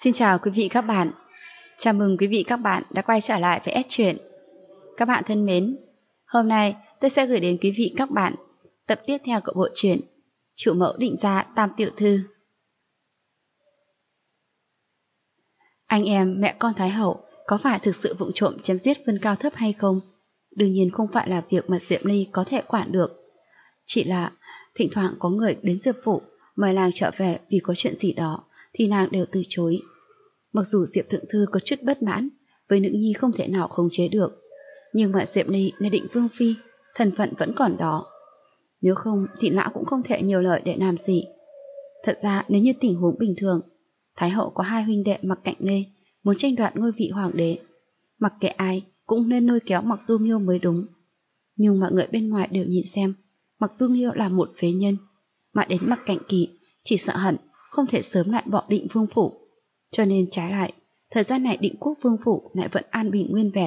Xin chào quý vị các bạn. Chào mừng quý vị các bạn đã quay trở lại với S Truyện. Các bạn thân mến, hôm nay tôi sẽ gửi đến quý vị các bạn tập tiếp theo của bộ truyện Chủ mẫu định gia Tam tiểu thư. Anh em mẹ con Thái hậu có phải thực sự vụng trộm chém giết phân cao thấp hay không? Đương nhiên không phải là việc mà Diệm Ly có thể quản được. Chỉ là thỉnh thoảng có người đến Diệp phủ mời nàng trở về vì có chuyện gì đó thì nàng đều từ chối. Mặc dù Diệp thượng thư có chút bất mãn với nữ nhi không thể nào khống chế được, nhưng mà Diệm Ly là định vương phi, thân phận vẫn còn đó. Nếu không thì lão cũng không thể nhiều lời để làm gì. Thật ra nếu như tình huống bình thường, Thái hậu có hai huynh đệ Mặc Cạnh Nghê muốn tranh đoạt ngôi vị hoàng đế, mặc kệ ai cũng nên lôi kéo Mặc Tu Nghiêu mới đúng. Nhưng mọi người bên ngoài đều nhìn xem Mặc Tu Nghiêu là một phế nhân, mà đến Mặc Cạnh Kỳ chỉ sợ hận không thể sớm lại bỏ Định Vương phủ. Cho nên trái lại, thời gian này Định Quốc Vương phủ lại vẫn an bình nguyên vẹn.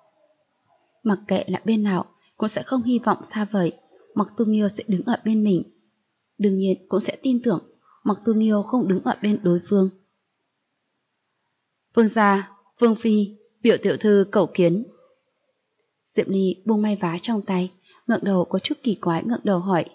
Mặc kệ là bên nào cũng sẽ không hy vọng xa vời Mặc Tu Nghiêu sẽ đứng ở bên mình. Đương nhiên cũng sẽ tin tưởng Mặc Tu Nghiêu không đứng ở bên đối phương. Vương gia, Vương phi, biểu tiểu thư cầu kiến. Diệm Ly buông may vá trong tay, ngẩng đầu có chút kỳ quái ngẩng đầu hỏi.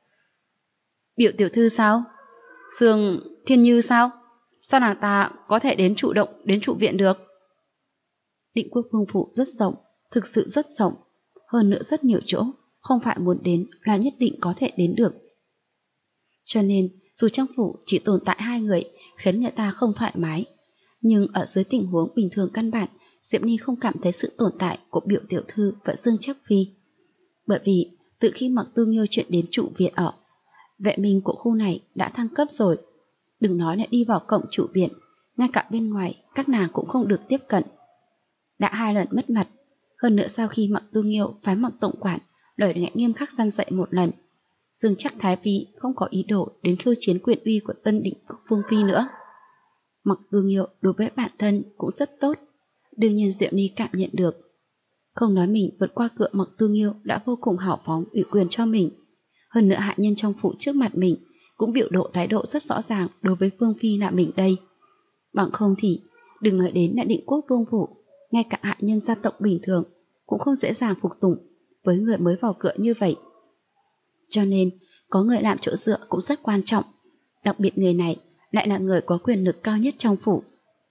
Biểu tiểu thư sao? Sương Thiên Như sao? Sao nàng ta có thể đến trụ viện được? Định Quốc Vương phủ rất rộng, thực sự rất rộng, hơn nữa rất nhiều chỗ, không phải muốn đến là nhất định có thể đến được. Cho nên dù trong phủ chỉ tồn tại hai người khiến người ta không thoải mái, nhưng ở dưới tình huống bình thường căn bản, Diệm Ly không cảm thấy sự tồn tại của biểu tiểu thư và Dương Chắc Phi. Bởi vì từ khi Mặc Tu Nghiêu chuyện đến trụ viện ở, vệ minh của khu này đã thăng cấp rồi. Đừng nói lại đi vào cổng trụ viện, ngay cả bên ngoài các nàng cũng không được tiếp cận. Đã hai lần mất mặt, hơn nữa sau khi Mặc Tu Nghiêu phái Mặc tổng quản lời lẽ nghiêm khắc răn dạy một lần, Dương Chắc Thái Phi không có ý đồ đến khiêu chiến quyền uy của Tân Định Quốc Vương Phi nữa. Mặc Tu Nghiêu đối với bản thân cũng rất tốt, đương nhiên Diệm Ly cảm nhận được. Không nói mình vượt qua cửa Mặc Tu Nghiêu đã vô cùng hào phóng ủy quyền cho mình, hơn nữa hạ nhân trong phủ trước mặt mình cũng biểu lộ thái độ rất rõ ràng đối với Vương Phi là mình đây. Bằng không thì đừng nói đến là Định Quốc Vương phủ, ngay cả hạ nhân gia tộc bình thường cũng không dễ dàng phục tùng với người mới vào cửa như vậy. Cho nên có người làm chỗ dựa cũng rất quan trọng, đặc biệt người này lại là người có quyền lực cao nhất trong phủ.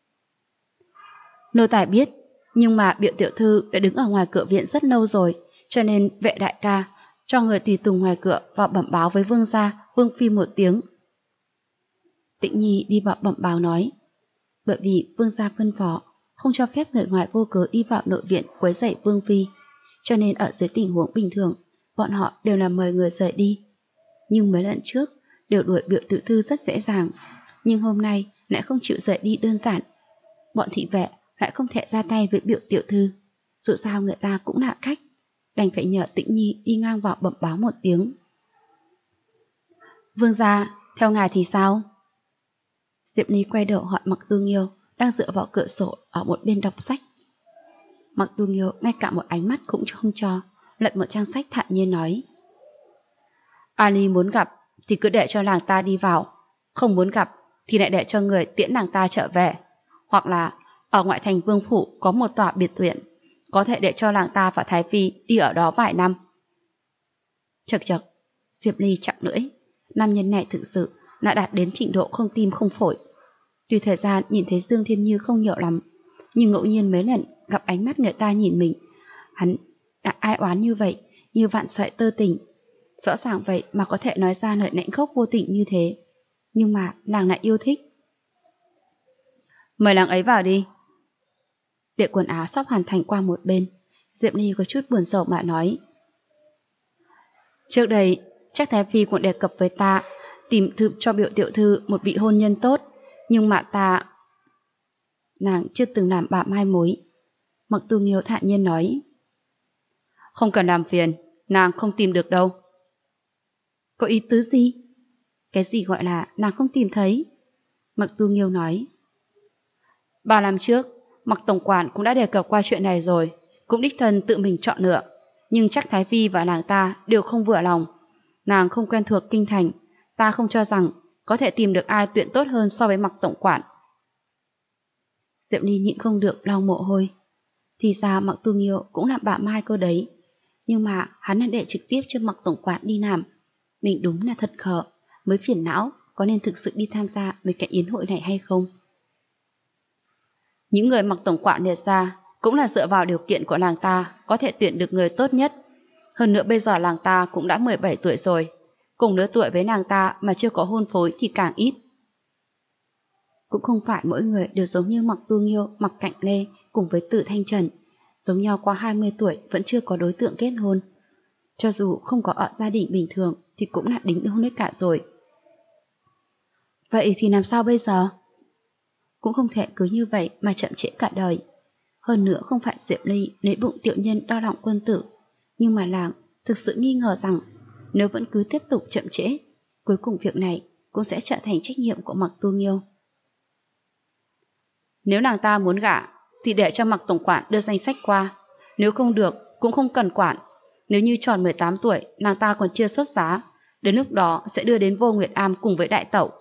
Nô tài biết, nhưng mà biểu tiểu thư đã đứng ở ngoài cửa viện rất lâu rồi, cho nên vệ đại ca cho người tùy tùng ngoài cửa vào bẩm báo với vương gia, Vương phi một tiếng. Tĩnh Nhi đi vào bẩm báo nói, bởi vì vương gia phân phó không cho phép người ngoài vô cớ đi vào nội viện quấy rầy Vương phi, cho nên ở dưới tình huống bình thường bọn họ đều là mời người rời đi. Nhưng mấy lần trước đều đuổi biểu tiểu thư rất dễ dàng, nhưng hôm nay lại không chịu rời đi đơn giản. Bọn thị vệ lại không thể ra tay với biểu tiểu thư, dù sao người ta cũng là khách, đành phải nhờ Tĩnh Nhi đi ngang vào bẩm báo một tiếng. Vương gia, theo ngài thì sao? Diệp Ly quay đầu hỏi Mặc Tu Nghiêu đang dựa vào cửa sổ ở một bên đọc sách. Mặc Tu Nghiêu ngay cả một ánh mắt cũng không cho, lật một trang sách thản nhiên nói, Ali muốn gặp thì cứ để cho nàng ta đi vào, không muốn gặp thì lại để cho người tiễn nàng ta trở về, hoặc là ở ngoại thành Vương phủ có một tòa biệt viện, có thể để cho nàng ta và Thái Phi đi ở đó vài năm. Chật chật, Diệp Ly chặn lưỡi, nam nhân này thực sự đã đạt đến trình độ không tim không phổi. Tuy thời gian nhìn thấy Dương Thiên Như không nhiều lắm, nhưng ngẫu nhiên mấy lần gặp ánh mắt người ta nhìn mình, hắn đã ai oán như vậy, như vạn sợi tơ tình. Rõ ràng vậy mà có thể nói ra lời lãnh khốc vô tình như thế, nhưng mà nàng lại yêu thích. Mời nàng ấy vào đi. Để quần áo sắp hoàn thành qua một bên, Diệm Ly có chút buồn rầu mà nói, trước đây chắc Thái Phi cũng đề cập với ta tìm thử cho biểu tiểu thư một vị hôn nhân tốt, nhưng mà nàng chưa từng làm bà mai mối. Mặc Tu Nghiêu thản nhiên nói, không cần làm phiền, nàng không tìm được đâu. Có ý tứ gì? Cái gì gọi là nàng không tìm thấy? Mặc Tu Nghiêu nói, 3 năm trước Mặc tổng quản cũng đã đề cập qua chuyện này rồi, cũng đích thân tự mình chọn lựa, nhưng chắc Thái Phi và nàng ta đều không vừa lòng. Nàng không quen thuộc kinh thành, ta không cho rằng có thể tìm được ai tuyển tốt hơn so với Mặc tổng quản. Diệp Ly nhịn không được lau mồ hôi. Thì ra Mạc Tu Nghiêu cũng làm bà Mai cô đấy. Nhưng mà hắn là để trực tiếp cho Mạc tổng quản đi làm. Mình đúng là thật khờ, mới phiền não, có nên thực sự đi tham gia mấy cái yến hội này hay không? Những người Mạc tổng quản liệt ra cũng là dựa vào điều kiện của làng ta có thể tuyển được người tốt nhất. Hơn nữa bây giờ làng ta cũng đã 17 tuổi rồi, cùng lứa tuổi với nàng ta mà chưa có hôn phối thì càng ít. Cũng không phải mỗi người đều giống như Mạc Tu Nghiêu, Mạc Cạnh Lê cùng với Tử Thanh Trần, giống nhau qua 20 tuổi vẫn chưa có đối tượng kết hôn. Cho dù không có ở gia đình bình thường thì cũng là đính hôn hết cả rồi. Vậy thì làm sao bây giờ? Cũng không thể cứ như vậy mà chậm trễ cả đời. Hơn nữa không phải Diệp Ly lấy bụng tiểu nhân đo lòng quân tử, nhưng mà làng thực sự nghi ngờ rằng nếu vẫn cứ tiếp tục chậm trễ, cuối cùng việc này cũng sẽ trở thành trách nhiệm của Mạc Tu Nghiêu. Nếu nàng ta muốn gả thì để cho Mạc tổng quản đưa danh sách qua, nếu không được cũng không cần quản. Nếu như tròn 18 tuổi nàng ta còn chưa xuất giá, đến lúc đó sẽ đưa đến Vô Nguyệt Am cùng với đại tẩu.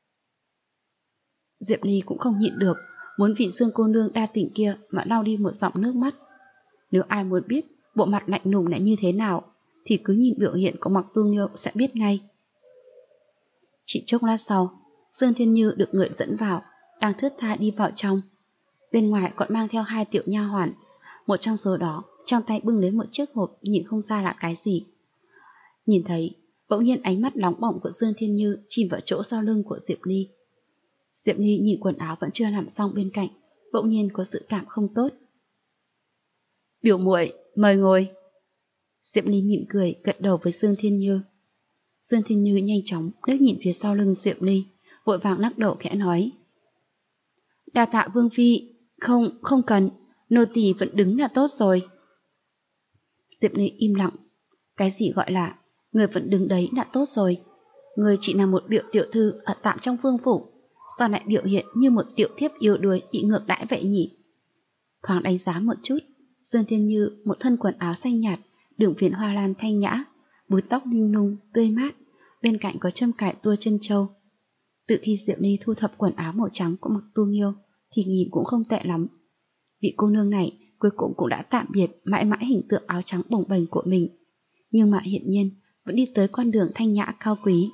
Diệp Ly cũng không nhịn được, muốn vị Dương cô nương đa tình kia mà lau đi một giọt nước mắt. Nếu ai muốn biết bộ mặt lạnh lùng lại như thế nào thì cứ nhìn biểu hiện của Mạc Tu Nghiêu sẽ biết ngay. Chỉ chốc lát sau, Dương Thiên Như được người dẫn vào, đang thướt tha đi vào trong. Bên ngoài còn mang theo 2 tiểu nha hoàn, một trong số đó trong tay bưng lấy một chiếc hộp nhìn không ra là cái gì. Nhìn thấy, bỗng nhiên ánh mắt nóng bỏng của Dương Thiên Như chìm vào chỗ sau lưng của Diệp Ly. Diệp Ly nhìn quần áo vẫn chưa làm xong bên cạnh, bỗng nhiên có dự cảm không tốt. Biểu muội, mời ngồi. Diệp Ly mỉm cười gật đầu với Dương Thiên Như. Dương Thiên Như nhanh chóng liếc nhìn phía sau lưng Diệp Ly, vội vàng lắc đầu khẽ nói: Đa tạ Vương phi, không cần, nô tỳ vẫn đứng là tốt rồi. Diệp Ly im lặng. Cái gì gọi là người vẫn đứng đấy đã tốt rồi? Người chỉ là một biểu tiểu thư ở tạm trong vương phủ, sao lại biểu hiện như một tiểu thiếp yếu đuối bị ngược đãi vậy nhỉ? Thoáng đánh giá một chút, Dương Thiên Như một thân quần áo xanh nhạt, đường viền hoa lan thanh nhã, búi tóc linh lung tươi mát, bên cạnh có châm cài tua chân châu. Từ khi Diệp Ly thu thập quần áo màu trắng của Mạc Tu Nghiêu thì nhìn cũng không tệ lắm. Vị cô nương này cuối cùng cũng đã tạm biệt mãi mãi hình tượng áo trắng bồng bềnh của mình, nhưng mà hiển nhiên vẫn đi tới con đường thanh nhã cao quý.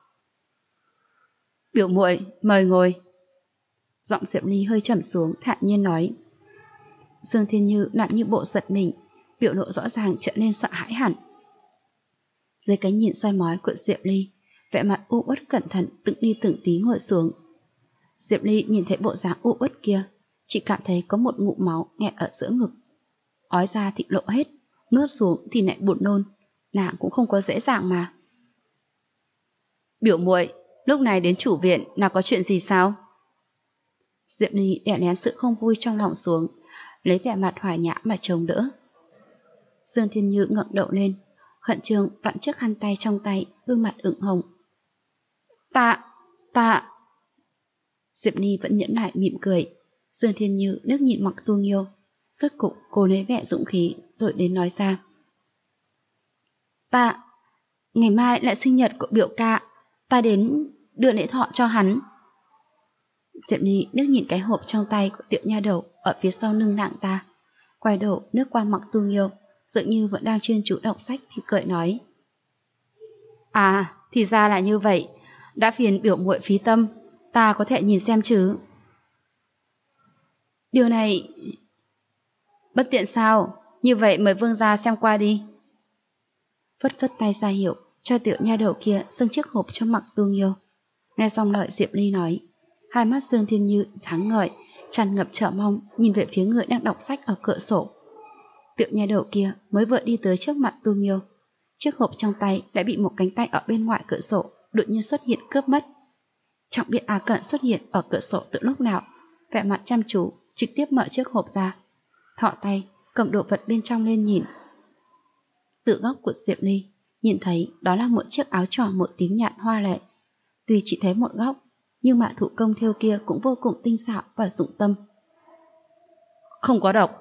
Biểu muội, mời ngồi. Giọng Diệp Ly hơi trầm xuống, thản nhiên nói. Dương Thiên Như làm như bộ giật mình, biểu lộ rõ ràng trở nên sợ hãi hẳn. Dưới cái nhìn soi mói của Diệp Ly, vẻ mặt u uất cẩn thận từng đi từng tí ngồi xuống. Diệp Ly nhìn thấy bộ dáng u uất kia, chỉ cảm thấy có một ngụm máu nghẹt ở giữa ngực. Ói ra thì lộ hết, nuốt xuống thì lại buồn nôn, nàng cũng không có dễ dàng mà. Biểu muội, lúc này đến chủ viện là có chuyện gì sao? Diệp Ly đè nén sự không vui trong lòng xuống, lấy vẻ mặt hòa nhã mà chống đỡ. Dương Thiên Như ngẩng đầu lên, khẩn trương vặn chiếc khăn tay trong tay, gương mặt ửng hồng. Ta. Diệp Ly vẫn nhẫn nại mỉm cười. Dương Thiên Như nước nhịn Mạc Tu Nghiêu, rốt cục cô lấy vẻ dũng khí rồi đến nói ra. Ngày mai lại sinh nhật của biểu ca, ta đến đưa lễ thọ cho hắn. Diệp Ly nước nhìn cái hộp trong tay của tiểu nha đầu ở phía sau lưng nàng ta, quay đầu nước qua Mạc Tu Nghiêu, dường như vẫn đang chuyên chú đọc sách thì cười nói. À, thì ra là như vậy, đã phiền biểu muội phí tâm, ta có thể nhìn xem chứ? Điều này... Bất tiện sao? Như vậy mời vương gia xem qua đi. Phất phất tay ra hiệu cho tiểu nha đầu kia dâng chiếc hộp cho Mạc Tu Nghiêu. Nghe xong lời Diệp Ly nói, hai mắt Dương Thiên Như thắng ngợi, tràn ngập chờ mong nhìn về phía người đang đọc sách ở cửa sổ. Tiểu nha đầu kia mới vừa đi tới trước mặt Tu Nghiêu, chiếc hộp trong tay đã bị một cánh tay ở bên ngoài cửa sổ đột nhiên xuất hiện cướp mất. Chẳng biết A Cận xuất hiện ở cửa sổ từ lúc nào, vẻ mặt chăm chú trực tiếp mở chiếc hộp ra, thọ tay cầm đồ vật bên trong lên nhìn. Từ góc của Diệp Ly nhìn thấy đó là một chiếc áo tròn một tím nhạt hoa lệ. Tuy chỉ thấy một góc, nhưng mà thủ công thêu kia cũng vô cùng tinh xảo và dụng tâm. Không có độc.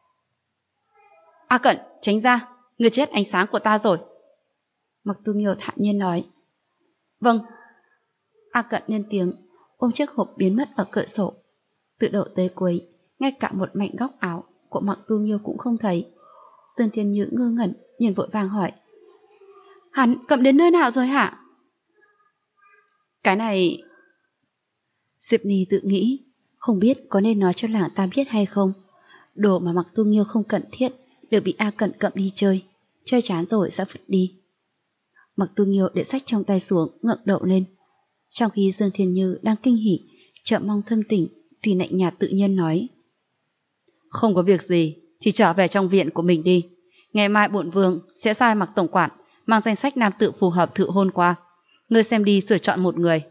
A Cận, tránh ra, người chết ánh sáng của ta rồi. Mạc Tu Nghiêu thản nhiên nói. Vâng. A Cận lên tiếng, ôm chiếc hộp biến mất ở cửa sổ. Từ đầu tới cuối, ngay cả một mảnh góc áo của Mặc Tu Nghiêu cũng không thấy. Dương Thiên Như ngơ ngẩn, nhìn vội vàng hỏi: Hắn cầm đến nơi nào rồi hả? Cái này... Diệp Ni tự nghĩ, không biết có nên nói cho làng Tam biết hay không. Đồ mà Mặc Tu Nghiêu không cần thiết đều bị A Cẩn cầm đi chơi. Chơi chán rồi sẽ vứt đi. Mặc Tu Nghiêu để sách trong tay xuống, ngẩng đầu lên. Trong khi Dương Thiên Như đang kinh hỉ, chợt mong thâm tỉnh, thì lạnh nhạt tự nhiên nói: Không có việc gì thì trở về trong viện của mình đi. Ngày mai bổn vương sẽ sai Mặc tổng quản mang danh sách nam tử phù hợp thự hôn qua. Ngươi xem đi sửa chọn một người.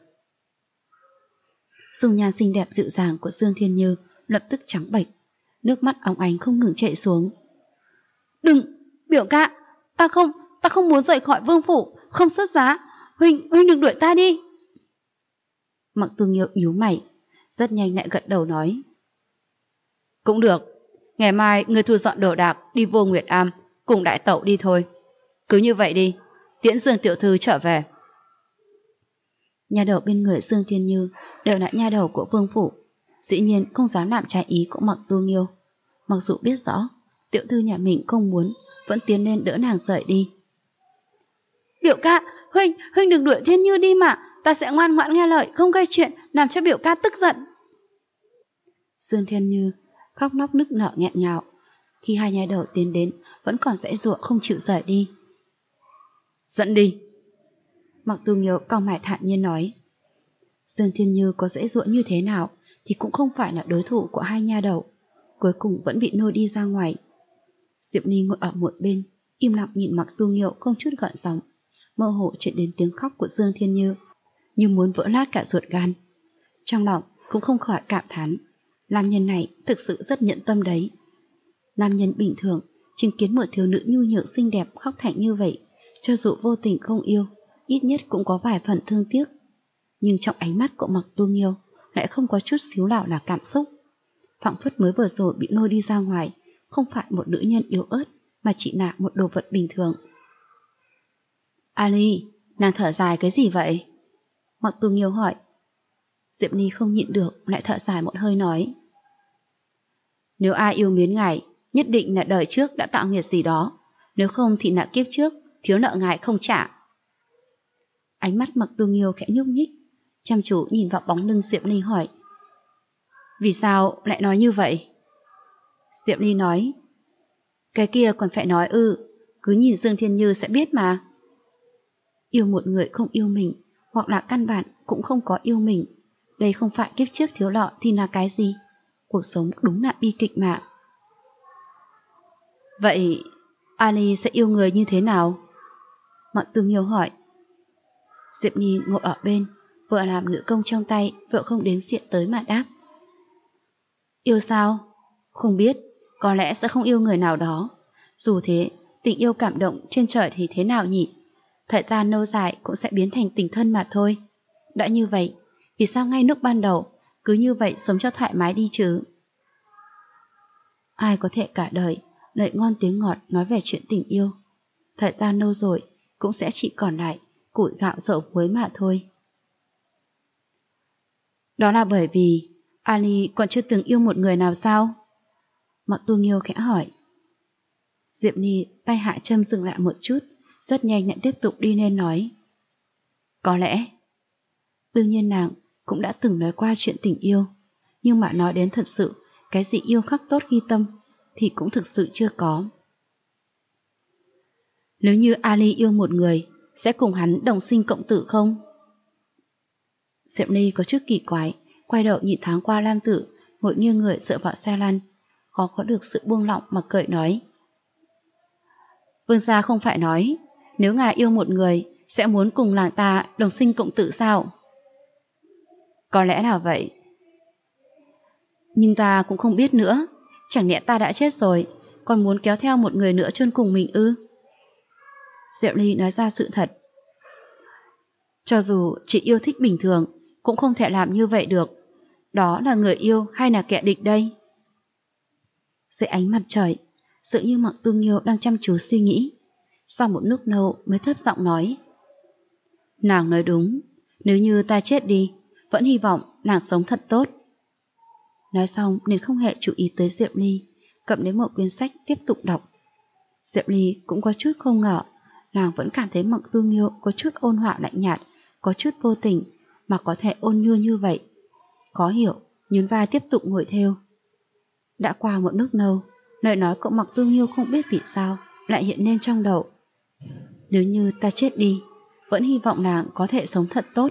Dung nhan xinh đẹp dịu dàng của Dương Thiên Như lập tức trắng bệch, nước mắt óng ánh không ngừng chảy xuống. Đừng, biểu ca, ta không muốn rời khỏi vương phủ, không xuất giá. Huynh đừng đuổi ta đi. Mặc Tu Nghiêu nhíu mày, rất nhanh lại gật đầu nói: Cũng được, ngày mai ngươi thu dọn đồ đạc đi Vô Nguyệt Am cùng đại tẩu đi thôi. Cứ như vậy đi, tiễn Dương tiểu thư trở về. Nha đầu bên người Dương Thiên Như đều là nha đầu của vương phủ, dĩ nhiên không dám làm trái ý của Mặc Tu Nghiêu. Mặc dù biết rõ tiểu thư nhà mình không muốn, vẫn tiến lên đỡ nàng rời đi. Biểu ca, huynh đừng đuổi Thiên Như đi mà, ta sẽ ngoan ngoãn nghe lời, không gây chuyện làm cho biểu ca tức giận. Dương Thiên Như khóc nóc nức nở nghẹn ngào, khi hai nha đầu tiến đến vẫn còn giãy giụa không chịu rời đi. Dẫn đi. Mặc Tu Nghiêu cau mày thản nhiên nói. Dương Thiên Như có giãy giụa như thế nào thì cũng không phải là đối thủ của hai nha đầu, cuối cùng vẫn bị lôi đi ra ngoài. Diệp Ni ngồi ở một bên, im lặng nhìn Mặc Tu Nghiêu không chút gợn sóng, mơ hồ truyền đến tiếng khóc của Dương Thiên như muốn vỡ nát cả ruột gan. Trong lòng cũng không khỏi cảm thán, nam nhân này thực sự rất nhẫn tâm đấy. Nam nhân bình thường chứng kiến một thiếu nữ nhu nhược xinh đẹp khóc thảm như vậy, cho dù vô tình không yêu, ít nhất cũng có vài phần thương tiếc. Nhưng trong ánh mắt của Mặc Tu Nghiêu lại không có chút xíu nào là cảm xúc, phảng phất mới vừa rồi bị lôi đi ra ngoài không phải một nữ nhân yếu ớt, mà chỉ là một đồ vật bình thường. Ali, nàng thở dài cái gì vậy? Mặc Tu Nghiêu hỏi. Diệp Ni không nhịn được lại thở dài một hơi nói: Nếu ai yêu mến ngài, nhất định là đời trước đã tạo nghiệp gì đó, nếu không thì là kiếp trước thiếu nợ ngài không trả. Ánh mắt Mặc Tu Nghiêu khẽ nhúc nhích, chăm chú nhìn vào bóng lưng Diệp Ni hỏi: Vì sao lại nói như vậy? Diệp Ni nói: Cái kia còn phải nói ư, cứ nhìn Dương Thiên Như sẽ biết mà. Yêu một người không yêu mình, hoặc là căn bản cũng không có yêu mình, đây không phải kiếp trước thiếu nợ thì là cái gì? Cuộc sống đúng là bi kịch mà. Vậy Ani sẽ yêu người như thế nào? Mặc Tu Nghiêu hỏi. Diệp Ni ngồi ở bên, vợ làm nữ công trong tay, vợ không đến diện tới mà đáp: Yêu sao? Không biết, có lẽ sẽ không yêu người nào đó. Dù thế, tình yêu cảm động trên trời thì thế nào nhỉ? Thời gian lâu dài cũng sẽ biến thành tình thân mà thôi. Đã như vậy, vì sao ngay lúc ban đầu cứ như vậy sống cho thoải mái đi chứ? Ai có thể cả đời lời ngon tiếng ngọt nói về chuyện tình yêu? Thời gian lâu rồi cũng sẽ chỉ còn lại củi gạo dầu muối mà thôi. Đó là bởi vì Ali còn chưa từng yêu một người nào sao? Mặc Tu Nghiêu khẽ hỏi. Diệp Ni tay hạ châm dừng lại một chút, rất nhanh lại tiếp tục đi lên nói: Có lẽ. Đương nhiên nàng cũng đã từng nói qua chuyện tình yêu, nhưng mà nói đến thật sự cái gì yêu khắc tốt ghi tâm thì cũng thực sự chưa có. Nếu như Ali yêu một người, sẽ cùng hắn đồng sinh cộng tử không? Diệp Ni có chút kỳ quái, quay đầu nhìn thoáng qua Lam Tử ngồi nghiêng người dựa vào xe lăn, khó có được sự buông lỏng mà cười nói: Vương gia không phải nói nếu ngài yêu một người sẽ muốn cùng làng ta đồng sinh cộng tử sao? Có lẽ là vậy. Nhưng ta cũng không biết nữa, chẳng lẽ ta đã chết rồi còn muốn kéo theo một người nữa chôn cùng mình ư? Diệu Ly nói ra sự thật. Cho dù chỉ yêu thích bình thường cũng không thể làm như vậy được. Đó là người yêu hay là kẻ địch đây? Dưới ánh mặt trời, dường như Mặc Tu Nghiêu đang chăm chú suy nghĩ. Sau một lúc lâu mới thấp giọng nói: Nàng nói đúng, nếu như ta chết đi, vẫn hy vọng nàng sống thật tốt. Nói xong nên không hề chú ý tới Diệp Ly, cầm lấy một quyển sách tiếp tục đọc. Diệp Ly cũng có chút không ngờ, nàng vẫn cảm thấy Mạc Tu Nghiêu có chút ôn hòa lạnh nhạt, có chút vô tình, mà có thể ôn nhu như vậy. Khó hiểu, nhún vai tiếp tục ngồi theo. Đã qua một lúc lâu, lời nói của Mạc Tu Nghiêu không biết vì sao lại hiện lên trong đầu. Nếu như ta chết đi, vẫn hy vọng nàng có thể sống thật tốt.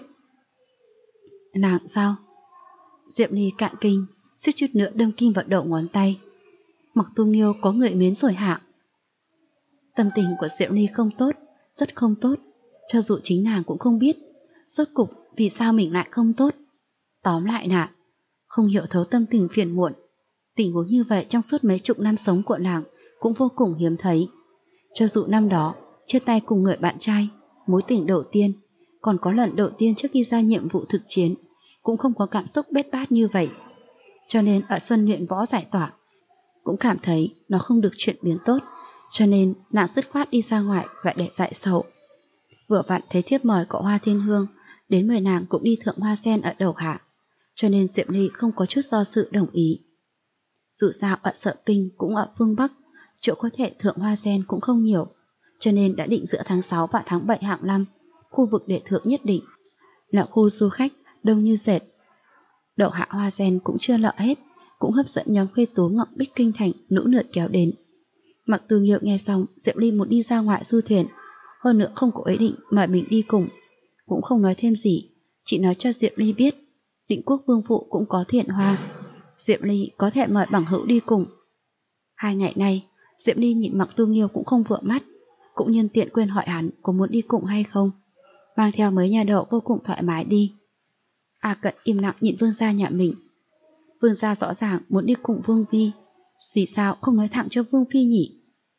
Nàng sao? Diệp Ly cạn kinh, suýt chút nữa đâm kim vào đầu ngón tay. Mạc Tu Nghiêu có người mến rồi hả? Tâm tình của Diệp Ly không tốt, rất không tốt, cho dù chính nàng cũng không biết rốt cục vì sao mình lại không tốt. Tóm lại là không hiểu thấu tâm tình phiền muộn. Tình huống như vậy trong suốt mấy chục năm sống của nàng cũng vô cùng hiếm thấy. Cho dù năm đó chia tay cùng người bạn trai, mối tình đầu tiên, còn có lần đầu tiên trước khi ra nhiệm vụ thực chiến, cũng không có cảm xúc bết bát như vậy. Cho nên ở sân luyện võ giải tỏa cũng cảm thấy nó không được chuyển biến tốt, cho nên nàng dứt khoát đi ra ngoài lại để giải sầu. Vừa vặn thấy thiếp mời của Hoa Thiên Hương đến mời nàng cũng đi thượng hoa sen ở đầu hạ, cho nên Diệp Ly không có chút do dự đồng ý. Dù sao ở Sở Kinh cũng ở phương Bắc, chỗ có thể thượng hoa sen cũng không nhiều, cho nên đã định giữa tháng 6 và tháng 7 hàng năm, khu vực để thượng nhất định là khu du khách đông như dệt. Đậu hạ hoa sen cũng chưa lọ hết, cũng hấp dẫn nhóm khuê tú Ngọc Bích Kinh Thành nũ nượt kéo đến. Mạc Tu Nghiêu nghe xong, Diệp Ly muốn đi ra ngoại du thuyền, hơn nữa không có ý định mời mình đi cùng, cũng không nói thêm gì, chỉ nói cho Diệp Ly biết Định Quốc Vương Phụ cũng có thuyền hoa, Diệp Ly có thể mời bằng hữu đi cùng. 2 ngày nay, Diệp Ly nhìn Mạc Tu Nghiêu cũng không vừa mắt, cũng nhân tiện quên hỏi hắn có muốn đi cùng hay không, mang theo mấy nhà đậu vô cùng thoải mái đi. A Cận im lặng nhìn Vương gia nhà mình. Vương gia rõ ràng muốn đi cùng Vương Phi, vì sao không nói thẳng cho Vương Phi nhỉ?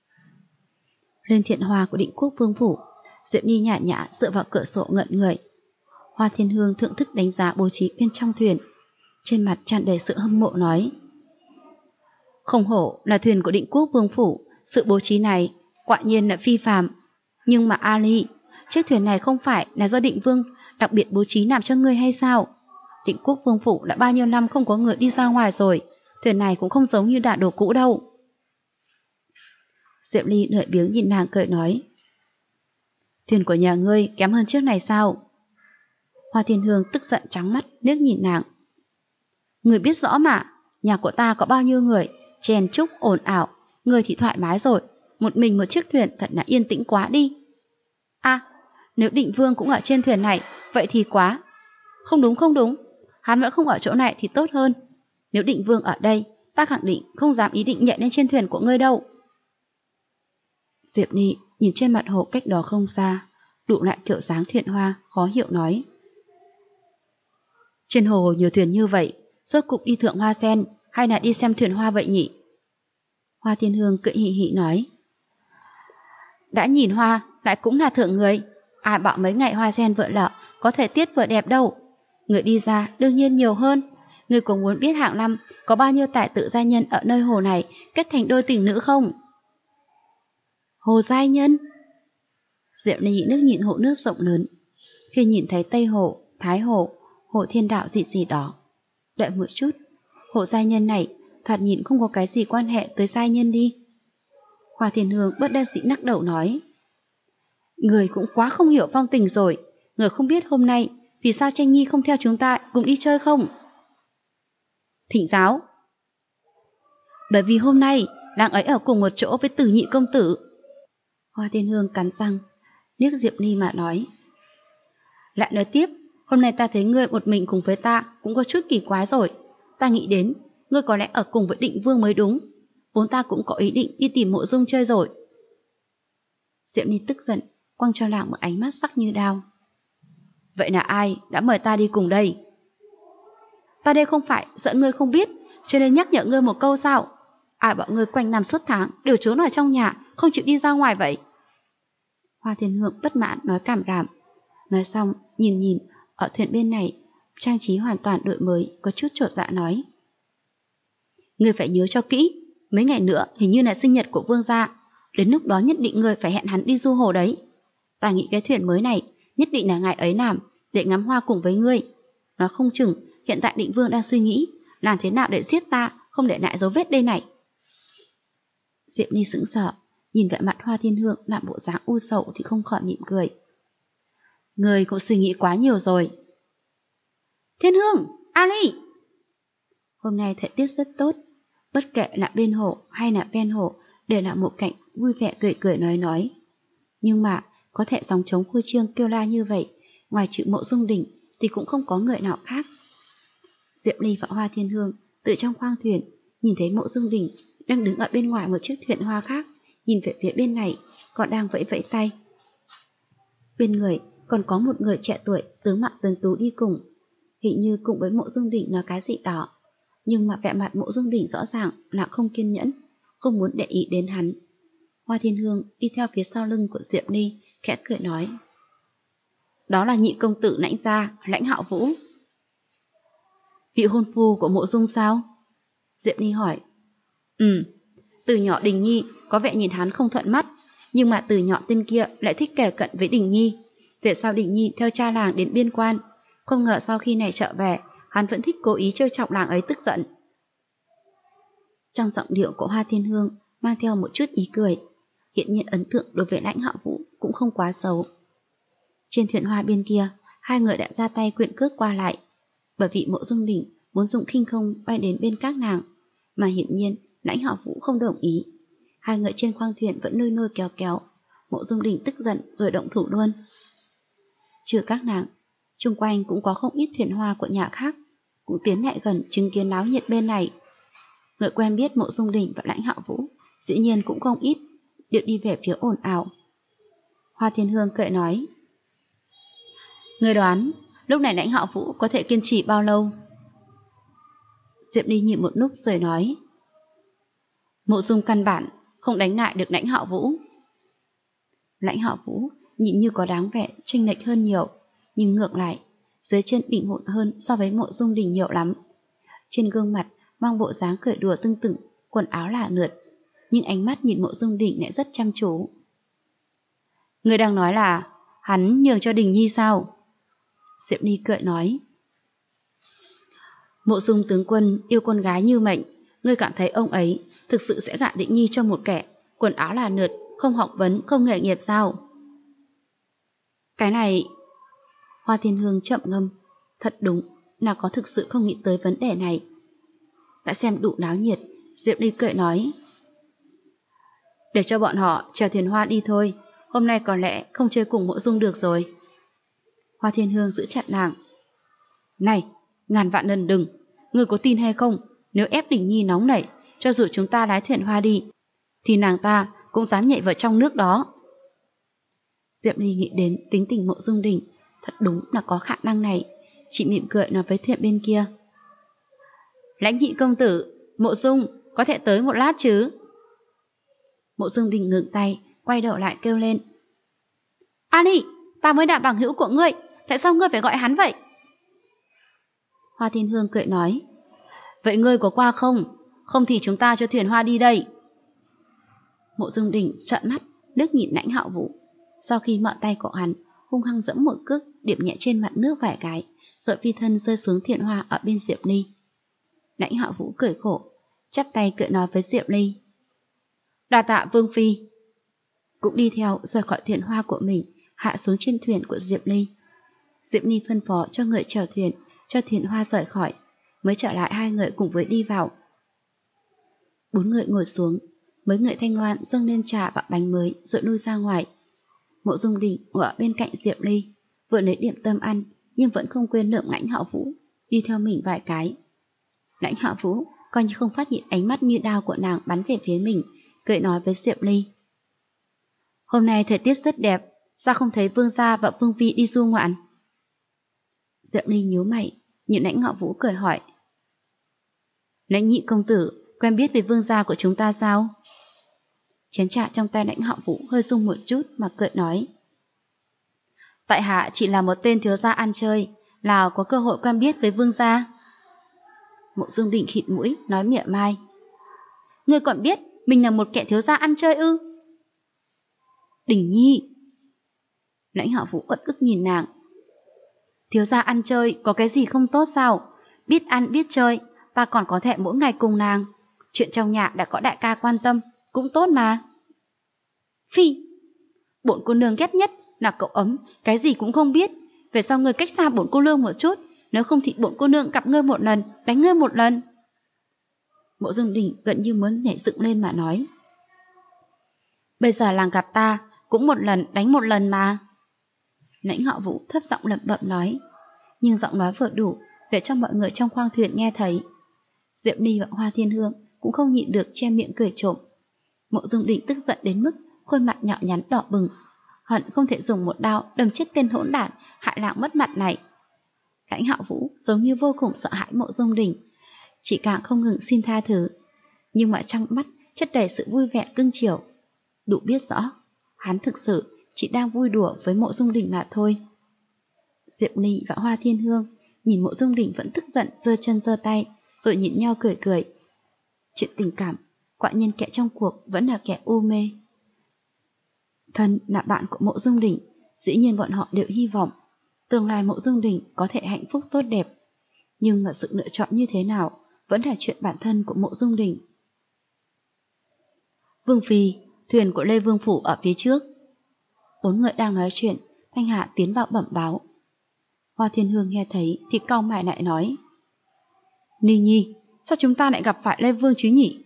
Lên thiện hoa của Định Quốc Vương Phủ, Diệp Ly nhã nhã dựa vào cửa sổ ngẩn người. Hoa Thiên Hương thưởng thức đánh giá bố trí bên trong thuyền, trên mặt tràn đầy sự hâm mộ nói: không hổ là thuyền của Định Quốc Vương Phủ, sự bố trí này quả nhiên là phi phàm. Nhưng mà Ali, chiếc thuyền này không phải là do Định Vương đặc biệt bố trí làm cho ngươi hay sao? Định Quốc Vương Phủ đã bao nhiêu năm không có người đi ra ngoài rồi, thuyền này cũng không giống như đả đồ cũ đâu. Diệp Ly lười biếng nhìn nàng cười nói: thuyền của nhà ngươi kém hơn chiếc này sao? Hoa Thiên Hương tức giận trắng mắt liếc nhìn nàng. Người biết rõ mà, nhà của ta có bao nhiêu người, chèn chúc ồn ào, người thì thoải mái rồi, một mình một chiếc thuyền thật là yên tĩnh quá đi. À, nếu Định Vương cũng ở trên thuyền này, vậy thì quá. Không đúng, hắn vẫn không ở chỗ này thì tốt hơn. Nếu Định Vương ở đây, ta khẳng định không dám ý định nhảy lên trên thuyền của ngươi đâu. Diệp Ly nhìn trên mặt hồ cách đó không xa, đụ lại kiểu dáng thuyền hoa, khó hiểu nói: trên hồ nhiều thuyền như vậy, rốt cục đi thượng hoa sen hay là đi xem thuyền hoa vậy nhỉ? Hoa Thiên Hương cười hì hì nói: đã nhìn hoa lại cũng là thượng người, ai bảo mấy ngày hoa sen vợ lợ có thể tiết vừa đẹp đâu. Người đi ra đương nhiên nhiều hơn. Người có muốn biết hàng năm có bao nhiêu tài tử giai nhân ở nơi hồ này kết thành đôi tình nữ không? Hồ giai nhân? Diệp Ly nước nhìn hồ nước rộng lớn, khi nhìn thấy Tây Hồ, Thái Hồ, Hồ Thiên Đạo gì đó. Đợi một chút, hồ giai nhân này thoạt nhìn không có cái gì quan hệ tới giai nhân đi. Hoa Thiên Hương bất đắc dĩ lắc đầu nói: người cũng quá không hiểu phong tình rồi, người không biết hôm nay vì sao Tranh Nhi không theo chúng ta cùng đi chơi không? Thỉnh giáo. Bởi vì hôm nay nàng ấy ở cùng một chỗ với Tử Nhị công tử. Hoa Thiên Hương cắn răng liếc Diệp Ly mà nói. Lại nói tiếp, hôm nay ta thấy ngươi một mình cùng với ta cũng có chút kỳ quái rồi. Ta nghĩ đến ngươi có lẽ ở cùng với Định Vương mới đúng, vốn ta cũng có ý định đi tìm Mộ Dung chơi rồi. Diệp Ly tức giận quăng cho nàng một ánh mắt sắc như đao. Vậy là ai đã mời ta đi cùng đây? Ta đây không phải sợ ngươi không biết cho nên nhắc nhở ngươi một câu sao? Ai bảo ngươi quanh năm suốt tháng đều trốn ở trong nhà, không chịu đi ra ngoài vậy? Hoa Thiên Hương bất mãn nói cảm ràm. Nói xong nhìn ở thuyền bên này trang trí hoàn toàn đổi mới, có chút chột dạ nói: ngươi phải nhớ cho kỹ, mấy ngày nữa hình như là sinh nhật của Vương gia, đến lúc đó nhất định ngươi phải hẹn hắn đi du hồ đấy. Ta nghĩ cái thuyền mới này nhất định là ngày ấy làm để ngắm hoa cùng với ngươi. Nói không chừng hiện tại Định Vương đang suy nghĩ làm thế nào để giết ta, không để lại dấu vết đây này. Diệp Ly sững sờ, nhìn vẻ mặt Hoa Thiên Hương làm bộ dáng u sầu thì không khỏi mỉm cười. Người cũng suy nghĩ quá nhiều rồi. Thiên Hương, Ali! Hôm nay thời tiết rất tốt, bất kể là bên hồ hay là ven hồ đều là một cảnh vui vẻ cười cười nói. Nhưng mà có thể gióng trống khui trương kêu la như vậy, ngoài chữ Mộ Dung Đình thì cũng không có người nào khác. Diệp Ly và Hoa Thiên Hương từ trong khoang thuyền nhìn thấy Mộ Dung Đình đang đứng ở bên ngoài một chiếc thuyền hoa khác, nhìn về phía bên này còn đang vẫy vẫy tay. Bên người còn có một người trẻ tuổi tướng mạo tuấn tú đi cùng, hình như cùng với Mộ Dung Đình nói cái gì đó, nhưng mà vẻ mặt Mộ Dung Đình rõ ràng là không kiên nhẫn, không muốn để ý đến hắn. Hoa Thiên Hương đi theo phía sau lưng của Diệp Ly, khẽ cười nói: Đó là nhị công tử Lãnh gia, Lãnh Hạo Vũ. Vị hôn phu của Mộ Dung sao? Diệp Ly hỏi. Từ nhỏ Đình Nhi có vẻ nhìn hắn không thuận mắt, nhưng mà từ nhỏ tên kia lại thích kể cận với Đình Nhi. Về sau Đình Nhi theo cha làng đến biên quan, không ngờ sau khi này trở về, hắn vẫn thích cố ý trêu chọc làng ấy tức giận. Trong giọng điệu của Hoa Thiên Hương mang theo một chút ý cười, hiện nhiên ấn tượng đối với Lãnh Hạo Vũ cũng không quá xấu. Trên thuyền hoa bên kia, hai người đã ra tay quyện cước qua lại, bởi vì Mộ Dung Đình muốn dùng khinh không bay đến bên các nàng, mà hiển nhiên Lãnh Hạo Vũ không đồng ý. Hai người trên khoang thuyền vẫn nôi nôi kéo kéo, Mộ Dung Đình tức giận rồi động thủ luôn. Trừ các nàng, xung quanh cũng có không ít thuyền hoa của nhà khác, cũng tiến lại gần chứng kiến náo nhiệt bên này. Người quen biết Mộ Dung Đình và Lãnh Hạo Vũ dĩ nhiên cũng không ít, đều đi về phía ồn ào. Hoa Thiên Hương cười nói: Người đoán lúc này Lãnh Hạo Vũ có thể kiên trì bao lâu? Diệp Ly nhịn một lúc rồi nói: Mộ Dung căn bản không đánh lại được Lãnh Hạo Vũ. Lãnh Hạo Vũ nhìn như có đáng vẻ chênh lệch hơn nhiều, nhưng ngược lại dưới chân đỉnh hụt hơn so với Mộ Dung Đình nhiều lắm. Trên gương mặt mang bộ dáng cười đùa tưng tửng, quần áo là lượt, nhưng ánh mắt nhìn Mộ Dung Đình lại rất chăm chú. Người đang nói là hắn nhường cho Đình Nhi sao? Diệp Ly cười nói: Mộ Dung tướng quân yêu con gái như mệnh, ngươi cảm thấy ông ấy thực sự sẽ gả Định Nhi cho một kẻ quần áo là lượt, không học vấn, không nghề nghiệp sao? Cái này... Hoa Thiên Hương chậm ngâm, thật đúng là có thực sự không nghĩ tới vấn đề này. Đã xem đủ náo nhiệt, Diệp Ly cười nói: Để cho bọn họ chèo thuyền hoa đi thôi, hôm nay có lẽ không chơi cùng Mộ Dung được rồi. Hoa Thiên Hương giữ chặt nàng: Này, ngàn vạn lần đừng, ngươi có tin hay không, nếu ép Đình Nhi nóng nảy, cho dù chúng ta lái thuyền hoa đi, thì nàng ta cũng dám nhảy vào trong nước đó. Diệp Ly nghĩ đến tính tình Mộ Dung Đình, thật đúng là có khả năng này, chị mỉm cười nói với thuyền bên kia: Lãnh nhị công tử, Mộ Dung có thể tới một lát chứ? Mộ Dung Đình ngừng tay, quay đầu lại kêu lên: Ali, ta mới là bằng hữu của ngươi, tại sao ngươi phải gọi hắn vậy? Hoa Thiên Hương cười nói: Vậy ngươi có qua không? Không thì chúng ta cho thuyền hoa đi đây. Mộ Dung Đình trợn mắt, liếc nhìn Lãnh Hạo Vũ, sau khi mở tay của hắn, hung hăng dẫm một cước, điểm nhẹ trên mặt nước vài cái, rồi phi thân rơi xuống thuyền hoa ở bên Diệp Ly. Lãnh Hạo Vũ cười khổ, chắp tay cười nói với Diệp Ly: Đa tạ Vương phi. Cũng đi theo rời khỏi thuyền hoa của mình, hạ xuống trên thuyền của Diệp Ly. Diệp Ly phân phó cho người chèo thuyền, cho thuyền hoa rời khỏi, mới trở lại hai người cùng với đi vào. Bốn người ngồi xuống, mấy người thanh loan dâng lên trà và bánh mới rồi nuôi ra ngoài. Mộ Dung Đình ngồi ở bên cạnh Diệp Ly, vừa lấy điểm tâm ăn nhưng vẫn không quên lượm Lãnh Hạo Vũ đi theo mình vài cái. Lãnh Hạo Vũ coi như không phát hiện ánh mắt như đao của nàng bắn về phía mình, cười nói với Diệp Ly: Hôm nay thời tiết rất đẹp, sao không thấy vương gia và vương phi đi du ngoạn? Diệp Ly nhíu mày, nhìn Lãnh Hạo Vũ cười hỏi: Lãnh nhị công tử quen biết với vương gia của chúng ta sao? Chén trà trong tay Lãnh Hạo Vũ hơi rung một chút mà cười nói: Tại hạ chỉ là một tên thiếu gia ăn chơi, nào có cơ hội quen biết với vương gia. Mộ Dung Đình khịt mũi nói mỉa mai: Ngươi còn biết mình là một kẻ thiếu gia ăn chơi ư? Đình Nhi. Lãnh Hạo Vũ uất ức nhìn nàng: Thiếu gia ăn chơi có cái gì không tốt sao? Biết ăn biết chơi, ta còn có thể mỗi ngày cùng nàng. Chuyện trong nhà đã có đại ca quan tâm, cũng tốt mà. Phi, bổn cô nương ghét nhất là cậu ấm, cái gì cũng không biết. Về sau ngươi cách xa bổn cô nương một chút, nếu không thì bổn cô nương gặp ngươi một lần, đánh ngươi một lần. Mộ Dung Đình gần như muốn nhảy dựng lên mà nói. Bây giờ làng gặp ta, cũng một lần đánh một lần mà. Lãnh Họ Vũ thấp giọng lẩm bẩm nói, nhưng giọng nói vừa đủ để cho mọi người trong khoang thuyền nghe thấy. Diệp Ly và Hoa Thiên Hương cũng không nhịn được che miệng cười trộm. Mộ Dung Đình tức giận đến mức khuôn mặt nhỏ nhắn đỏ bừng, hận không thể dùng một đao đâm chết tên hỗn đản hại làng mất mặt này. Lãnh Họ Vũ giống như vô cùng sợ hãi Mộ Dung Đình, chỉ càng không ngừng xin tha thứ, nhưng mà trong mắt chất đầy sự vui vẻ cưng chiều. Đủ biết rõ, hắn thực sự chỉ đang vui đùa với Mộ Dung Đình mà thôi. Diệp Ly và Hoa Thiên Hương nhìn Mộ Dung Đình vẫn tức giận giơ chân giơ tay, rồi nhìn nhau cười cười. Chuyện tình cảm, quả nhiên kẻ trong cuộc vẫn là kẻ u mê. Thân là bạn của Mộ Dung Đình, dĩ nhiên bọn họ đều hy vọng tương lai Mộ Dung Đình có thể hạnh phúc tốt đẹp. Nhưng mà sự lựa chọn như thế nào vẫn là chuyện bản thân của Mộ Dung Đình. Vương Phi, thuyền của Lê Vương Phủ ở phía trước. 4 người đang nói chuyện, Thanh Hạ tiến vào bẩm báo. Hoa Thiên Hương nghe thấy thì cau mày lại nói, Ni Nhi, sao chúng ta lại gặp phải Lê Vương chứ nhỉ?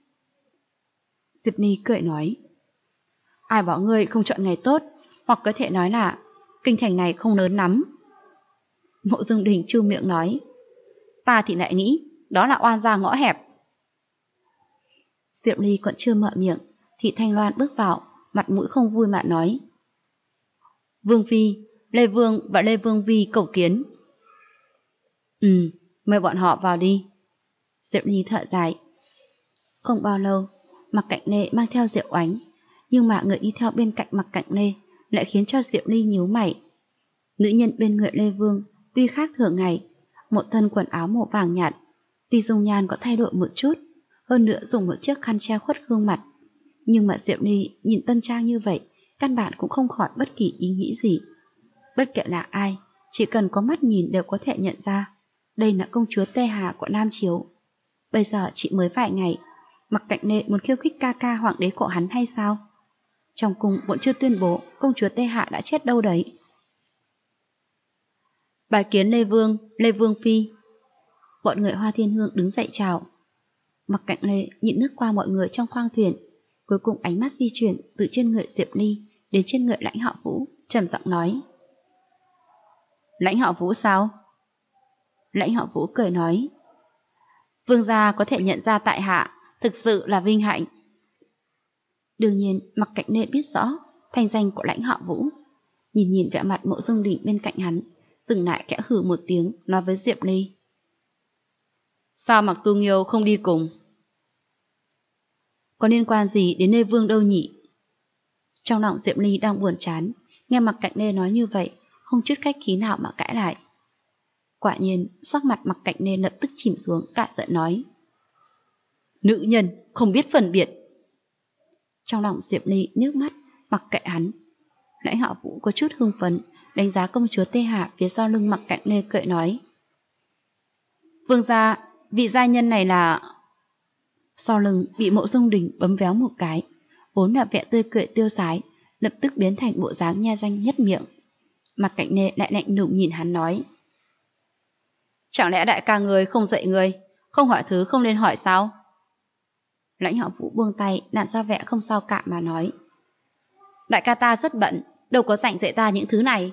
Diệp Ni cười nói, ai bảo ngươi không chọn ngày tốt, hoặc có thể nói là kinh thành này không lớn lắm. Mộ Dung Đình chu miệng nói, ta thì lại nghĩ đó là oan gia ngõ hẹp. Diệp Ly còn chưa mở miệng thì Thanh Loan bước vào, mặt mũi không vui mà nói, Vương Phi, Lê Vương và Lê Vương Vi cầu kiến. Mời bọn họ vào đi. Diệp Ly thở dài. Không bao lâu, Mặc Cạnh Lê mang theo Diệu Oánh, nhưng mà người đi theo bên cạnh Mặc Cạnh Lê lại khiến cho Diệp Ly nhíu mày. Nữ nhân bên người Lê Vương tuy khác thường ngày, một thân quần áo màu vàng nhạt, tuy dung nhan có thay đổi một chút, hơn nữa dùng một chiếc khăn che khuất gương mặt, nhưng mà Diệp Ly nhìn tân trang như vậy, căn bản cũng không khỏi bất kỳ ý nghĩ gì. Bất kể là ai, chỉ cần có mắt nhìn đều có thể nhận ra, đây là công chúa Tê Hà của Nam Chiếu. Bây giờ chỉ mới vài ngày, Mặc Cạnh Lê muốn khiêu khích ca ca hoàng đế của hắn hay sao? Trong cung vẫn chưa tuyên bố công chúa Tê Hạ đã chết đâu đấy. Bài kiến Lê Vương Phi. Bọn người Hoa Thiên Hương đứng dậy chào. Mặc Cạnh Lê nhịn nước qua mọi người trong khoang thuyền, cuối cùng ánh mắt di chuyển từ trên người Diệp Ly đến trên người Lãnh Họ Vũ, trầm giọng nói, Lãnh Họ Vũ sao? Lãnh Họ Vũ cười nói, vương gia có thể nhận ra tại hạ, thực sự là vinh hạnh. Đương nhiên Mặc Cạnh Lê biết rõ thanh danh của Lãnh Họ Vũ, nhìn vẻ mặt Mộ Dung Đình bên cạnh hắn, dừng lại khẽ hừ một tiếng, nói với Diệp Ly, sao Mặc Tu Nghiêu không đi cùng? Có liên quan gì đến Lê Vương đâu nhỉ? Trong lòng Diệp Ly đang buồn chán, nghe Mặc Cạnh Lê nói như vậy, không chút khách khí nào mà cãi lại. Quả nhiên, sắc mặt Mặc Cạnh Lê lập tức chìm xuống, cả giận nói, nữ nhân không biết phân biệt. Trong lòng Diệp Ly nước mắt, mặc kệ hắn. Lãnh Họ Vũ có chút hưng phấn, đánh giá công chúa Tê Hạ phía sau lưng Mặc Cạnh Lê, cười nói, vương gia, vị gia nhân này là... Sau lưng bị Mộ Dung Đình bấm véo một cái, vốn là vẻ tươi cười tiêu sái, lập tức biến thành bộ dáng nha danh nhất miệng. Mặc Cạnh Lê lại lạnh lùng nhìn hắn nói, chẳng lẽ đại ca người không dạy người, không hỏi thứ không nên hỏi sao? Lãnh Họ Vũ buông tay, nặn ra vẻ không sao cả mà nói, đại ca ta rất bận, đâu có rảnh dạy ta những thứ này.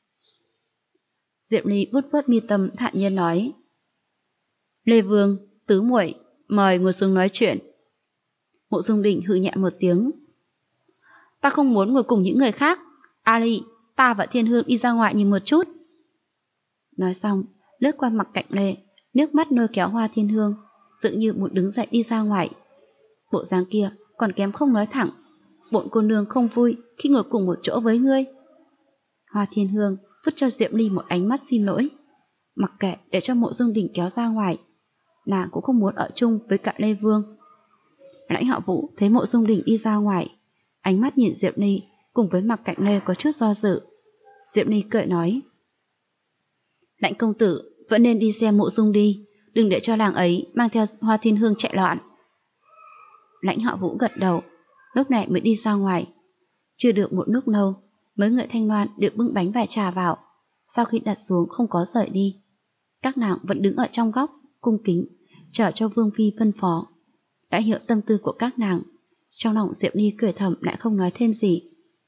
Diệp Ly vuốt vuốt mi tâm, thản nhiên nói, Lê Vương, tứ muội, mời ngồi xuống nói chuyện. Mộ Dung Đình hừ nhẹ một tiếng, ta không muốn ngồi cùng những người khác. Ali, ta và Thiên Hương đi ra ngoài nhìn một chút. Nói xong, lướt qua Mặc Cạnh Lê, nước mắt lôi kéo Hoa Thiên Hương, dường như muốn đứng dậy đi ra ngoài. Bộ dáng kia còn kém không nói thẳng, bộn cô nương không vui khi ngồi cùng một chỗ với ngươi. Hoa Thiên Hương vứt cho Diệp Ly một ánh mắt xin lỗi, mặc kệ để cho Mộ Dung Đình kéo ra ngoài, nàng cũng không muốn ở chung với cả Lê Vương. Lãnh Họ Vũ thấy Mộ Dung Đình đi ra ngoài, ánh mắt nhìn Diệp Ly cùng với Mặc Cạnh Lê có chút do dự. Diệp Ly cười nói, Lãnh công tử vẫn nên đi xem Mộ Dung đi, đừng để cho làng ấy mang theo Hoa Thiên Hương chạy loạn. Lãnh Họ Vũ gật đầu, lúc này mới đi ra ngoài. Chưa được một lúc lâu, mấy người Thanh Loan được bưng bánh và trà vào. Sau khi đặt xuống không có rời đi, các nàng vẫn đứng ở trong góc, cung kính, chờ cho Vương Phi phân phó. Đã hiểu tâm tư của các nàng, trong lòng Diệp Ly cười thầm lại không nói thêm gì.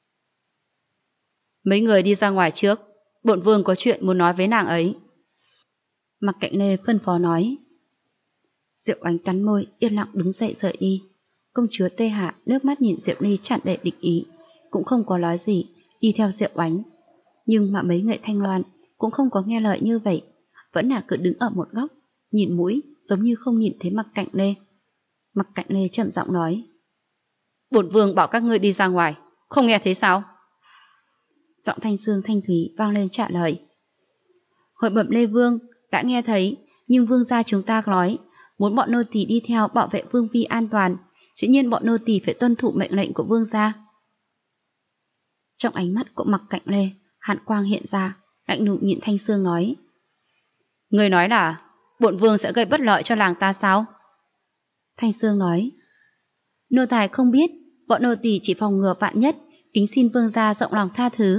Mấy người đi ra ngoài trước, bổn vương có chuyện muốn nói với nàng ấy. Mặc Cạnh Lê phân phó nói. Diệu Oánh cắn môi, yên lặng đứng dậy rời đi. Công chúa Tê Hạ nước mắt nhìn Diệp Ly tràn đầy địch ý, cũng không có nói gì, đi theo Diệu Oánh. Nhưng mà mấy người Thanh Loan cũng không có nghe lời như vậy, vẫn là cứ đứng ở một góc, nhìn mũi giống như không nhìn thấy Mặc Cạnh Lê. Mặc Cạnh Lê chậm giọng nói. Bổn vương bảo các ngươi đi ra ngoài, không nghe thấy sao? Giọng thanh xương thanh thúy vang lên trả lời. Hội bẩm Lê Vương, đã nghe thấy, nhưng vương gia chúng ta nói, muốn bọn nô tỳ đi theo bảo vệ vương phi an toàn, dĩ nhiên bọn nô tỳ phải tuân thủ mệnh lệnh của vương gia. Trong ánh mắt của Mặc Cạnh Lê, hàn quang hiện ra, lạnh lùng nhìn Thanh Sương nói. Người nói là, bổn vương sẽ gây bất lợi cho làng ta sao? Thanh Sương nói. Nô tài không biết, bọn nô tỳ chỉ phòng ngừa vạn nhất, kính xin vương gia rộng lòng tha thứ.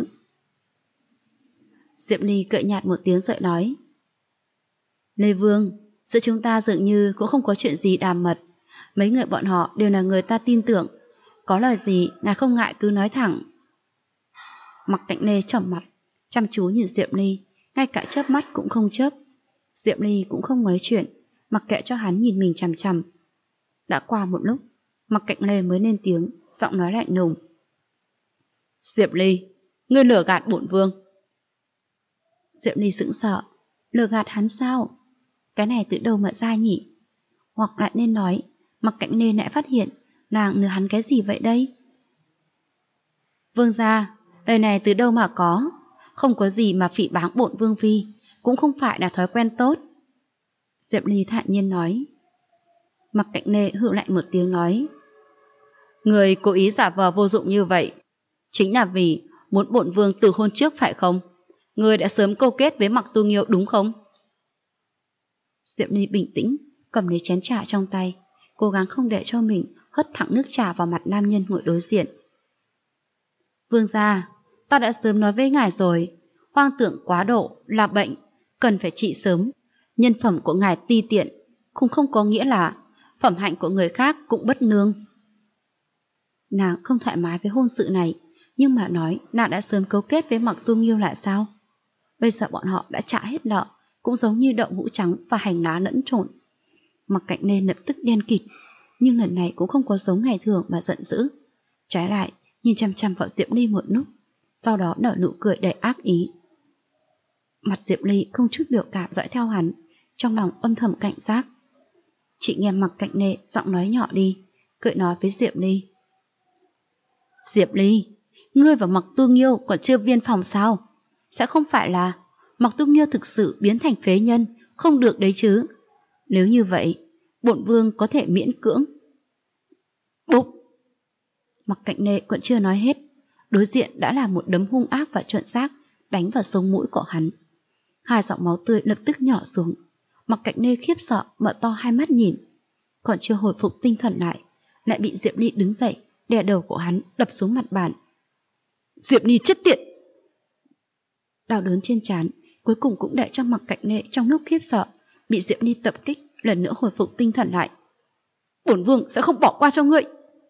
Diệp Ly cợt nhạt một tiếng rồi nói. Lê Vương, giữa chúng ta dường như cũng không có chuyện gì đàm mật. Mấy người bọn họ đều là người ta tin tưởng. Có lời gì, ngài không ngại cứ nói thẳng. Mặc Cạnh Lê trầm mặt, chăm chú nhìn Diệp Ly, ngay cả chớp mắt cũng không chớp. Diệp Ly cũng không nói chuyện, mặc kệ cho hắn nhìn mình chằm chằm. Đã qua một lúc, Mặc Cạnh Lê mới lên tiếng, giọng nói lạnh lùng. Diệp Ly, ngươi lừa gạt bổn vương. Diệp Ly sững sờ, lừa gạt hắn sao? Cái này từ đâu mà ra nhỉ? Hoặc lại nên nói, Mặc Cạnh Lê lại phát hiện nàng lừa hắn cái gì vậy đây? Vương gia, lời này từ đâu mà có? Không có gì mà phỉ báng bổn vương phi, cũng không phải là thói quen tốt. Diệp Ly thản nhiên nói. Mặc Cạnh Lê hự lại một tiếng nói. Người cố ý giả vờ vô dụng như vậy, chính là vì muốn bổn vương từ hôn trước phải không? Người đã sớm câu kết với Mặc Tu Nghiêu đúng không? Diệp Ly bình tĩnh, cầm lấy chén trà trong tay, cố gắng không để cho mình hất thẳng nước trà vào mặt nam nhân ngồi đối diện. Vương gia, ta đã sớm nói với ngài rồi, hoang tưởng quá độ là bệnh, cần phải trị sớm. Nhân phẩm của ngài ti tiện, cũng không có nghĩa là phẩm hạnh của người khác cũng bất nương. Nàng không thoải mái với hôn sự này, nhưng mà nói nàng đã sớm cấu kết với Mặc Tu Nghiêu là sao? Bây giờ bọn họ đã trả hết nợ, cũng giống như đậu hũ trắng và hành lá lẫn trộn. Mặc Cạnh Lê lập tức đen kịt, nhưng lần này cũng không có giống ngày thường mà giận dữ. Trái lại, nhìn chăm chăm vào Diệp Ly một lúc, sau đó nở nụ cười đầy ác ý. Mặt Diệp Ly không chút biểu cảm dõi theo hắn, trong lòng âm thầm cảnh giác. Chị nghe Mặc Cạnh Lê giọng nói nhỏ đi, cười nói với Diệp Ly. Diệp Ly, ngươi và Mặc Tu Nghiêu còn chưa viên phòng sao? Sẽ không phải là Mặc Tu Nghiêu thực sự biến thành phế nhân, không được đấy chứ? Nếu như vậy, bổn vương có thể miễn cưỡng. Bụp! Mặc Cạnh Lê còn chưa nói hết, đối diện đã là một đấm hung ác và chuẩn xác đánh vào sống mũi của hắn. Hai giọt máu tươi lập tức nhỏ xuống. Mặc Cạnh Lê khiếp sợ mở to hai mắt nhìn, còn chưa hồi phục tinh thần lại bị Diệp Ly đứng dậy đè đầu của hắn đập xuống mặt bàn. Diệp Ly chết tiệt! Đau đớn trên trán cuối cùng cũng để cho Mặc Cạnh Lê trong lúc khiếp sợ bị Diệp Ly tập kích lần nữa hồi phục tinh thần lại. Bổn vương sẽ không bỏ qua cho ngươi!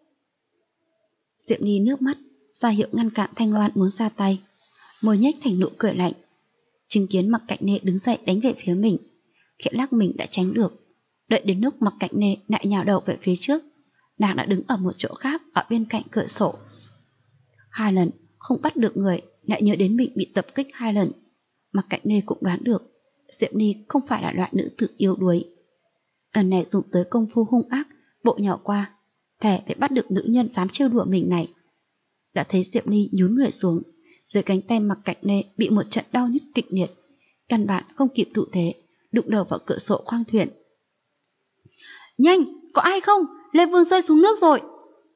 Diệp Ly nước mắt ra hiệu ngăn cản Thanh Loan muốn ra tay, môi nhếch thành nụ cười lạnh. Chứng kiến Mặc Cạnh Lê đứng dậy đánh về phía mình, khẽ lắc mình đã tránh được. Đợi đến lúc Mặc Cạnh Lê lại nhào đầu về phía trước, nàng đã đứng ở một chỗ khác ở bên cạnh cửa sổ. Hai lần không bắt được người, lại nhớ đến mình bị tập kích hai lần. Mặc Cạnh Lê cũng đoán được Diệp Ly không phải là loại nữ tử yếu đuối. Lần này dùng tới công phu hung ác, bộ nhào qua, thề để bắt được nữ nhân dám trêu đùa mình này. Đã thấy Diệp Ly nhún người xuống, dưới cánh tay Mặc Cạnh Lê bị một trận đau nhức kịch liệt, căn bản không kịp thủ thế, đụng đầu vào cửa sổ khoang thuyền. Nhanh, có ai không? Lê Vương rơi xuống nước rồi!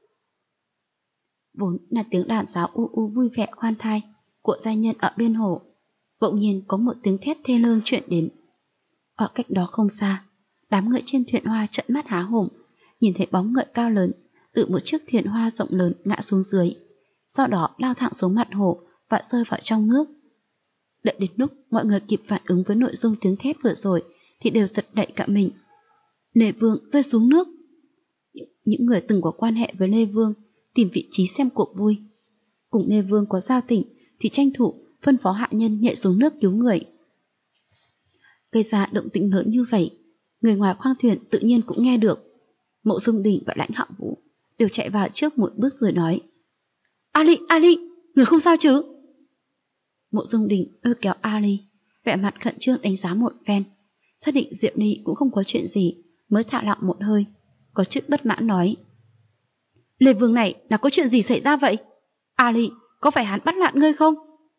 Vốn là tiếng đàn sáo u u vui vẻ khoan thai của giai nhân ở bên hồ, bỗng nhiên có một tiếng thét thê lương truyền đến. Ở cách đó không xa, Đám người trên thuyền hoa trợn mắt há hổm, nhìn thấy bóng người cao lớn từ một chiếc thuyền hoa rộng lớn ngã xuống dưới, sau đó lao thẳng xuống mặt hồ và rơi vào trong nước. Đợi đến lúc mọi người kịp phản ứng với nội dung tiếng thét vừa rồi thì đều giật đậy cả mình. Lê Vương rơi xuống nước. Những người từng có quan hệ với Lê Vương tìm vị trí xem cuộc vui. Cùng Lê Vương có giao tình thì tranh thủ phân phó hạ nhân nhảy xuống nước cứu người. Gây ra động tĩnh lớn như vậy, người ngoài khoang thuyền tự nhiên cũng nghe được. Mộ Dung Đình và Lãnh Hạo Vũ đều chạy vào trước một bước rồi nói: Ali, người không sao chứ? Mộ Dung Đình lôi kéo Ali, vẻ mặt khẩn trương đánh giá một phen, xác định Diệp Ly cũng không có chuyện gì, mới thả lỏng một hơi, có chút bất mãn nói: Lê Vương này là có chuyện gì xảy ra vậy? Ali, có phải hắn bắt nạt ngươi không?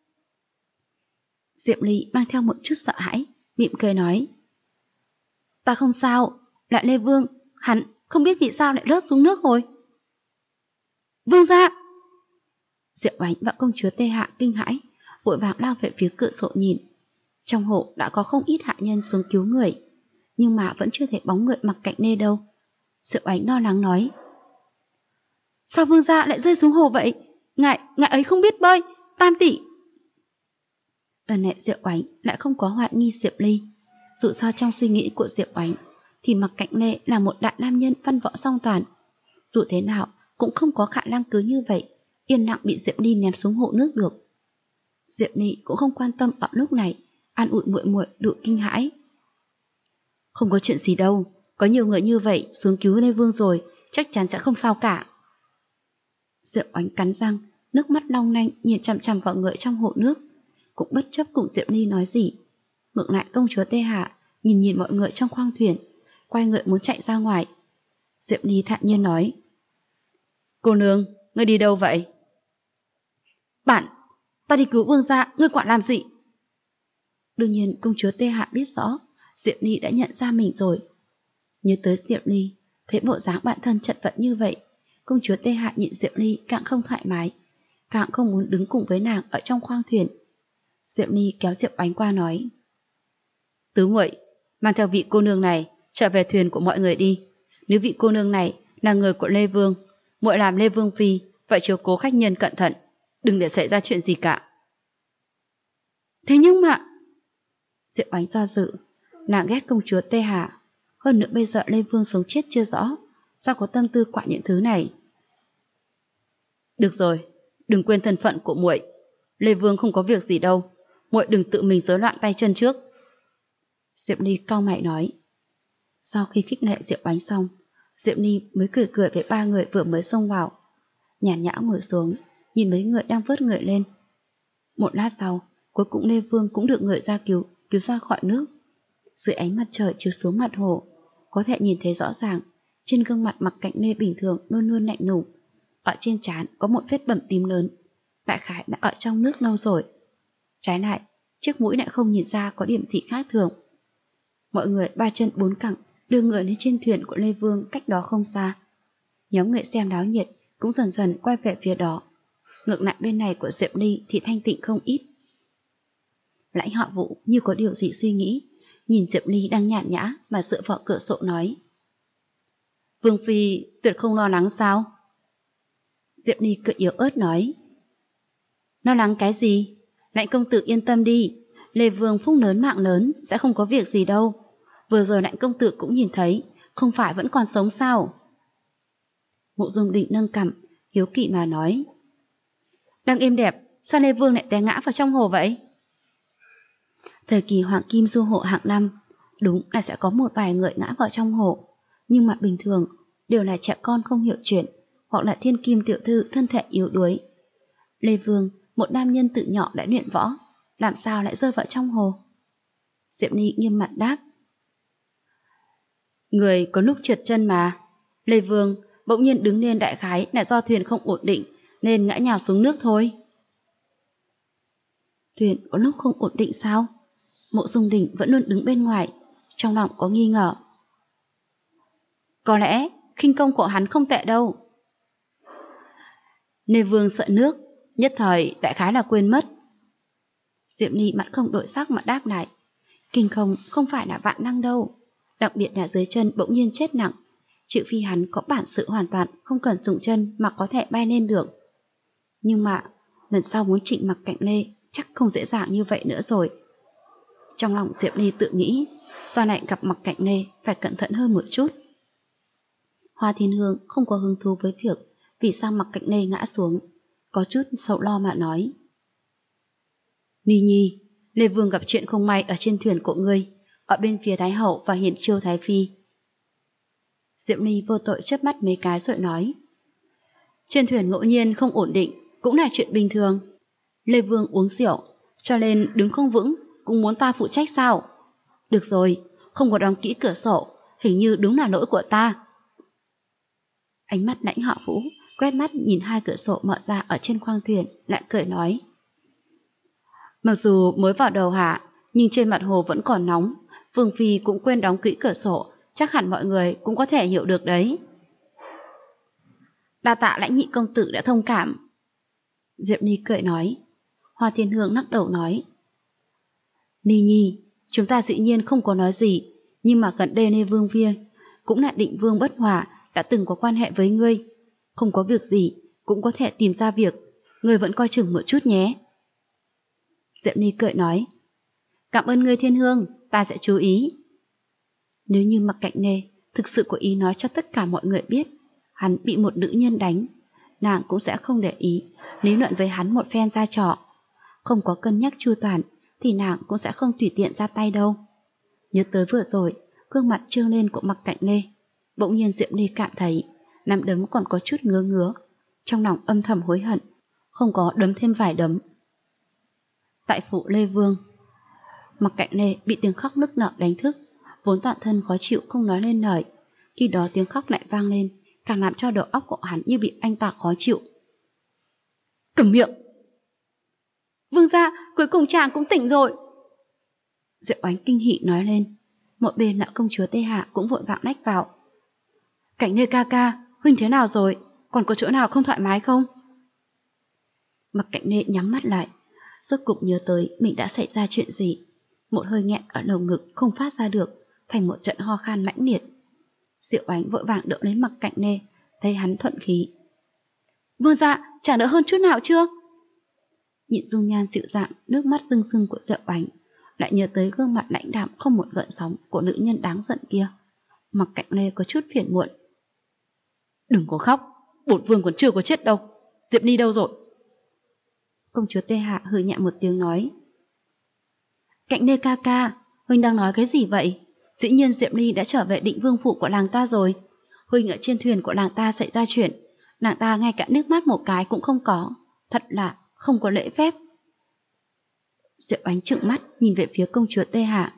Diệp Ly mang theo một chút sợ hãi, mỉm cười nói: Ta không sao, lại Lê Vương, hắn không biết vì sao lại rớt xuống nước rồi. Vương gia! Diệu Oánh và công chúa Tê Hạ kinh hãi, vội vàng lao về phía cửa sổ nhìn. Trong hộ đã có không ít hạ nhân xuống cứu người, nhưng mà vẫn chưa thấy bóng người mặc cạnh Lê đâu. Diệu Oánh lo lắng nói: Sao vương gia lại rơi xuống hồ vậy? Ngài ấy không biết bơi, Tam tỷ. Lần này Diệu Oánh lại không có hoài nghi Diệp Ly. Dù sao trong suy nghĩ của Diệp Oánh thì mặc cạnh Lê là một đại nam nhân văn võ song toàn, dù thế nào cũng không có khả năng cứ như vậy yên lặng bị Diệp Ly ném xuống hồ nước được. Diệp Ly cũng không quan tâm ở lúc này, an ủi muội muội đủ kinh hãi: Không có chuyện gì đâu, có nhiều người như vậy xuống cứu Lê Vương rồi, chắc chắn sẽ không sao cả. Diệp Oánh cắn răng, nước mắt long lanh nhìn chằm chằm vào người trong hồ nước, cũng bất chấp cùng Diệp Ly nói gì. Ngược lại công chúa Tê Hạ nhìn mọi người trong khoang thuyền, quay người muốn chạy ra ngoài. Diệp Ly thản nhiên nói: Cô nương, ngươi đi đâu vậy? Ta đi cứu vương gia, ngươi quản làm gì? Đương nhiên công chúa Tê Hạ biết rõ Diệp Ly đã nhận ra mình rồi. Nhớ tới Diệp Ly, thấy bộ dáng bản thân chật vật như vậy, công chúa Tê Hạ nhịn Diệp Ly càng không thoải mái, càng không muốn đứng cùng với nàng ở trong khoang thuyền. Diệp Ly kéo Diệp Oánh qua nói: Tứ muội, mang theo vị cô nương này trở về thuyền của mọi người đi. Nếu vị cô nương này là người của Lê Vương, muội làm Lê Vương phi, vậy chiếu cố khách nhân cẩn thận, đừng để xảy ra chuyện gì cả. Thế nhưng mà... Diệp Oánh do dự, nàng ghét công chúa Tê Hạ, hơn nữa bây giờ Lê Vương sống chết chưa rõ, sao có tâm tư quản những thứ này. Được rồi, đừng quên thân phận của muội. Lê Vương không có việc gì đâu, muội đừng tự mình rối loạn tay chân trước. Diệp Ly cau mày nói. Sau khi khích lệ Diệp Oánh xong, Diệp Ly mới cười cười với ba người vừa mới xông vào, nhàn nhã ngồi xuống, nhìn mấy người đang vớt người lên. Một lát sau, cuối cùng Lê Vương cũng được người ra cứu ra khỏi nước. Dưới ánh mặt trời chiếu xuống mặt hồ, có thể nhìn thấy rõ ràng trên gương mặt mặc cạnh Lê bình thường luôn luôn lạnh lùng, ở trên trán có một vết bầm tím lớn, đại khái đã ở trong nước lâu rồi. Trái lại, chiếc mũi lại không nhìn ra có điểm gì khác thường. Mọi người ba chân bốn cẳng đưa người lên trên thuyền của Lê Vương cách đó không xa. Nhóm người xem náo nhiệt cũng dần dần quay về phía đó. Ngược lại bên này của Diệp Ly thì thanh tịnh không ít. Lãnh Họ Vũ như có điều gì suy nghĩ, nhìn Diệp Ly đang nhàn nhã mà dựa vào cửa sổ nói: Vương phi tuyệt không lo lắng sao? Diệp Ly cười yếu ớt nói: Lo lắng cái gì? Lãnh công tử yên tâm đi, Lê Vương phúc lớn mạng lớn, sẽ không có việc gì đâu. Vừa rồi Lãnh công tử cũng nhìn thấy, không phải vẫn còn sống sao? Mộ Dung Định nâng cằm, hiếu kỳ mà nói: Đang êm đẹp, sao Lê Vương lại té ngã vào trong hồ vậy? Thời kỳ hoàng kim du hộ hạng năm, đúng là sẽ có một vài người ngã vào trong hồ, nhưng mà bình thường đều là trẻ con không hiểu chuyện, hoặc là thiên kim tiểu thư thân thể yếu đuối. Lê Vương, một nam nhân từ nhỏ đã luyện võ, làm sao lại rơi vào trong hồ? Diệp Ly nghiêm mặt đáp: Người có lúc trượt chân mà. Lê Vương bỗng nhiên đứng lên, đại khái là do thuyền không ổn định nên ngã nhào xuống nước thôi. Thuyền có lúc không ổn định sao? Mộ Dung Đình vẫn luôn đứng bên ngoài, trong lòng có nghi ngờ. Có lẽ khinh công của hắn không tệ đâu. Lê Vương sợ nước, nhất thời đại khái là quên mất. Diệp Ly mặt không đổi sắc mà đáp lại: Kinh không phải là vạn năng đâu, đặc biệt là dưới chân bỗng nhiên chết nặng, trừ phi hắn có bản sự hoàn toàn không cần dùng chân mà có thể bay lên được. Nhưng mà lần sau muốn trịnh Mặc Cạnh Lê chắc không dễ dàng như vậy nữa rồi. Trong lòng Diệp Ly tự nghĩ, sau này gặp Mặc Cạnh Lê phải cẩn thận hơn một chút. Hoa Thiên Hương không có hứng thú với việc vì sao Mặc Cạnh Lê ngã xuống, có chút sầu lo mà nói. Ni Nhi, Lê Vương gặp chuyện không may ở trên thuyền của ngươi, ở bên phía Thái Hậu và Hiển Chiêu Thái Phi. Diệp Ly vô tội chớp mắt mấy cái rồi nói. Trên thuyền ngẫu nhiên không ổn định cũng là chuyện bình thường. Lê Vương uống rượu, cho nên đứng không vững, cũng muốn ta phụ trách sao? Được rồi, không có đóng kỹ cửa sổ, hình như đúng là lỗi của ta. Ánh mắt Lãnh Hạ Vũ quét mắt nhìn hai cửa sổ mở ra ở trên khoang thuyền, lại cười nói. Mặc dù mới vào đầu hạ, nhưng trên mặt hồ vẫn còn nóng, Vương Phi cũng quên đóng kỹ cửa sổ, chắc hẳn mọi người cũng có thể hiểu được đấy. Đa tạ Lãnh nhị công tử đã thông cảm. Diệp Ly cười nói. Hoa Thiên Hương lắc đầu nói. Ni Nhi, chúng ta dĩ nhiên không có nói gì, nhưng mà gần đây Lê Vương Phi cũng là Định Vương bất hòa, đã từng có quan hệ với ngươi. Không có việc gì, cũng có thể tìm ra việc, ngươi vẫn coi chừng một chút nhé. Diệp Ly cười nói. Cảm ơn ngươi Thiên Hương, ta sẽ chú ý. Nếu như Mặc Cạnh Lê thực sự có ý nói cho tất cả mọi người biết hắn bị một nữ nhân đánh, nàng cũng sẽ không để ý lý luận với hắn một phen ra trò. Không có cân nhắc chu toàn thì nàng cũng sẽ không tùy tiện ra tay đâu. Nhớ tới vừa rồi, gương mặt trương lên của Mặc Cạnh Lê, bỗng nhiên Diệp Ly cảm thấy nắm đấm còn có chút ngứa ngứa, trong lòng âm thầm hối hận, không có đấm thêm vài đấm. Tại phủ Lê Vương, Mặc Cạnh Lê bị tiếng khóc nức nở đánh thức, vốn toàn thân khó chịu không nói lên lời, khi đó tiếng khóc lại vang lên, càng làm cho đầu óc của hắn như bị anh tạc khó chịu. Câm miệng! Vương gia, cuối cùng chàng cũng tỉnh rồi. Diệu Oánh kinh hỉ nói lên. Một bên là công chúa Tê Hạ cũng vội vàng lách vào. Cảnh Lê ca ca, huynh thế nào rồi? Còn có chỗ nào không thoải mái không? Mặc Cảnh Lê nhắm mắt lại, rốt cục nhớ tới mình đã xảy ra chuyện gì. Một hơi nghẹn ở lồng ngực không phát ra được, thành một trận ho khan mãnh liệt. Diệu Oánh vội vàng đỡ lấy Mặc Cảnh Lê, thấy hắn thuận khí. Vương gia, chàng đỡ hơn chút nào chưa? Nhịn dung nhan dịu dàng, nước mắt rưng rưng của Diệu Oánh, lại nhớ tới gương mặt lãnh đạm không một gợn sóng của nữ nhân đáng giận kia. Mặc Cạnh Lê có chút phiền muộn. Đừng có khóc, bổn vương còn chưa có chết đâu. Diệp Ly đâu rồi? Công chúa Tê Hạ hừ nhẹ một tiếng nói. Cạnh Lê ca ca, huynh đang nói cái gì vậy? Dĩ nhiên Diệp Ly đã trở về Định Vương phủ của làng ta rồi. Huynh ở trên thuyền của làng ta xảy ra chuyện, nàng ta ngay cả nước mắt một cái cũng không có, thật là không có lễ phép. Diệu Oánh trừng mắt nhìn về phía công chúa Tê Hạ.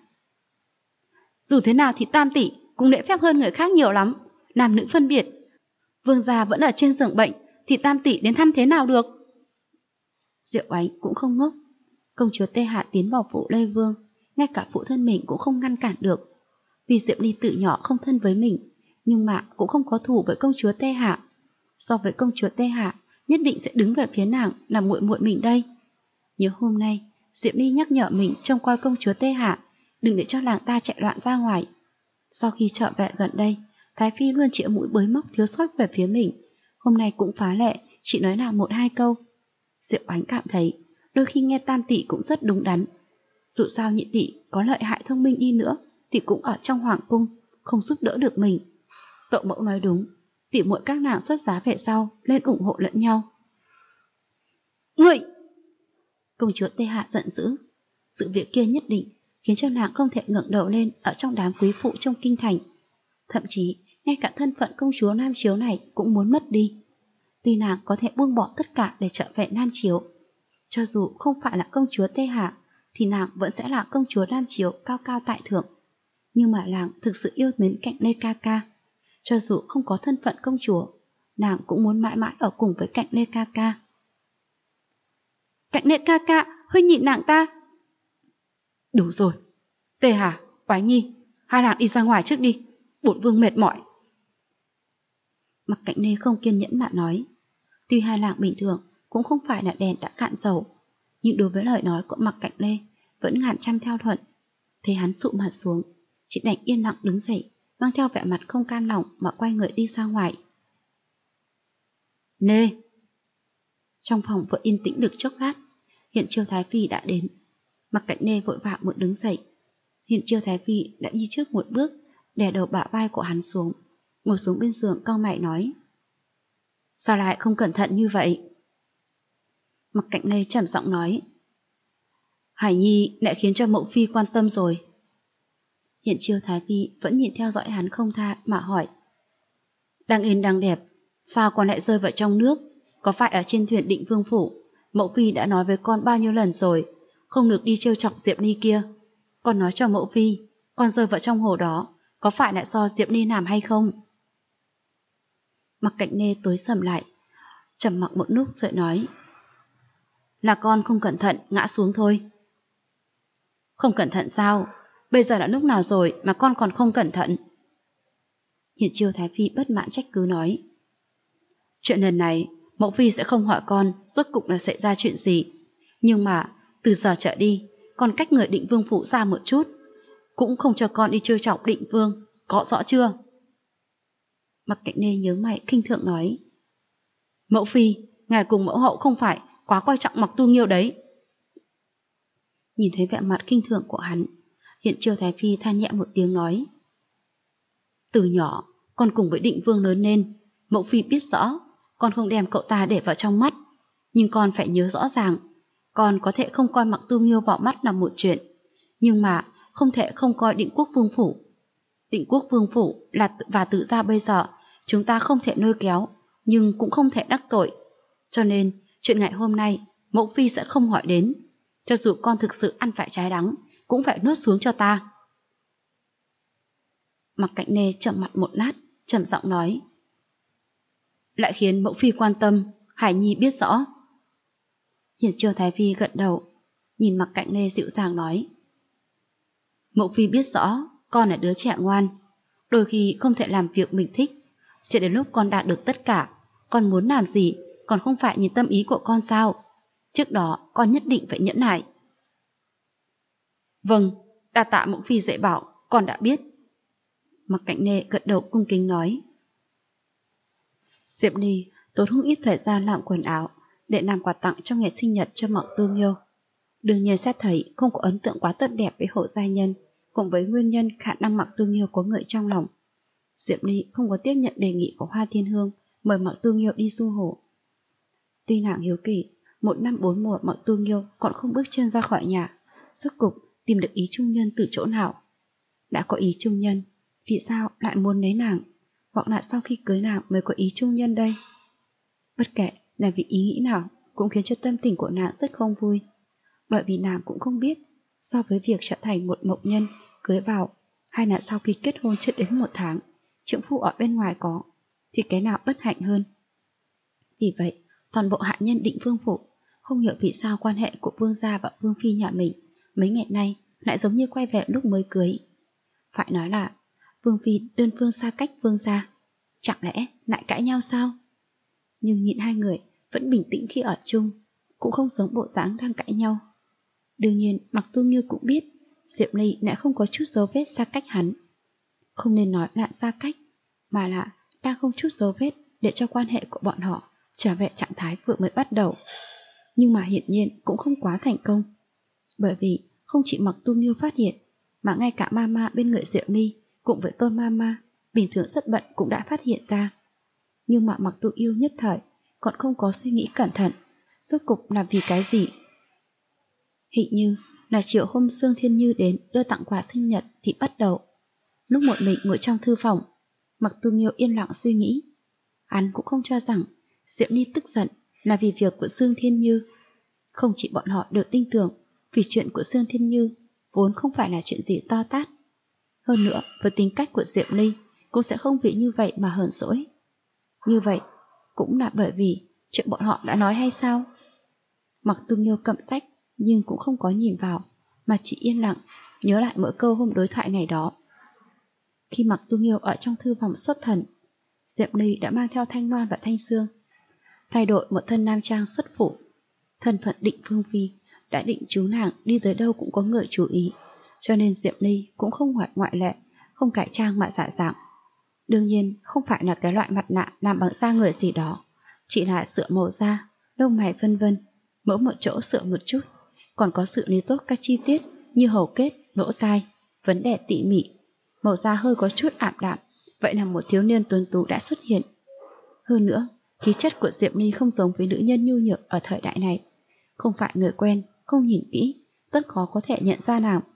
Dù thế nào thì Tam tỷ cũng lễ phép hơn người khác nhiều lắm, nam nữ phân biệt. Vương gia vẫn ở trên giường bệnh thì Tam tỷ đến thăm thế nào được? Diệu Oánh cũng không ngốc. Công chúa Tê Hạ tiến vào phủ Lê Vương, ngay cả phụ thân mình cũng không ngăn cản được. Vì Diệp Ly từ nhỏ không thân với mình, nhưng mà cũng không có thù với công chúa Tê Hạ. So với công chúa Tê Hạ, nhất định sẽ đứng về phía nàng là muội muội mình đây. Nhớ hôm nay Diệp Ly nhắc nhở mình trông coi công chúa Tê Hạ, đừng để cho làng ta chạy loạn ra ngoài. Sau khi trở về gần đây, Thái Phi luôn chĩa mũi bới móc thiếu sót về phía mình, hôm nay cũng phá lệ, chỉ nói là một hai câu. Diệu Oánh cảm thấy đôi khi nghe Tam tỷ cũng rất đúng đắn. Dù sao nhị tỷ có lợi hại thông minh đi nữa thì cũng ở trong hoàng cung, không giúp đỡ được mình. Cậu mẫu nói đúng, tỷ muội các nàng xuất giá về sau lên ủng hộ lẫn nhau. Ngươi! Công chúa Tê Hạ giận dữ. Sự việc kia nhất định khiến cho nàng không thể ngẩng đầu lên ở trong đám quý phụ trong kinh thành. Thậm chí ngay cả thân phận công chúa Nam Chiếu này cũng muốn mất đi. Tuy nàng có thể buông bỏ tất cả để trở về Nam Chiếu, cho dù không phải là công chúa Tê Hạ thì nàng vẫn sẽ là công chúa Nam Chiếu cao cao tại thượng. Nhưng mà nàng thực sự yêu mến Cạnh Lê ca ca. Cho dù không có thân phận công chúa, nàng cũng muốn mãi mãi ở cùng với Cạnh Lê ca ca. Cạnh Lê ca ca, huynh nhịn nàng ta. Đủ rồi. Tê Hà, Oánh Nhi, hai nàng đi ra ngoài trước đi, bổn vương mệt mỏi. Mặc Cạnh Lê không kiên nhẫn mà nói. Tuy hai nàng bình thường cũng không phải là đèn đã cạn dầu, nhưng đối với lời nói của Mặc Cạnh Lê vẫn ngàn trăm theo thuận. Thấy hắn sụ mặt xuống, Chị đành yên lặng đứng dậy, mang theo vẻ mặt không cam lòng mà quay người đi ra ngoài. Nê! Trong phòng vừa yên tĩnh được chốc lát, Hiện Chiêu Thái Phi đã đến. Mặc Cạnh Nê vội vã muốn đứng dậy. Hiện Chiêu Thái Phi đã đi trước một bước, đè đầu bả vai của hắn xuống, ngồi xuống bên giường cau mày nói: Sao lại không cẩn thận như vậy? Mặc Cạnh Nê trầm giọng nói: Hải Nhi lại khiến cho mẫu phi quan tâm rồi. Hiện Chiêu Thái Phi vẫn nhìn theo dõi hắn không tha mà hỏi: Đang yên đang đẹp, sao con lại rơi vào trong nước? Có phải ở trên thuyền Định Vương phủ, mẫu phi đã nói với con bao nhiêu lần rồi, không được đi trêu chọc Diệp Ly kia? Con nói cho mẫu phi, con rơi vào trong hồ đó, có phải là do Diệp Ly làm hay không? Mặc Cạnh Nê tối sầm lại, trầm mặc một lúc rồi nói: Là con không cẩn thận ngã xuống thôi. Không cẩn thận sao? Bây giờ đã lúc nào rồi mà con còn không cẩn thận? Hiện Chiêu Thái Phi bất mãn trách cứ nói: Chuyện lần này mẫu phi sẽ không hỏi con rốt cục là xảy ra chuyện gì, nhưng mà từ giờ trở đi con cách người Định Vương phủ ra một chút, cũng không cho con đi trêu chọc Định Vương, có rõ chưa? Mặc Cạnh Nê nhớ mày khinh thường nói: Mẫu phi, ngài cùng mẫu hậu không phải quá coi trọng Mặc Tu Nghiêu đấy. Nhìn thấy vẻ mặt khinh thường của hắn, Hiện Chiêu Thái Phi than nhẹ một tiếng nói: Từ nhỏ con cùng với Định Vương lớn lên, mẫu phi biết rõ con không đem cậu ta để vào trong mắt, nhưng con phải nhớ rõ ràng, con có thể không coi Mặc Tu Nghiêu vào mắt là một chuyện, nhưng mà không thể không coi Định Quốc Vương phủ. Định Quốc Vương phủ và Tự gia bây giờ chúng ta không thể lôi kéo, nhưng cũng không thể đắc tội, cho nên chuyện ngày hôm nay mẫu phi sẽ không hỏi đến, cho dù con thực sự ăn phải trái đắng cũng phải nuốt xuống cho ta. Mặc Cạnh Nê trầm mặt một lát, trầm giọng nói: Lại khiến mẫu phi quan tâm, Hải Nhi biết rõ. Hiển Chiêu Thái Phi gật đầu, nhìn Mặc Cạnh Nê dịu dàng nói: Mẫu phi biết rõ con là đứa trẻ ngoan, đôi khi không thể làm việc mình thích, cho đến lúc con đạt được tất cả, con muốn làm gì còn không phải nhìn tâm ý của con sao? Trước đó con nhất định phải nhẫn nại. Vâng, đa tạ mẫu phi dạy bảo, con đã biết. Mặc Cạnh Nê gật đầu cung kính nói. Diệp Ly tốn không ít thời gian làm quần áo để làm quà tặng trong ngày sinh nhật cho Mặc Tu Nghiêu. Đương nhiên xét thấy không có ấn tượng quá tốt đẹp với hộ gia nhân, cùng với nguyên nhân khả năng Mặc Tu Nghiêu có người trong lòng, Diệp Ly không có tiếp nhận đề nghị của Hoa Thiên Hương mời Mặc Tu Nghiêu đi du hồ. Tuy nàng hiếu kỳ, một năm 4 mùa Mặc Tu Nghiêu còn không bước chân ra khỏi nhà, rốt cục tìm được ý trung nhân từ chỗ nào. Đã có ý trung nhân, vì sao lại muốn lấy nàng, hoặc là sau khi cưới nàng mới có ý trung nhân đây? Bất kể là vì ý nghĩ nào cũng khiến cho tâm tình của nàng rất không vui, bởi vì nàng cũng không biết so với việc trở thành một mộng nhân cưới vào, hay là sau khi kết hôn chưa đến 1 tháng trượng phu ở bên ngoài có, thì cái nào bất hạnh hơn. Vì vậy toàn bộ hạ nhân Định Vương phủ không hiểu vì sao quan hệ của vương gia và vương phi nhà mình mấy ngày nay lại giống như quay về lúc mới cưới. Phải nói là vương phi đơn phương xa cách vương gia, chẳng lẽ lại cãi nhau sao? Nhưng nhìn hai người vẫn bình tĩnh khi ở chung, cũng không giống bộ dáng đang cãi nhau. Đương nhiên Mặc Tu Nghiêu cũng biết Diệp Ly lại không có chút dấu vết xa cách hắn. Không nên nói là xa cách, mà là đang không chút dấu vết để cho quan hệ của bọn họ trở về trạng thái vừa mới bắt đầu. Nhưng mà hiển nhiên cũng không quá thành công, bởi vì không chỉ Mặc Tu Nghiêu phát hiện, mà ngay cả Mama bên người Diệp Ly cùng với Tôn Mama bình thường rất bận cũng đã phát hiện ra. Nhưng mà Mặc Tu Yêu nhất thời còn không có suy nghĩ cẩn thận, rốt cục là vì cái gì? Hình như là chiều hôm Sương Thiên Như đến đưa tặng quà sinh nhật thì bắt đầu. Lúc một mình ngồi trong thư phòng, Mặc Tu Nghiêu yên lặng suy nghĩ. Hắn cũng không cho rằng Diệp Ly tức giận là vì việc của Sương Thiên Như. Không chỉ bọn họ đều tin tưởng, vì chuyện của Sương Thiên Như vốn không phải là chuyện gì to tát. Hơn nữa, với tính cách của Diệp Ly cũng sẽ không vì như vậy mà hờn dỗi. Như vậy cũng là bởi vì chuyện bọn họ đã nói hay sao? Mặc Tu Nghiêu cầm sách nhưng cũng không có nhìn vào, mà chỉ yên lặng nhớ lại mỗi câu hôm đối thoại ngày đó. Khi Mặc Tu Nghiêu ở trong thư phòng xuất thần, Diệp Ly đã mang theo Thanh Loan và Thanh Sương, thay đổi một thân nam trang xuất phủ. Thân phận Định Vương phi đã định chú nàng đi tới đâu cũng có người chú ý, cho nên Diệp Ly cũng không ngoại lệ, không cải trang mà giả dạng. Đương nhiên không phải là cái loại mặt nạ làm bằng da người gì đó, chỉ là sửa màu da, lông mày vân vân, mỗi một chỗ sửa một chút, còn có xử lý tốt các chi tiết như hầu kết, lỗ tai, vấn đề tỉ mỉ. Màu da hơi có chút ảm đạm, vậy là một thiếu niên tuấn tú đã xuất hiện. Hơn nữa, khí chất của Diệp Ly không giống với nữ nhân nhu nhược ở thời đại này. Không phải người quen, không nhìn kỹ, rất khó có thể nhận ra nàng.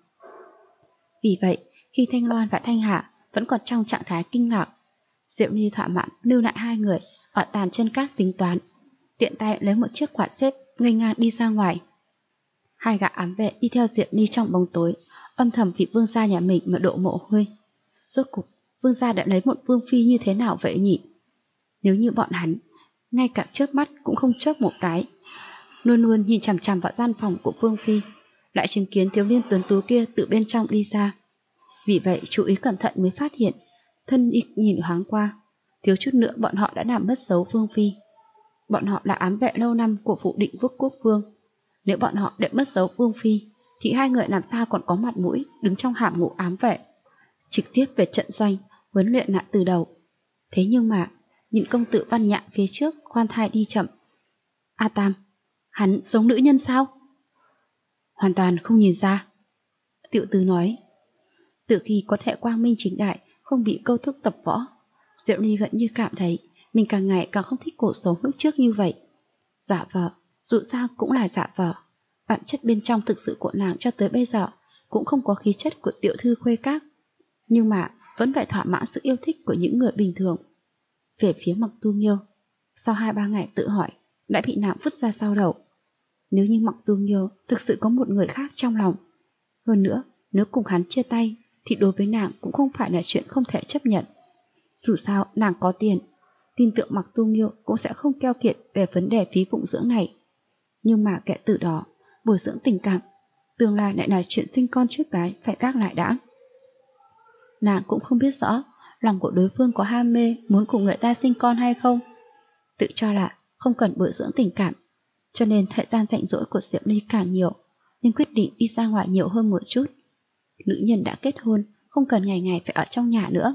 Vì vậy, khi Thanh Loan và Thanh Hạ vẫn còn trong trạng thái kinh ngạc, Diệp Ly thỏa mãn lưu lại hai người ở tàn chân các tính toán, tiện tay lấy một chiếc quạt xếp nghênh ngang đi ra ngoài. Hai gã ám vệ đi theo Diệp Ly trong bóng tối, âm thầm vì vương gia nhà mình mà đổ mồ hôi. Rốt cục, vương gia đã lấy một vương phi như thế nào vậy nhỉ? Nếu như bọn hắn, ngay cả chớp mắt cũng không chớp một cái, luôn luôn nhìn chằm chằm vào gian phòng của vương phi, lại chứng kiến thiếu niên tuấn tú kia từ bên trong đi ra. Vì vậy chú ý cẩn thận mới phát hiện, thân y nhìn thoáng qua, thiếu chút nữa bọn họ đã làm mất dấu vương phi. Bọn họ là ám vệ lâu năm của phủ Định Quốc quốc vương. Nếu bọn họ để mất dấu vương phi, thì hai người làm sao còn có mặt mũi đứng trong hàm ngũ ám vệ, trực tiếp về trận doanh, huấn luyện lại từ đầu. Thế nhưng mà, nhìn công tử Văn Nhạn phía trước khoan thai đi chậm. A Tam, hắn giống nữ nhân sao? Hoàn toàn không nhìn ra. Tiểu Tứ nói. Từ khi có thể quang minh chính đại, không bị câu thúc tập võ, Diệu Ly gần như cảm thấy mình càng ngày càng không thích cuộc sống lúc trước như vậy. Giả vờ, dù sao cũng là giả vờ. Bản chất bên trong thực sự của nàng cho tới bây giờ cũng không có khí chất của tiểu thư khuê các, nhưng mà vẫn phải thỏa mãn sự yêu thích của những người bình thường. Về phía Mặc Tu Nghiêu, sau 2-3 ngày tự hỏi, đã bị nàng vứt ra sau đầu. Nếu như Mặc Tu Nghiêu thực sự có một người khác trong lòng, hơn nữa, nếu cùng hắn chia tay, thì đối với nàng cũng không phải là chuyện không thể chấp nhận. Dù sao, nàng có tiền, tin tưởng Mặc Tu Nghiêu cũng sẽ không keo kiệt về vấn đề phí phụng dưỡng này. Nhưng mà kể từ đó, bồi dưỡng tình cảm, tương lai lại là chuyện sinh con trước cái phải gác lại đã. Nàng cũng không biết rõ lòng của đối phương có ham mê muốn cùng người ta sinh con hay không. Tự cho là không cần bồi dưỡng tình cảm, cho nên thời gian rảnh rỗi của Diệp Ly càng nhiều, nên quyết định đi ra ngoài nhiều hơn một chút. Nữ nhân đã kết hôn, không cần ngày ngày phải ở trong nhà nữa.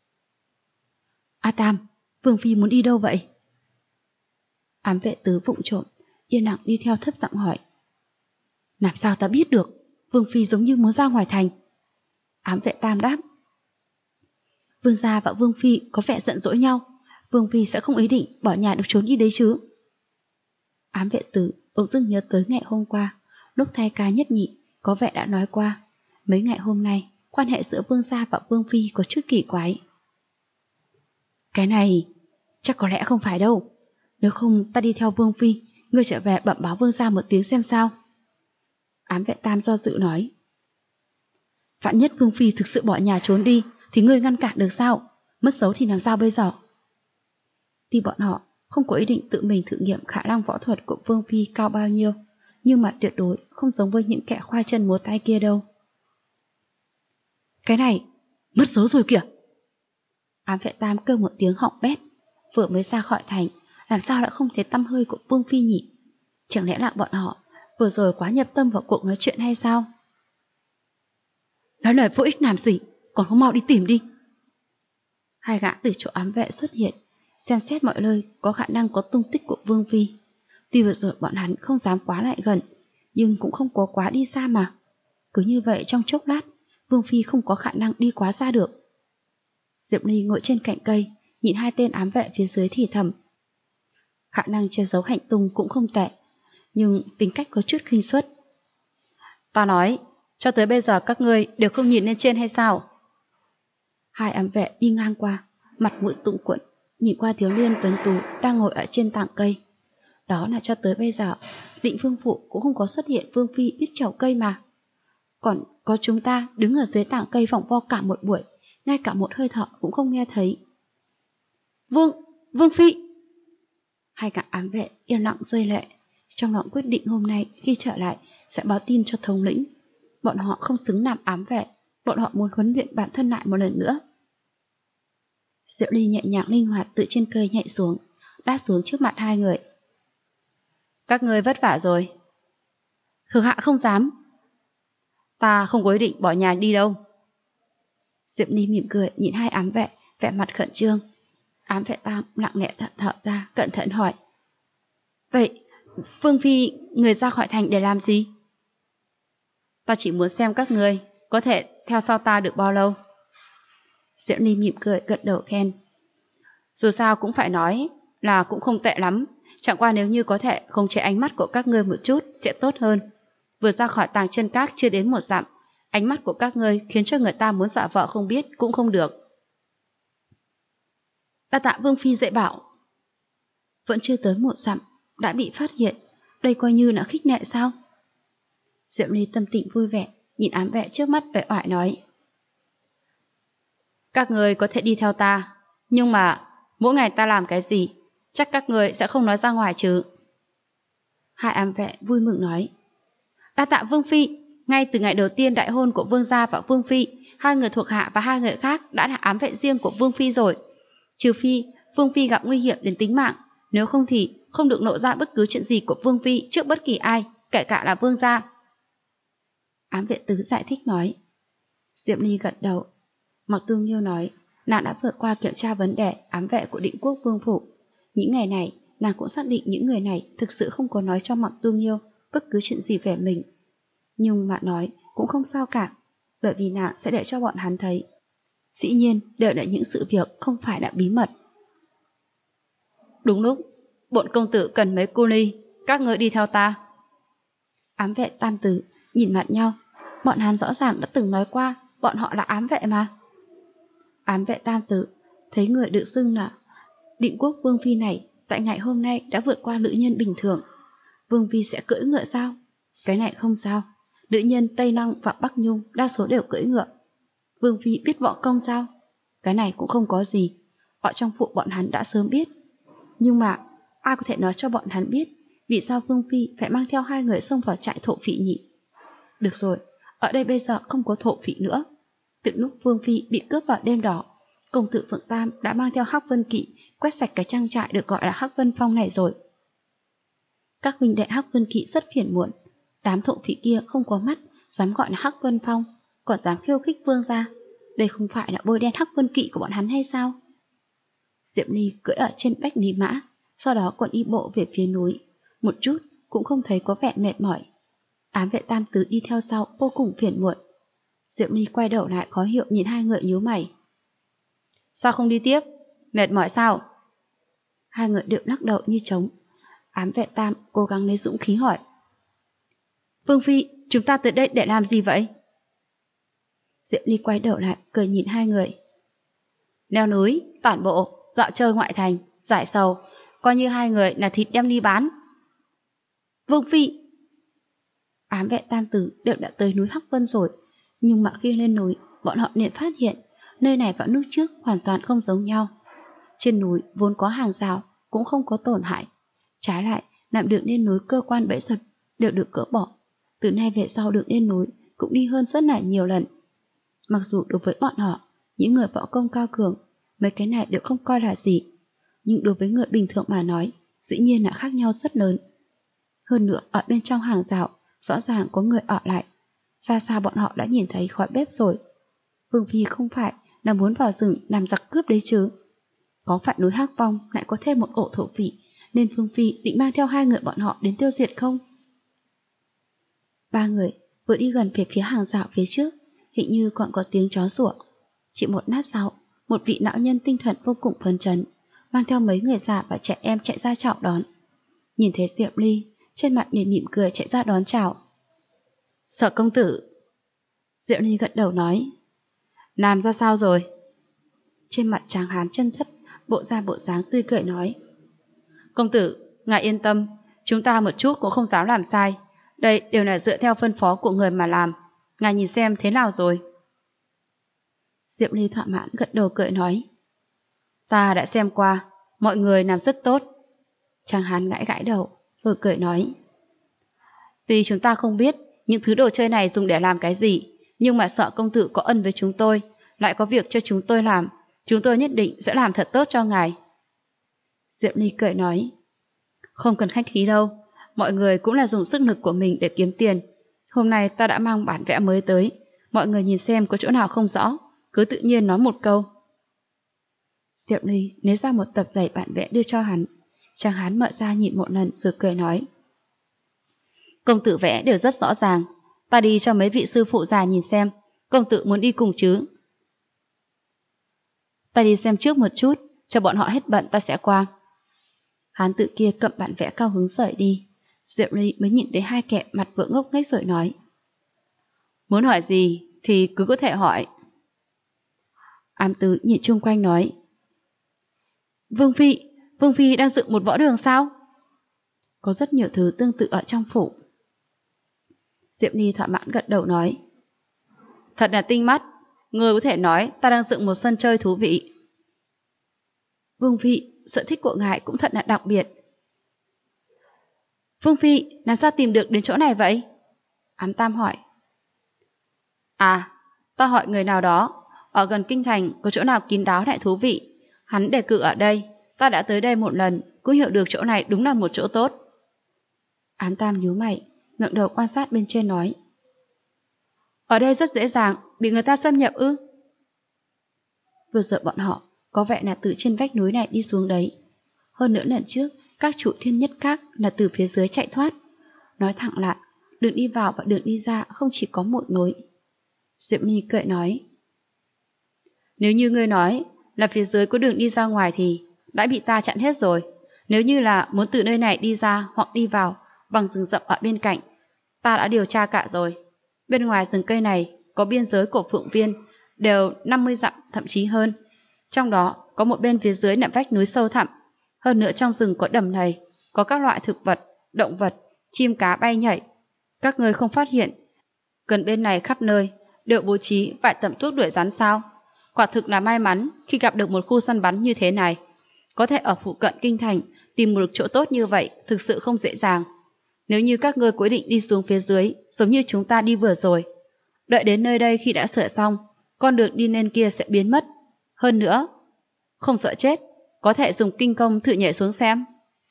A Tam, Vương Phi muốn đi đâu vậy? Ám vệ tứ vụng trộm, yên lặng đi theo thấp giọng hỏi. Làm sao ta biết được, Vương Phi giống như muốn ra ngoài thành. Ám vệ Tam đáp. Vương gia và Vương Phi có vẻ giận dỗi nhau, Vương Phi sẽ không ý định bỏ nhà được trốn đi đấy chứ. Ám vệ tử bỗng dưng nhớ tới ngày hôm qua, lúc thay ca nhất nhị có vẻ đã nói qua, mấy ngày hôm nay quan hệ giữa Vương gia và Vương Phi có chút kỳ quái. Cái này chắc có lẽ không phải đâu, nếu không ta đi theo Vương Phi, ngươi trở về bẩm báo Vương gia một tiếng xem sao. Ám vệ Tam do dự nói. Vạn nhất Vương Phi thực sự bỏ nhà trốn đi thì ngươi ngăn cản được sao? Mất dấu thì làm sao bây giờ? Tuy bọn họ không có ý định tự mình thử nghiệm khả năng võ thuật của Vương Phi cao bao nhiêu, nhưng mà tuyệt đối không giống với những kẻ khoai chân múa tay kia đâu. Cái này, mất dấu rồi kìa! Ám vệ Tam kêu một tiếng họng bét, vừa mới ra khỏi thành, làm sao lại không thấy tăm hơi của Vương Phi nhỉ? Chẳng lẽ là bọn họ vừa rồi quá nhập tâm vào cuộc nói chuyện hay sao? Nói lời vô ích làm gì, còn không mau đi tìm đi. Hai gã từ chỗ ám vệ xuất hiện, xem xét mọi nơi có khả năng có tung tích của Vương Phi. Tuy vừa rồi bọn hắn không dám quá lại gần, nhưng cũng không có quá đi xa mà. Cứ như vậy trong chốc lát, Vương Phi không có khả năng đi quá xa được. Diệp Ly ngồi trên cạnh cây, nhìn hai tên ám vệ phía dưới thì thầm. Khả năng che giấu hành tung cũng không tệ, nhưng tính cách có chút khinh suất. Ta nói, cho tới bây giờ các ngươi đều không nhìn lên trên hay sao? Hai ám vệ đi ngang qua, mặt mũi tụng quẫn, nhìn qua thiếu niên tuấn tú đang ngồi ở trên tảng cây. Đó là cho tới bây giờ, Định Vương Phụ cũng không có xuất hiện Vương Phi biết trèo cây mà. Còn có chúng ta đứng ở dưới tảng cây vòng vo cả một buổi, ngay cả một hơi thở cũng không nghe thấy. Vương Phi! Hai gã ám vệ yên lặng rơi lệ, trong lòng quyết định hôm nay khi trở lại sẽ báo tin cho thống lĩnh. Bọn họ không xứng làm ám vệ, bọn họ muốn huấn luyện bản thân lại một lần nữa. Diệu Ly nhẹ nhàng linh hoạt từ trên cây nhảy xuống, đáp xuống trước mặt hai người. Các ngươi vất vả rồi. Thuộc hạ không dám. Ta không có ý định bỏ nhà đi đâu. Diệp Ly mỉm cười nhìn hai ám vệ, vẻ mặt khẩn trương. Ám vệ Tam lặng lẽ thở ra, cẩn thận hỏi. Vậy, Vương Phi, người ra khỏi thành để làm gì? Ta chỉ muốn xem các người có thể theo sau ta được bao lâu. Diệp Ly mỉm cười gật đầu khen. Dù sao cũng phải nói là cũng không tệ lắm. Chẳng qua nếu như có thể khống chế ánh mắt của các ngươi một chút sẽ tốt hơn. Vừa ra khỏi tàng chân các chưa đến 1 dặm, ánh mắt của các ngươi khiến cho người ta muốn giả vợ không biết cũng không được. Đa tạ Vương Phi dạy bảo. Vẫn chưa tới 1 dặm đã bị phát hiện, đây coi như là khích lệ sao? Diệp Ly tâm tình vui vẻ, nhìn ám vệ trước mắt uể oải nói. Các người có thể đi theo ta, nhưng mà mỗi ngày ta làm cái gì, chắc các người sẽ không nói ra ngoài chứ. Hai ám vệ vui mừng nói. Đa tạ Vương Phi, ngay từ ngày đầu tiên đại hôn của Vương gia và Vương Phi, 2 người thuộc hạ và 2 người khác đã là ám vệ riêng của Vương Phi rồi. Trừ phi Vương Phi gặp nguy hiểm đến tính mạng, nếu không thì không được lộ ra bất cứ chuyện gì của Vương Phi trước bất kỳ ai, kể cả là Vương gia. Ám vệ tứ giải thích nói. Diệp Ly gật đầu. Mạc Tương Nghiêu nói, nàng đã vượt qua kiểm tra vấn đề ám vệ của Định Quốc Vương phủ. Những ngày này, nàng cũng xác định những người này thực sự không có nói cho Mạc Tương Nghiêu bất cứ chuyện gì về mình. Nhưng mà nói cũng không sao cả, bởi vì nàng sẽ để cho bọn hắn thấy. Dĩ nhiên, đều là những sự việc không phải là bí mật. Đúng lúc, bọn công tử cần mấy cu ly, các người đi theo ta. Ám vệ tam tử nhìn mặt nhau, bọn hắn rõ ràng đã từng nói qua bọn họ là ám vệ mà. Ám vệ tam tử thấy người được xưng là Định Quốc Vương Phi này tại ngày hôm nay đã vượt qua nữ nhân bình thường. Vương Phi sẽ cưỡi ngựa sao? Cái này không sao, nữ nhân Tây Lăng và Bắc Nhung đa số đều cưỡi ngựa. Vương Phi biết võ công sao? Cái này cũng không có gì, họ trong phủ bọn hắn đã sớm biết. Nhưng mà ai có thể nói cho bọn hắn biết vì sao Vương Phi phải mang theo 2 người xông vào trại thổ phỉ nhỉ? Được rồi, ở đây bây giờ không có thổ phỉ nữa. Từ lúc Vương Phi bị cướp vào đêm đó, công tử Phượng Tam đã mang theo Hắc Vân Kỵ quét sạch cái trang trại được gọi là Hắc Vân Phong này rồi. Các huynh đệ Hắc Vân Kỵ rất phiền muộn, đám thổ phỉ kia không có mắt, dám gọi là Hắc Vân Phong, còn dám khiêu khích vương gia. Đây không phải là bôi đen Hắc Vân Kỵ của bọn hắn hay sao? Diệp Ly cưỡi ở trên bách lý mã, sau đó còn đi bộ về phía núi, một chút cũng không thấy có vẻ mệt mỏi. Ám vệ tam tứ đi theo sau vô cùng phiền muộn. Diệp Ly quay đầu lại khó hiểu nhìn 2 người nhíu mày. Sao không đi tiếp? Mệt mỏi sao? 2 người đều lắc đầu như trống. Ám vệ tam cố gắng lấy dũng khí hỏi. Vương Phi, chúng ta tới đây để làm gì vậy? Diệp Ly quay đầu lại cười nhìn 2 người. Leo núi, tản bộ, dạo chơi ngoại thành, giải sầu, coi như 2 người là thịt đem đi bán. Vương Phi! Ám vệ tam tử đều đã tới núi Hắc Vân rồi, nhưng mà khi lên núi, bọn họ liền phát hiện nơi này và lúc trước hoàn toàn không giống nhau. Trên núi vốn có hàng rào cũng không có tổn hại, trái lại làm đường lên núi cơ quan bẫy dập đều được cỡ bỏ. Từ nay về sau đường lên núi cũng đi hơn rất là nhiều lần. Mặc dù đối với bọn họ, những người võ công cao cường, mấy cái này đều không coi là gì, nhưng đối với người bình thường mà nói, dĩ nhiên là khác nhau rất lớn. Hơn nữa ở bên trong hàng rào rõ ràng có người ở lại, xa xa bọn họ đã nhìn thấy khói bếp rồi. Vương Phi không phải là muốn vào rừng làm giặc cướp đấy chứ? Có phải núi Hắc Phong lại có thêm một ổ thổ phỉ, nên Vương Phi định mang theo 2 người bọn họ đến tiêu diệt không? 3 người vừa đi gần về phía hàng rào phía trước, hình như còn có tiếng chó sủa. Chỉ một lát sau, một vị lão nhân tinh thần vô cùng phấn chấn, mang theo mấy người già và trẻ em chạy ra chào đón. Nhìn thấy Diệp Ly, trên mặt liền mỉm cười chạy ra đón chào. Sở công tử. Diệp Ly gật đầu nói. Làm ra sao rồi? Trên mặt tráng hán chân chất, bộ dáng tươi cười nói. Công tử, ngài yên tâm, chúng ta một chút cũng không dám làm sai. Đây đều là dựa theo phân phó của người mà làm. Ngài nhìn xem thế nào rồi? Diệp Ly thỏa mãn gật đầu cười nói. Ta đã xem qua, mọi người làm rất tốt. Tráng hán gãi gãi đầu, rồi cười nói. Tuy chúng ta không biết những thứ đồ chơi này dùng để làm cái gì, nhưng mà sợ công tử có ân với chúng tôi, lại có việc cho chúng tôi làm, chúng tôi nhất định sẽ làm thật tốt cho ngài. Diệp Ly cười nói. Không cần khách khí đâu, mọi người cũng là dùng sức lực của mình để kiếm tiền. Hôm nay ta đã mang bản vẽ mới tới, mọi người nhìn xem có chỗ nào không rõ, cứ tự nhiên nói một câu. Diệp Ly lấy ra một tập giấy bản vẽ đưa cho hắn. Chàng hắn mở ra nhìn một lần rồi cười nói. Công tử vẽ đều rất rõ ràng, ta đi cho mấy vị sư phụ già nhìn xem, công tử muốn đi cùng chứ? Ta đi xem trước một chút, cho bọn họ hết bận ta sẽ qua. Hán tự kia cầm bản vẽ cao hứng rời đi. Diệp Ly mới nhìn thấy hai kẻ mặt vỡ ngốc nghếch rồi nói. Muốn hỏi gì thì cứ có thể hỏi. Ám Tứ nhìn chung quanh nói. Vương Phi đang dựng một võ đường sao? Có rất nhiều thứ tương tự ở trong phủ. Diệp Ly thỏa mãn gật đầu nói. Thật là tinh mắt, người có thể nói ta đang dựng một sân chơi thú vị. Vương Phi, sở thích của ngài cũng thật là đặc biệt. Vương Phi, làm sao tìm được đến chỗ này vậy? Ám Tam hỏi. À, ta hỏi người nào đó, ở gần kinh thành có chỗ nào kín đáo lại thú vị. Hắn đề cử ở đây, ta đã tới đây một lần, cũng hiểu được chỗ này đúng là một chỗ tốt. Ám Tam nhíu mày, ngẩng đầu quan sát bên trên nói. Ở đây rất dễ dàng, bị người ta xâm nhập ư? Vừa rồi bọn họ có vẻ là từ trên vách núi này đi xuống đấy. Hơn nữa lần trước, các trụ thiên nhất các là từ phía dưới chạy thoát. Nói thẳng lại, đường đi vào và đường đi ra không chỉ có một lối. Diệp Ly cười nói. Nếu như ngươi nói là phía dưới có đường đi ra ngoài thì đã bị ta chặn hết rồi. Nếu như là muốn từ nơi này đi ra hoặc đi vào bằng rừng rậm ở bên cạnh, ta đã điều tra cả rồi. Bên ngoài rừng cây này có biên giới của Phượng Viên đều 50 dặm thậm chí hơn. Trong đó có một bên phía dưới là vách núi sâu thẳm. Hơn nữa trong rừng có đầm này có các loại thực vật, động vật, chim cá bay nhảy. Các ngươi không phát hiện gần bên này khắp nơi đều bố trí vài tầm thuốc đuổi rắn sao? Quả thực là may mắn khi gặp được một khu săn bắn như thế này. Có thể ở phụ cận kinh thành tìm được chỗ tốt như vậy thực sự không dễ dàng. Nếu như các ngươi quyết định đi xuống phía dưới giống như chúng ta đi vừa rồi, đợi đến nơi đây khi đã sửa xong, con đường đi lên kia sẽ biến mất. Hơn nữa, không sợ chết, có thể dùng kinh công thử nhảy xuống xem.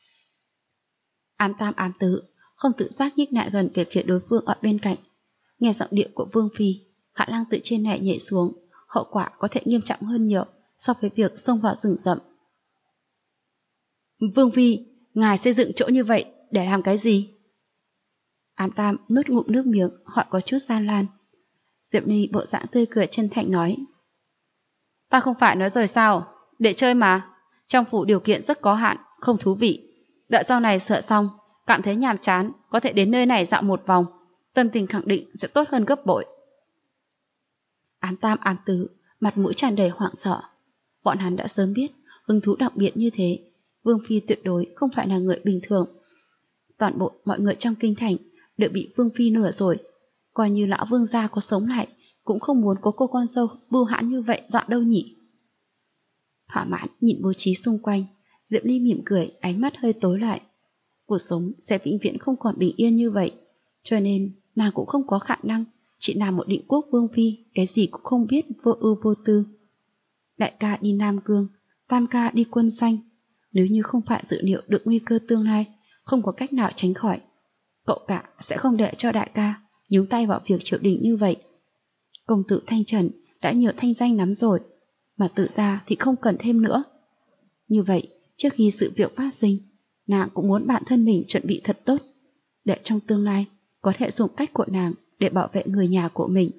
Ám Tam Ám Tứ không tự giác nhích lại gần về phía đối phương ở bên cạnh. Nghe giọng điệu của Vương Phi, khả năng từ trên này nhảy xuống, hậu quả có thể nghiêm trọng hơn nhiều so với việc xông vào rừng rậm. Vương Phi, ngài xây dựng chỗ như vậy để làm cái gì? Ám Tam nuốt ngụm nước miếng, hỏi có chút gian lan. Diệp Ly bộ dạng tươi cười chân thành nói. Ta không phải nói rồi sao, để chơi mà. Trong phủ điều kiện rất có hạn, không thú vị. Đợi sau này sửa xong, cảm thấy nhàm chán, có thể đến nơi này dạo một vòng. Tâm tình khẳng định sẽ tốt hơn gấp bội. Ám Tam Ám Tứ mặt mũi tràn đầy hoảng sợ. Bọn hắn đã sớm biết hứng thú đặc biệt như thế, Vương Phi tuyệt đối không phải là người bình thường. Toàn bộ mọi người trong kinh thành đều bị Vương Phi nửa rồi. Coi như lão Vương gia có sống lại cũng không muốn có cô con dâu bưu hãn như vậy dọn đâu nhỉ. Thỏa mãn nhìn bố trí xung quanh, Diệp Ly mỉm cười, ánh mắt hơi tối lại. Cuộc sống sẽ vĩnh viễn không còn bình yên như vậy, cho nên nàng cũng không có khả năng chỉ làm một định quốc vương phi, cái gì cũng không biết, vô ưu vô tư. Đại ca đi Nam Cương, tam ca đi quân doanh. Nếu như không phải dự liệu được nguy cơ tương lai, không có cách nào tránh khỏi, cậu cả sẽ không để cho đại ca nhúng tay vào việc triều đình như vậy. Công tử Thanh Trần đã nhiều thanh danh lắm rồi, mà tự ra thì không cần thêm nữa. Như vậy, trước khi sự việc phát sinh, nàng cũng muốn bản thân mình chuẩn bị thật tốt, để trong tương lai có thể dùng cách của nàng để bảo vệ người nhà của mình.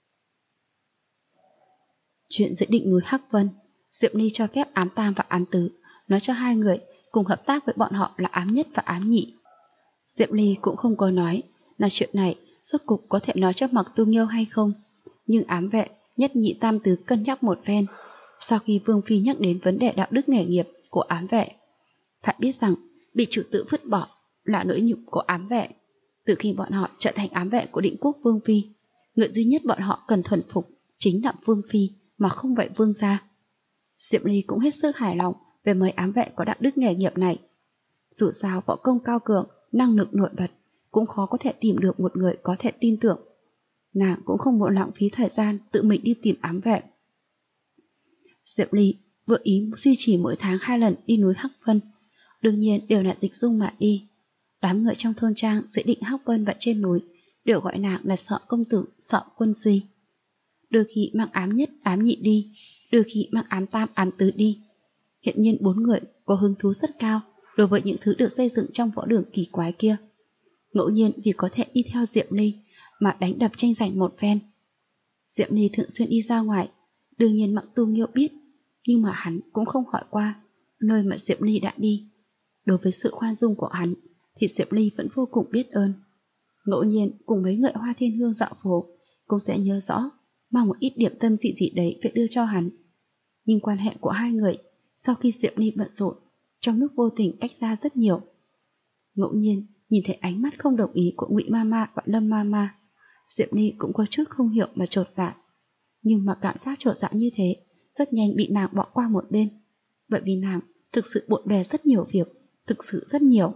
Chuyện dự định núi Hắc Vân, Diệp Ly cho phép Ám Tam và Ám Tứ nói cho hai người cùng hợp tác với bọn họ là Ám Nhất và Ám Nhị. Diệp Ly cũng không có nói là chuyện này rốt cục có thể nói cho Mặc Tu Nghiêu hay không, nhưng Ám Vệ, Nhất Nhị Tam Tứ cân nhắc một phen. Sau khi Vương Phi nhắc đến vấn đề đạo đức nghề nghiệp của Ám Vệ, phải biết rằng bị chủ tử vứt bỏ là nỗi nhục của Ám Vệ. Từ khi bọn họ trở thành ám vệ của định quốc Vương Phi, người duy nhất bọn họ cần thuần phục chính là Vương Phi, mà không phải Vương gia. Diệp Ly cũng hết sức hài lòng về mấy ám vệ có đạo đức nghề nghiệp này. Dù sao võ công cao cường, năng lực nổi bật, cũng khó có thể tìm được một người có thể tin tưởng. Nàng cũng không muốn lãng phí thời gian tự mình đi tìm ám vệ. Diệp Ly vừa ý duy trì mỗi tháng 2 lần đi núi Hắc Vân, đương nhiên đều là dịch dung mà đi. Đám người trong thôn trang dự định Hắc Vân và trên núi đều gọi nàng là Sọ công tử, Sọ quân si. Đôi khi mang ám nhất ám nhị đi, đôi khi mang ám tam ám tứ đi. Hiện nhiên 4 người có hứng thú rất cao đối với những thứ được xây dựng trong võ đường kỳ quái kia. Ngẫu nhiên vì có thể đi theo Diệm Ly mà đánh đập tranh giành một phen. Diệm Ly thường xuyên đi ra ngoài, đương nhiên Mạc Tu Nghiêu biết, nhưng mà hắn cũng không hỏi qua nơi mà Diệm Ly đã đi. Đối với sự khoan dung của hắn thì Diệm Ly vẫn vô cùng biết ơn. Ngẫu nhiên cùng mấy người Hoa Thiên Hương dạo phố cũng sẽ nhớ rõ mang một ít điểm tâm dị dị đấy phải đưa cho hắn. Nhưng quan hệ của hai người sau khi Diệm Ly bận rộn trong lúc vô tình cách ra rất nhiều. Ngẫu nhiên nhìn thấy ánh mắt không đồng ý của Ngụy Mama và Lâm Mama, Diệm Ly cũng có chút không hiểu mà chột dạ. Nhưng mà cảm giác chột dạ như thế rất nhanh bị nàng bỏ qua một bên, bởi vì nàng thực sự bộn bề rất nhiều việc, thực sự rất nhiều.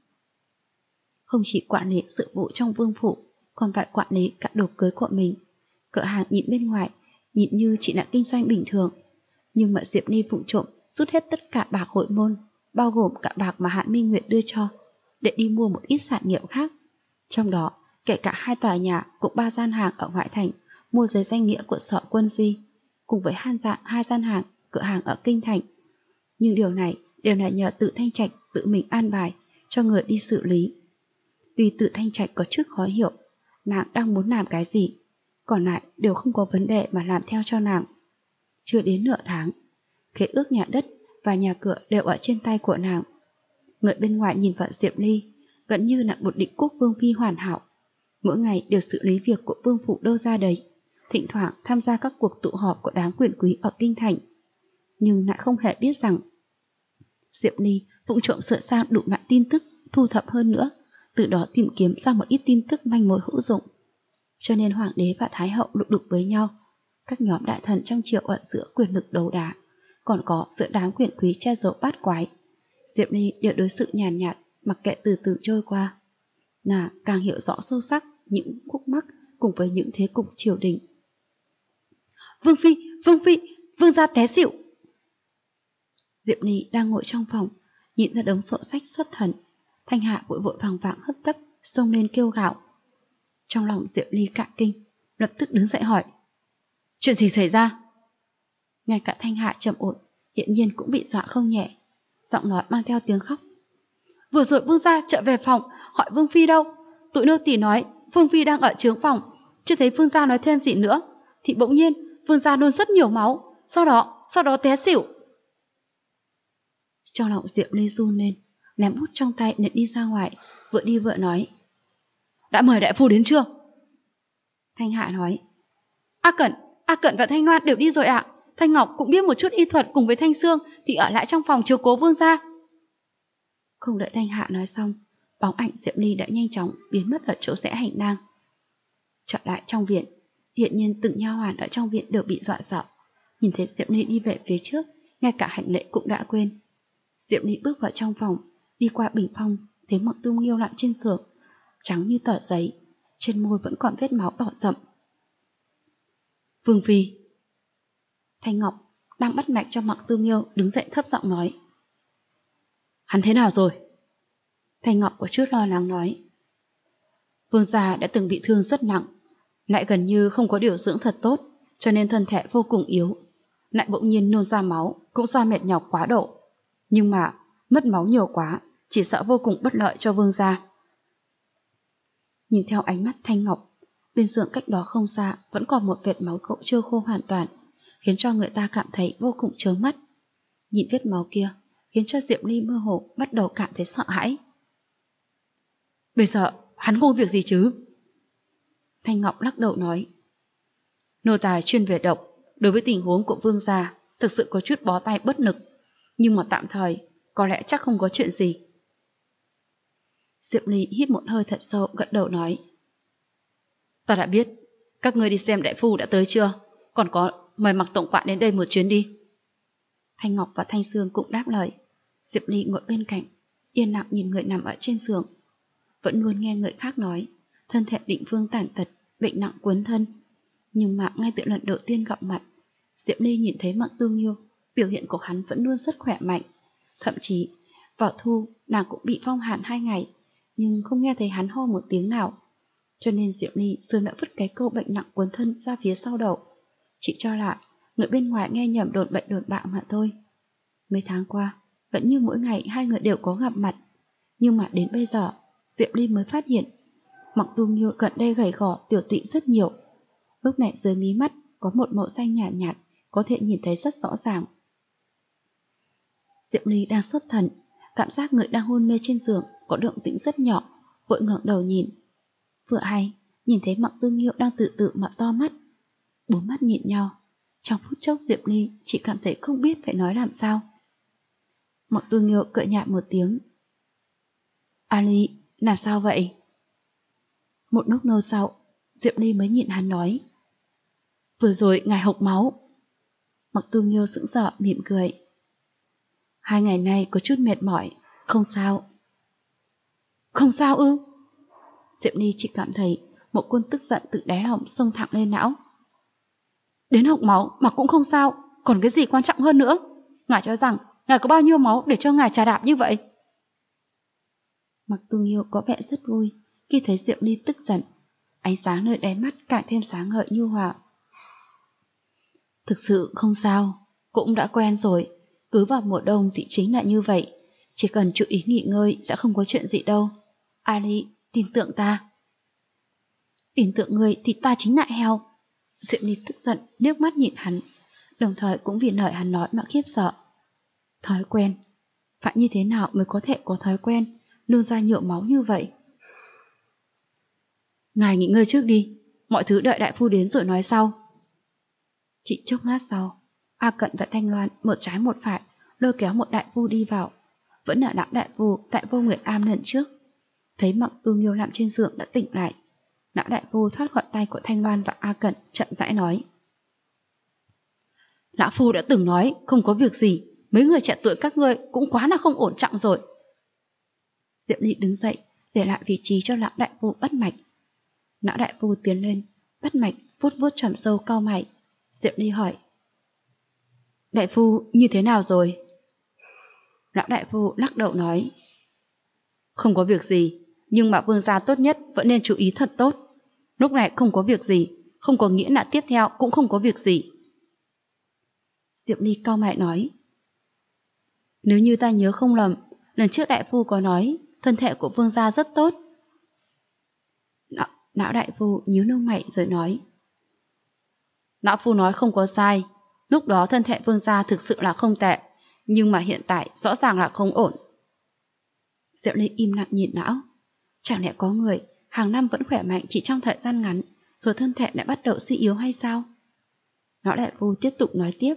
Không chỉ quản lý sự vụ trong vương phủ, còn phải quản lý cả đồ cưới của mình. Cửa hàng nhìn bên ngoài nhìn như chỉ là kinh doanh bình thường, nhưng mà Diệp Ly vụng trộm rút hết tất cả bạc hội môn, bao gồm cả bạc mà Hạn Minh Nguyệt đưa cho, để đi mua một ít sản nghiệp khác. Trong đó kể cả 2 tòa nhà cùng 3 gian hàng ở ngoại thành mua dưới danh nghĩa của Sọ Quân Di, cùng với 2 gian hàng cửa hàng ở kinh thành. Nhưng điều này đều là nhờ Tự Thanh Trạch tự mình an bài cho người đi xử lý. Tuy Tự Thanh Trạch có chút khó hiểu nàng đang muốn làm cái gì, còn lại đều không có vấn đề mà làm theo cho nàng. Chưa đến nửa tháng, khế ước nhà đất và nhà cửa đều ở trên tay của nàng. Người bên ngoài nhìn vào Diệp Ly gần như là một định quốc vương phi hoàn hảo, mỗi ngày đều xử lý việc của vương phủ đâu ra đấy, thỉnh thoảng tham gia các cuộc tụ họp của đám quyền quý ở kinh thành, nhưng lại không hề biết rằng Diệp Ly vụng trộm sửa sang đủ loại tin tức, thu thập hơn nữa, từ đó tìm kiếm ra một ít tin tức manh mối hữu dụng. Cho nên hoàng đế và thái hậu lục đục với nhau, các nhóm đại thần trong triều ở giữa quyền lực đấu đá, còn có giữa đám quyền quý che giấu bát quái, Diệp Ly đều đối xử nhàn nhạt, mặc kệ từ từ trôi qua. Nàng càng hiểu rõ sâu sắc những khúc mắc cùng với những thế cục triều đình. Vương phi, vương gia té xỉu. Diệp Ly đang ngồi trong phòng, nhìn ra đống sổ sách xuất thần. Thanh Hạ vội vội vàng vàng hấp tấp xông lên kêu gào. Trong lòng Diệp Ly cạn kinh, lập tức đứng dậy hỏi: chuyện gì xảy ra? Ngay cả Thanh Hạ trầm ổn hiện nhiên cũng bị dọa không nhẹ, giọng nói mang theo tiếng khóc. Vừa rồi vương gia trở về phòng hỏi vương phi đâu, tụi nô tỳ nói vương phi đang ở trướng phòng, chưa thấy vương gia nói thêm gì nữa, thì bỗng nhiên vương gia nôn rất nhiều máu, sau đó té xỉu. Trong lòng Diệp Ly run lên, ném bút trong tay định đi ra ngoài, vừa đi vừa nói: đã mời đại phu đến chưa? Thanh Hạ nói: A Cẩn và Thanh Loan đều đi rồi ạ. Thanh Ngọc cũng biết một chút y thuật cùng với Thanh Sương thì ở lại trong phòng chiếu cố vương gia. Không đợi Thanh Hạ nói xong, bóng ảnh Diệp Ly đã nhanh chóng biến mất ở chỗ rẽ hành lang. Trở lại trong viện, hiện nhiên từng nha hoàn ở trong viện đều bị dọa sợ. Nhìn thấy Diệp Ly đi về phía trước, ngay cả hành lễ cũng đã quên. Diệp Ly bước vào trong phòng, đi qua bình phong, thấy Mạc Tu Nghiêu nằm trên giường, trắng như tờ giấy, trên môi vẫn còn vết máu đỏ rậm. Vương phi. Thanh Ngọc đang bắt mạch cho Mạc Tu Nghiêu đứng dậy thấp giọng nói: hắn thế nào rồi? Thanh Ngọc có chút lo lắng nói: vương gia đã từng bị thương rất nặng, lại gần như không có điều dưỡng thật tốt, cho nên thân thể vô cùng yếu, lại bỗng nhiên nôn ra máu, cũng do mệt nhọc quá độ. Nhưng mà mất máu nhiều quá, chỉ sợ vô cùng bất lợi cho vương gia. Nhìn theo ánh mắt Thanh Ngọc, bên giường cách đó không xa vẫn còn một vệt máu cậu chưa khô hoàn toàn, khiến cho người ta cảm thấy vô cùng chướng mắt. Nhìn vết máu kia khiến cho Diệp Ly mơ hồ bắt đầu cảm thấy sợ hãi. Bây giờ hắn không việc gì chứ? Thanh Ngọc lắc đầu nói: nô tài chuyên về độc, đối với tình huống của vương gia thực sự có chút bó tay bất lực, nhưng mà tạm thời có lẽ chắc không có chuyện gì. Diệp Ly hít một hơi thật sâu, gật đầu nói: ta đã biết. Các ngươi đi xem đại phu đã tới chưa? Còn có mời Mạc tổng quản đến đây một chuyến đi. Thanh Ngọc và Thanh Sương cũng đáp lời. Diệp Ly ngồi bên cạnh, yên lặng nhìn người nằm ở trên giường. Vẫn luôn nghe người khác nói thân thể Định Vương tàn tật, bệnh nặng cuốn thân. Nhưng mà ngay từ lần đầu tiên gặp mặt, Diệp Ly nhìn thấy Mạc Tu Nghiêu, biểu hiện của hắn vẫn luôn rất khỏe mạnh. Thậm chí vào thu nàng cũng bị phong hàn 2 ngày, nhưng không nghe thấy hắn ho một tiếng nào. cho nên Diệu Ly sớm đã vứt cái câu bệnh nặng cuốn thân ra phía sau đầu. Chị cho là người bên ngoài nghe nhầm đồn bệnh đồn bạo mà thôi. Mấy tháng qua, vẫn như mỗi ngày hai người đều có gặp mặt. Nhưng mà đến bây giờ, Diệu Ly mới phát hiện Mặc Tu Nghiêu gần đây gầy gò tiểu tụy rất nhiều. Lúc này dưới mí mắt có một màu xanh nhạt nhạt, có thể nhìn thấy rất rõ ràng. Diệu Ly đang xuất thần, cảm giác người đang hôn mê trên giường có động tĩnh rất nhỏ, vội ngẩng đầu nhìn. Vừa hay, nhìn thấy Mặc Tu Nghiêu đang tự tự mở to mắt. Bốn mắt nhìn nhau. Trong phút chốc Diệu Ly chỉ cảm thấy không biết phải nói làm sao. Mặc Tu Nghiêu cười nhạt một tiếng. Ali, làm sao vậy? Một lúc lâu sau, Diệu Ly mới nhịn hắn nói. Vừa rồi ngài hộc máu. Mặc Tu Nghiêu sững sờ mỉm cười. 2 ngày nay có chút mệt mỏi, không sao. Không sao ư? Diệu Ly chỉ cảm thấy một cơn tức giận từ đáy lòng xông thẳng lên não. Đến hộc máu mà cũng không sao, còn cái gì quan trọng hơn nữa? Ngài cho rằng ngài có bao nhiêu máu để cho ngài trà đạp như vậy? Mặc Tu Nghiêu có vẻ rất vui khi thấy Diệu Ly tức giận, ánh sáng nơi đáy mắt càng thêm sáng ngời nhu hòa. Thực sự không sao, cũng đã quen rồi, cứ vào mùa đông thì chính là như vậy, chỉ cần chú ý nghỉ ngơi sẽ không có chuyện gì đâu. Ali, tin tưởng ta. Tin tưởng ngươi thì ta chính là heo. Diệu Ly tức giận nước mắt nhìn hắn, đồng thời cũng vì lời hắn nói mà khiếp sợ. Thói quen, phải như thế nào mới có thể có thói quen nôn ra nhiều máu như vậy? Ngài nghỉ ngơi trước đi, mọi thứ đợi đại phu đến rồi nói sau. Chỉ chốc lát sau, A Cận và Thanh Loan một trái một phải lôi kéo một đại phu đi vào. Vẫn là lão đại phu tại Vô Nguyệt Am lần trước. Thấy Mặc Tu Nghiêu nằm trên giường đã tỉnh lại, lão đại phu thoát khỏi tay của Thanh Loan và A Cận, chậm rãi nói. Lão phu đã từng nói không có việc gì, mấy người trẻ tuổi các ngươi cũng quá là không ổn trọng rồi. Diệu Ly đứng dậy để lại vị trí cho lão đại phu bắt mạch. Lão đại phu tiến lên bắt mạch, vuốt vuốt tròm râu cau mày. Diệu Ly hỏi. Đại phu như thế nào rồi? Lão đại phu lắc đầu nói. Không có việc gì, nhưng mà vương gia tốt nhất vẫn nên chú ý thật tốt. Lúc này không có việc gì, không có nghĩa là tiếp theo cũng không có việc gì. Diệu Ly cau mày nói. Nếu như ta nhớ không lầm, lần trước đại phu có nói thân thể của vương gia rất tốt. Lão đại phu nhíu lông mày rồi nói. Lão phu nói không có sai, lúc đó thân thể vương gia thực sự là không tệ, nhưng mà hiện tại rõ ràng là không ổn. Diệu Ly im lặng nhìn lão. Chẳng lẽ có người hàng năm vẫn khỏe mạnh chỉ trong thời gian ngắn, rồi thân thể lại bắt đầu suy yếu hay sao? Lão đại phu tiếp tục nói tiếp.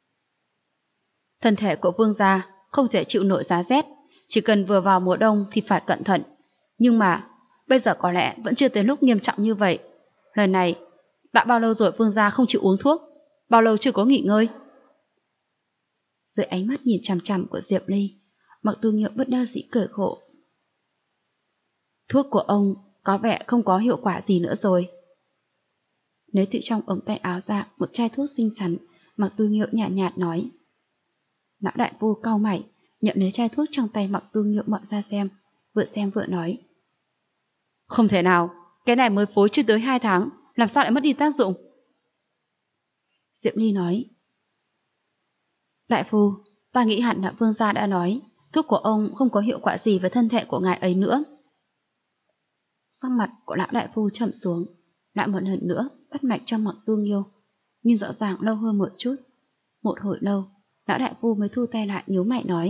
Thân thể của vương gia không thể chịu nổi giá rét, chỉ cần vừa vào mùa đông thì phải cẩn thận. Nhưng mà bây giờ có lẽ vẫn chưa tới lúc nghiêm trọng như vậy. Lần này, đã bao lâu rồi vương gia không chịu uống thuốc? Bao lâu chưa có nghỉ ngơi? Dưới ánh mắt nhìn chằm chằm của Diệp Ly, Mặc Tu Nghiêu bất đắc dĩ cười khổ. Thuốc của ông có vẻ không có hiệu quả gì nữa rồi. Lấy từ trong ống tay áo ra một chai thuốc xinh xắn, Mặc Tu Nghiêu nhạt nhạt nói. Lão đại phu cau mày, nhận lấy chai thuốc trong tay Mặc Tu Nghiêu mở ra xem vừa nói. Không thể nào, cái này mới phối chưa tới 2 tháng, làm sao lại mất đi tác dụng? Diệp Ly nói. Đại phu, ta nghĩ hẳn là vương gia đã nói thuốc của ông không có hiệu quả gì với thân thể của ngài ấy nữa. Sắc mặt của lão đại phu trầm xuống, lại một lần nữa bắt mạch cho Mặc Tu Nghiêu, nhưng rõ ràng lâu hơn một chút. Một hồi lâu, lão đại phu mới thu tay lại nhíu mày nói.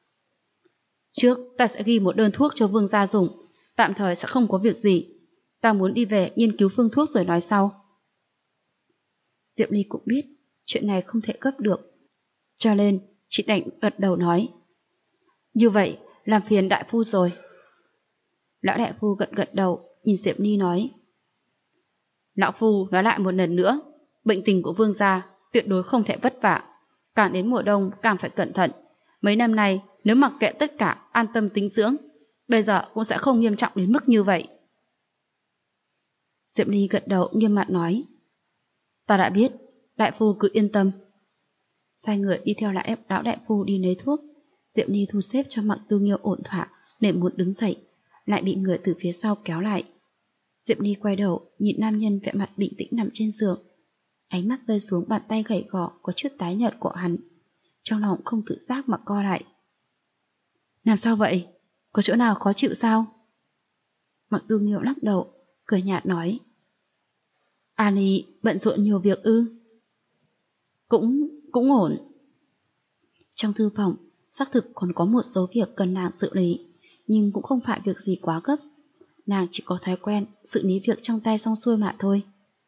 Trước ta sẽ ghi một đơn thuốc cho vương gia dùng, tạm thời sẽ không có việc gì. Ta muốn đi về nghiên cứu phương thuốc rồi nói sau. Diệp Ly cũng biết chuyện này không thể gấp được, cho nên chị đành gật đầu nói. Như vậy làm phiền đại phu rồi. Lão đại phu gật đầu nhìn Diệp Ly nói. Lão phu nói lại một lần nữa, bệnh tình của vương gia tuyệt đối không thể vất vả, càng đến mùa đông càng phải cẩn thận. Mấy năm nay nếu mặc kệ tất cả an tâm tĩnh dưỡng, bây giờ cũng sẽ không nghiêm trọng đến mức như vậy. Diệp Ly gật đầu nghiêm mặt nói. Ta đã biết, đại phu cứ yên tâm. Sai người đi theo lão đại phu đi lấy thuốc. Diệp Ly thu xếp cho Mặc Tu Nghiêu ổn thỏa để muốn đứng dậy, lại bị người từ phía sau kéo lại. Diệp Ly quay đầu, nhìn nam nhân vẻ mặt bình tĩnh nằm trên giường. Ánh mắt rơi xuống bàn tay gầy gò có chút tái nhợt của hắn. Trong lòng không tự giác mà co lại. Làm sao vậy? Có chỗ nào khó chịu sao? Mặc Tu Nghiêu lắc đầu, cười nhạt nói. Ali bận rộn nhiều việc ư? Cũng ổn. Trong thư phòng, xác thực còn có một số việc cần nàng xử lý, nhưng cũng không phải việc gì quá gấp. Nàng chỉ có thói quen xử lý việc trong tay xong xuôi mà thôi.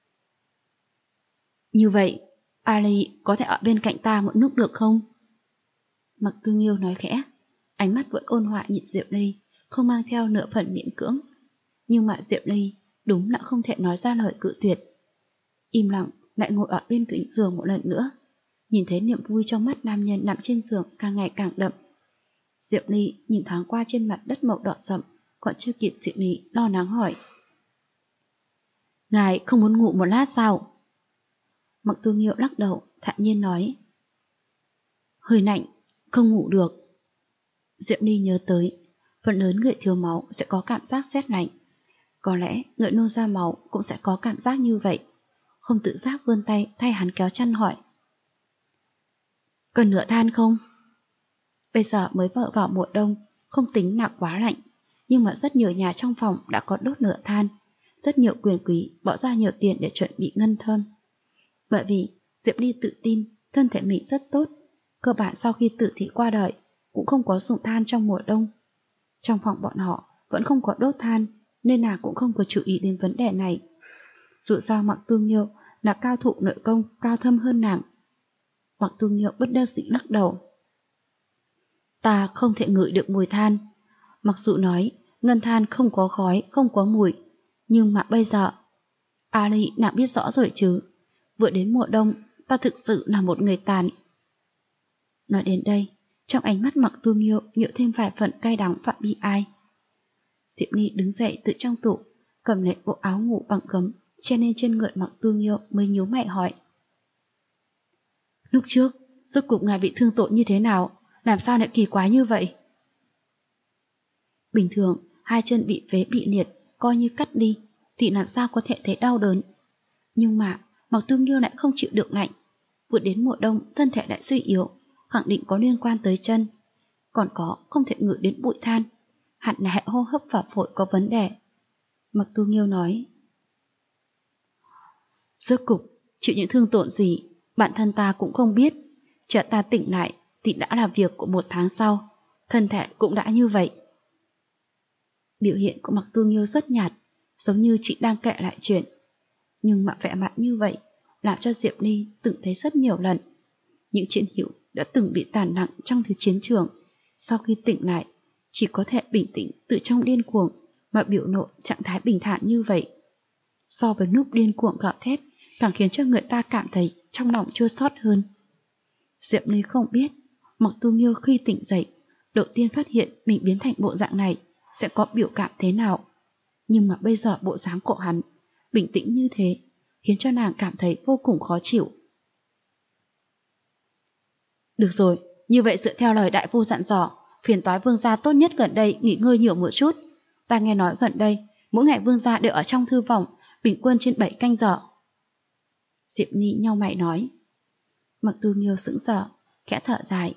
Như vậy, Ali có thể ở bên cạnh ta một lúc được không? Mặc Tư Nghiêu nói khẽ, ánh mắt vẫn ôn hòa nhìn Diệp Ly, không mang theo nửa phần miễn cưỡng. Nhưng mà Diệp Ly đúng là không thể nói ra lời cự tuyệt. Im lặng lại ngồi ở bên cạnh giường một lần nữa, nhìn thấy niềm vui trong mắt nam nhân nằm trên giường càng ngày càng đậm. Diệp Ly nhìn thoáng qua trên mặt đất màu đỏ sậm, còn chưa kịp xử lý, lo lắng hỏi. Ngài không muốn ngủ một lát sao? Mặc Tu Nghiêu lắc đầu, thản nhiên nói. Hơi lạnh, không ngủ được. Diệp Ly nhớ tới, phần lớn người thiếu máu sẽ có cảm giác rét lạnh. Có lẽ người nôn ra máu cũng sẽ có cảm giác như vậy. Không tự giác vươn tay thay hắn kéo chăn hỏi. Cần lửa than không? Bây giờ mới vào mùa đông, không tính nặng quá lạnh, nhưng mà rất nhiều nhà trong phòng đã có đốt lửa than. Rất nhiều quyền quý bỏ ra nhiều tiền để chuẩn bị ngân thơm. Bởi vì Diệp Ly tự tin thân thể mình rất tốt, cơ bản sau khi tử thị qua đời cũng không có dùng than trong mùa đông. Trong phòng bọn họ vẫn không có đốt than, nên nàng cũng không có chú ý đến vấn đề này. Dù sao Mặc Tu Nghiêu là cao thủ nội công cao thâm hơn nàng. Mặc Tu Nghiêu bất đắc dĩ lắc đầu. Ta không thể ngửi được mùi than. Mặc dù nói ngân than không có khói, không có mùi, nhưng mà bây giờ Ali nàng biết rõ rồi chứ. Vừa đến mùa đông, ta thực sự là một người tàn. Nói đến đây, trong ánh mắt Mặc Tu Nghiêu nhiễu thêm vài phần cay đắng và bi ai. Diệp Ly đứng dậy từ trong tủ, cầm lấy bộ áo ngủ bằng gấm che lên trên người Mặc Tu Nghiêu, mới nhíu mày hỏi. Lúc trước, rốt cuộc ngài bị thương tổn như thế nào? Làm sao lại kỳ quái như vậy? Bình thường, hai chân bị phế bị liệt, coi như cắt đi, thì làm sao có thể thấy đau đớn. Nhưng mà Mặc Tu Nghiêu lại không chịu được lạnh. Vừa đến mùa đông, thân thể lại suy yếu, khẳng định có liên quan tới chân. Còn có không thể ngửi đến bụi than, hẳn là hệ hô hấp và phổi có vấn đề. Mặc Tu Nghiêu nói. Rốt cục chịu những thương tổn gì, bản thân ta cũng không biết. Chờ ta tỉnh lại thì đã là việc của 1 tháng sau, thân thể cũng đã như vậy. Biểu hiện của Mặc Tu Nghiêu rất nhạt, giống như chị đang kể lại chuyện. Nhưng mà vẻ mặt như vậy làm cho Diệp Ly từng thấy rất nhiều lần. Những chiến hữu đã từng bị tàn nặng trong thứ chiến trường, sau khi tỉnh lại chỉ có thể bình tĩnh từ trong điên cuồng mà biểu lộ trạng thái bình thản như vậy. So với lúc điên cuồng gào thét càng khiến cho người ta cảm thấy trong lòng chua xót hơn. Diệp Ly không biết Mặc Tu Nghiêu khi tỉnh dậy đầu tiên phát hiện mình biến thành bộ dạng này sẽ có biểu cảm thế nào. Nhưng mà bây giờ bộ dáng của hắn bình tĩnh như thế khiến cho nàng cảm thấy vô cùng khó chịu. Được rồi, như vậy dựa theo lời đại phu dặn dò, phiền toái vương gia tốt nhất gần đây nghỉ ngơi nhiều một chút. Ta nghe nói gần đây mỗi ngày vương gia đều ở trong thư phòng, bình quân trên 7 canh giờ. Diệp Ly nhau mày nói. Mặc Tu Nghiêu sững sờ, khẽ thở dài.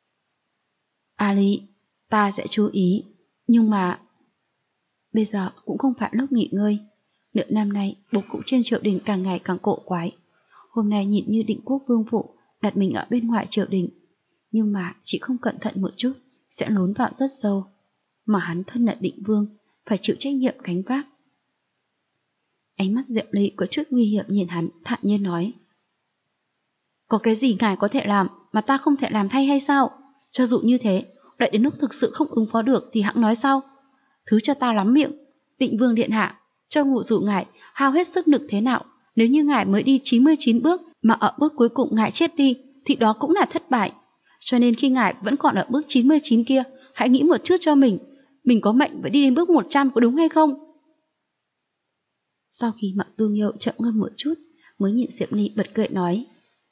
Ali, ta sẽ chú ý, nhưng mà bây giờ cũng không phải lúc nghỉ ngơi. Nửa năm nay bố cục trên triều đình càng ngày càng cổ quái. Hôm nay nhìn như Định Quốc vương phụ đặt mình ở bên ngoài triều đình, nhưng mà chỉ không cẩn thận một chút sẽ lún vào rất sâu. Mà hắn thân là Định vương, phải chịu trách nhiệm gánh vác. Ánh mắt Diệp Ly có chút nguy hiểm nhìn hắn, thản nhiên nói. Có cái gì ngài có thể làm mà ta không thể làm thay hay sao? Cho dù như thế, đợi đến lúc thực sự không ứng phó được thì hẵng nói sau. Thứ cho ta lắm miệng. Định vương điện hạ, cho ngụ dụ ngài hao hết sức lực thế nào, nếu như ngài mới đi 99 bước mà ở bước cuối cùng ngài chết đi thì đó cũng là thất bại. Cho nên khi ngài vẫn còn ở bước 99 kia, hãy nghĩ một chút cho mình có mệnh phải đi đến bước 100 có đúng hay không? Sau khi Mặc Tu Nghiêu chậm ngâm một chút mới nhìn Diệp Ly bật cười nói.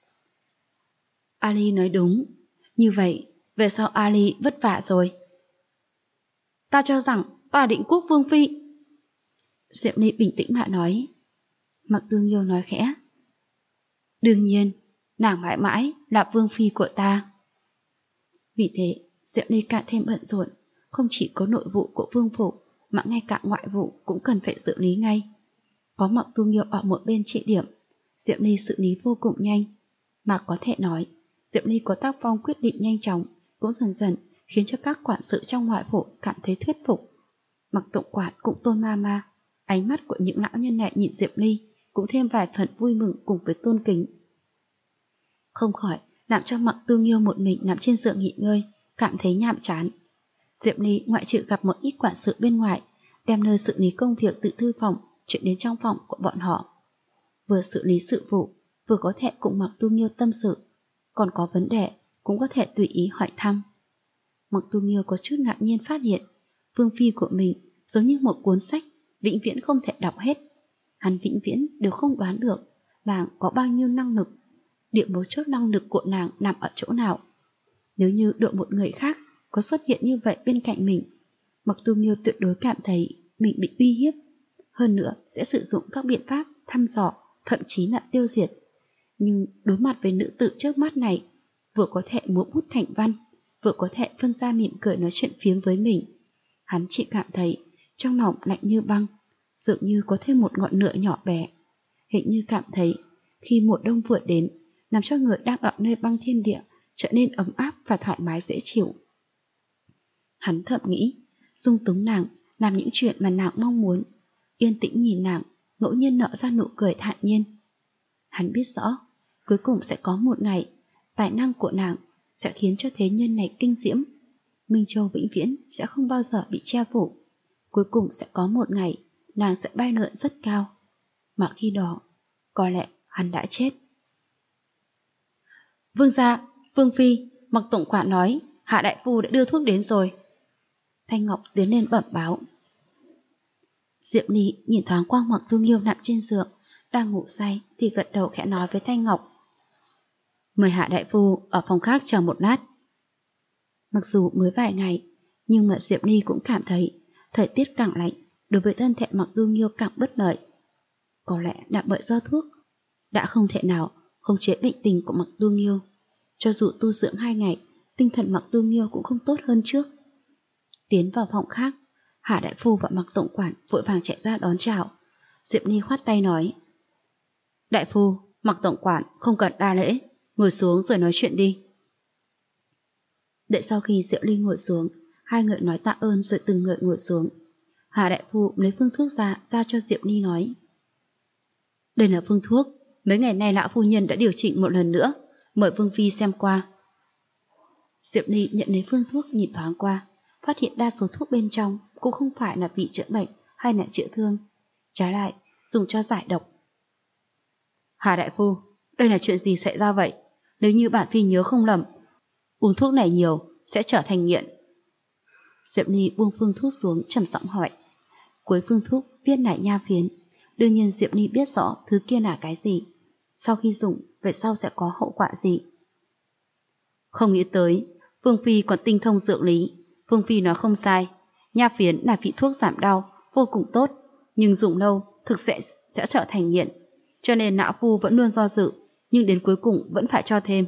Ali nói đúng, như vậy về sau Ali vất vả rồi. Ta cho rằng ta là Định Quốc vương phi. Diệp Ly bình tĩnh mà nói. Mặc Tương Nghiêu nói khẽ. Đương nhiên, nàng mãi mãi là vương phi của ta. Vì thế, Diệp Ly càng thêm bận rộn, không chỉ có nội vụ của vương phủ, mà ngay cả ngoại vụ cũng cần phải xử lý ngay. Có Mặc Tương Nghiêu ở một bên trị điểm, Diệp Ly xử lý vô cùng nhanh. Mà có thể nói, Diệp Ly có tác phong quyết định nhanh chóng, cũng dần dần khiến cho các quản sự trong ngoại phủ cảm thấy thuyết phục. Mặc tổng quản cũng Tôn Ma, ánh mắt của những lão nhân này nhìn Diệp Ly cũng thêm vài phần vui mừng cùng với tôn kính. Không khỏi làm cho Mặc Tương Nghiêu một mình nằm trên giường nghỉ ngơi, cảm thấy nhàm chán. Diệp Ly ngoại trừ gặp một ít quản sự bên ngoài, đem nơi xử lý công việc từ thư phòng chuyển đến trong phòng của bọn họ. Vừa xử lý sự vụ, vừa có thể cùng Mặc Tương Nghiêu tâm sự, còn có vấn đề cũng có thể tùy ý hỏi thăm. Mặc Tương Nghiêu có chút ngạc nhiên phát hiện, vương phi của mình giống như một cuốn sách, vĩnh viễn không thể đọc hết. Hắn vĩnh viễn đều không đoán được nàng có bao nhiêu năng lực, điểm mấu chốt năng lực của nàng nằm ở chỗ nào. Nếu như độ một người khác có xuất hiện như vậy bên cạnh mình, Mặc Tương Nghiêu tuyệt đối cảm thấy mình bị uy hiếp, hơn nữa sẽ sử dụng các biện pháp thăm dò, thậm chí là tiêu diệt. Nhưng đối mặt với nữ tử trước mắt này, vừa có thể múa bút thành văn, vừa có thể phân ra mỉm cười nói chuyện phiếm với mình, hắn chỉ cảm thấy trong lòng lạnh như băng, dường như có thêm một ngọn lửa nhỏ bé. Hình như cảm thấy khi mùa đông vừa đến, làm cho người đang ở nơi băng thiên địa trở nên ấm áp và thoải mái dễ chịu. Hắn thầm nghĩ, dung túng nàng, làm những chuyện mà nàng mong muốn, yên tĩnh nhìn nàng, ngẫu nhiên nở ra nụ cười thản nhiên. Hắn biết rõ, cuối cùng sẽ có một ngày, tài năng của nàng sẽ khiến cho thế nhân này kinh diễm. Minh Châu vĩnh viễn sẽ không bao giờ bị che phủ. Cuối cùng sẽ có một ngày, nàng sẽ bay lượn rất cao. Mà khi đó, có lẽ hắn đã chết. Vương gia, Vương phi, Mặc tổng quản nói, Hạ đại phu đã đưa thuốc đến rồi. Thanh Ngọc tiến lên bẩm báo. Diệp Ly nhìn thoáng qua Mặc Tương Nghiêu nằm trên giường, đang ngủ say thì gật đầu khẽ nói với Thanh Ngọc. Mời Hạ đại phu ở phòng khác chờ một lát. Mặc dù mới vài ngày, nhưng mà Diệp Ly cũng cảm thấy thời tiết càng lạnh, đối với thân thể Mặc Tương Nghiêu càng bất lợi. Có lẽ đã bởi do thuốc, đã không thể nào khống chế bệnh tình của Mặc Tương Nghiêu. Cho dù tu dưỡng 2 ngày, tinh thần Mặc Tương Nghiêu cũng không tốt hơn trước. Tiến vào phòng khác, Hạ đại phu và Mặc tổng quản vội vàng chạy ra đón chào. Diệp Ly khoát tay nói: Đại phu, Mặc tổng quản không cần đa lễ, ngồi xuống rồi nói chuyện đi. Đợi sau khi Diệp Ly ngồi xuống, hai người nói tạ ơn rồi từng người ngồi xuống. Hạ đại phu lấy phương thuốc ra giao cho Diệp Ly nói: Đây là phương thuốc, mấy ngày nay lão phu nhân đã điều chỉnh một lần nữa, mời Vương phi xem qua. Diệp Ly nhận lấy phương thuốc nhìn thoáng qua, phát hiện đa số thuốc bên trong cũng không phải là vị chữa bệnh hay là chữa thương, trái lại dùng cho giải độc. Hà đại phu, đây là chuyện gì xảy ra vậy? Nếu như bản phi nhớ không lầm, uống thuốc này nhiều sẽ trở thành nghiện. Diệp Ly buông phương thuốc xuống trầm giọng hỏi. Cuối phương thuốc viết là nha phiến, đương nhiên Diệp Ly biết rõ thứ kia là cái gì, sau khi dùng về sau sẽ có hậu quả gì. Không nghĩ tới Vương phi còn tinh thông dược lý. Vương phi nói không sai, nha phiến là vị thuốc giảm đau vô cùng tốt, nhưng dùng lâu thực sẽ trở thành nghiện, cho nên lão phu vẫn luôn do dự, nhưng đến cuối cùng vẫn phải cho thêm.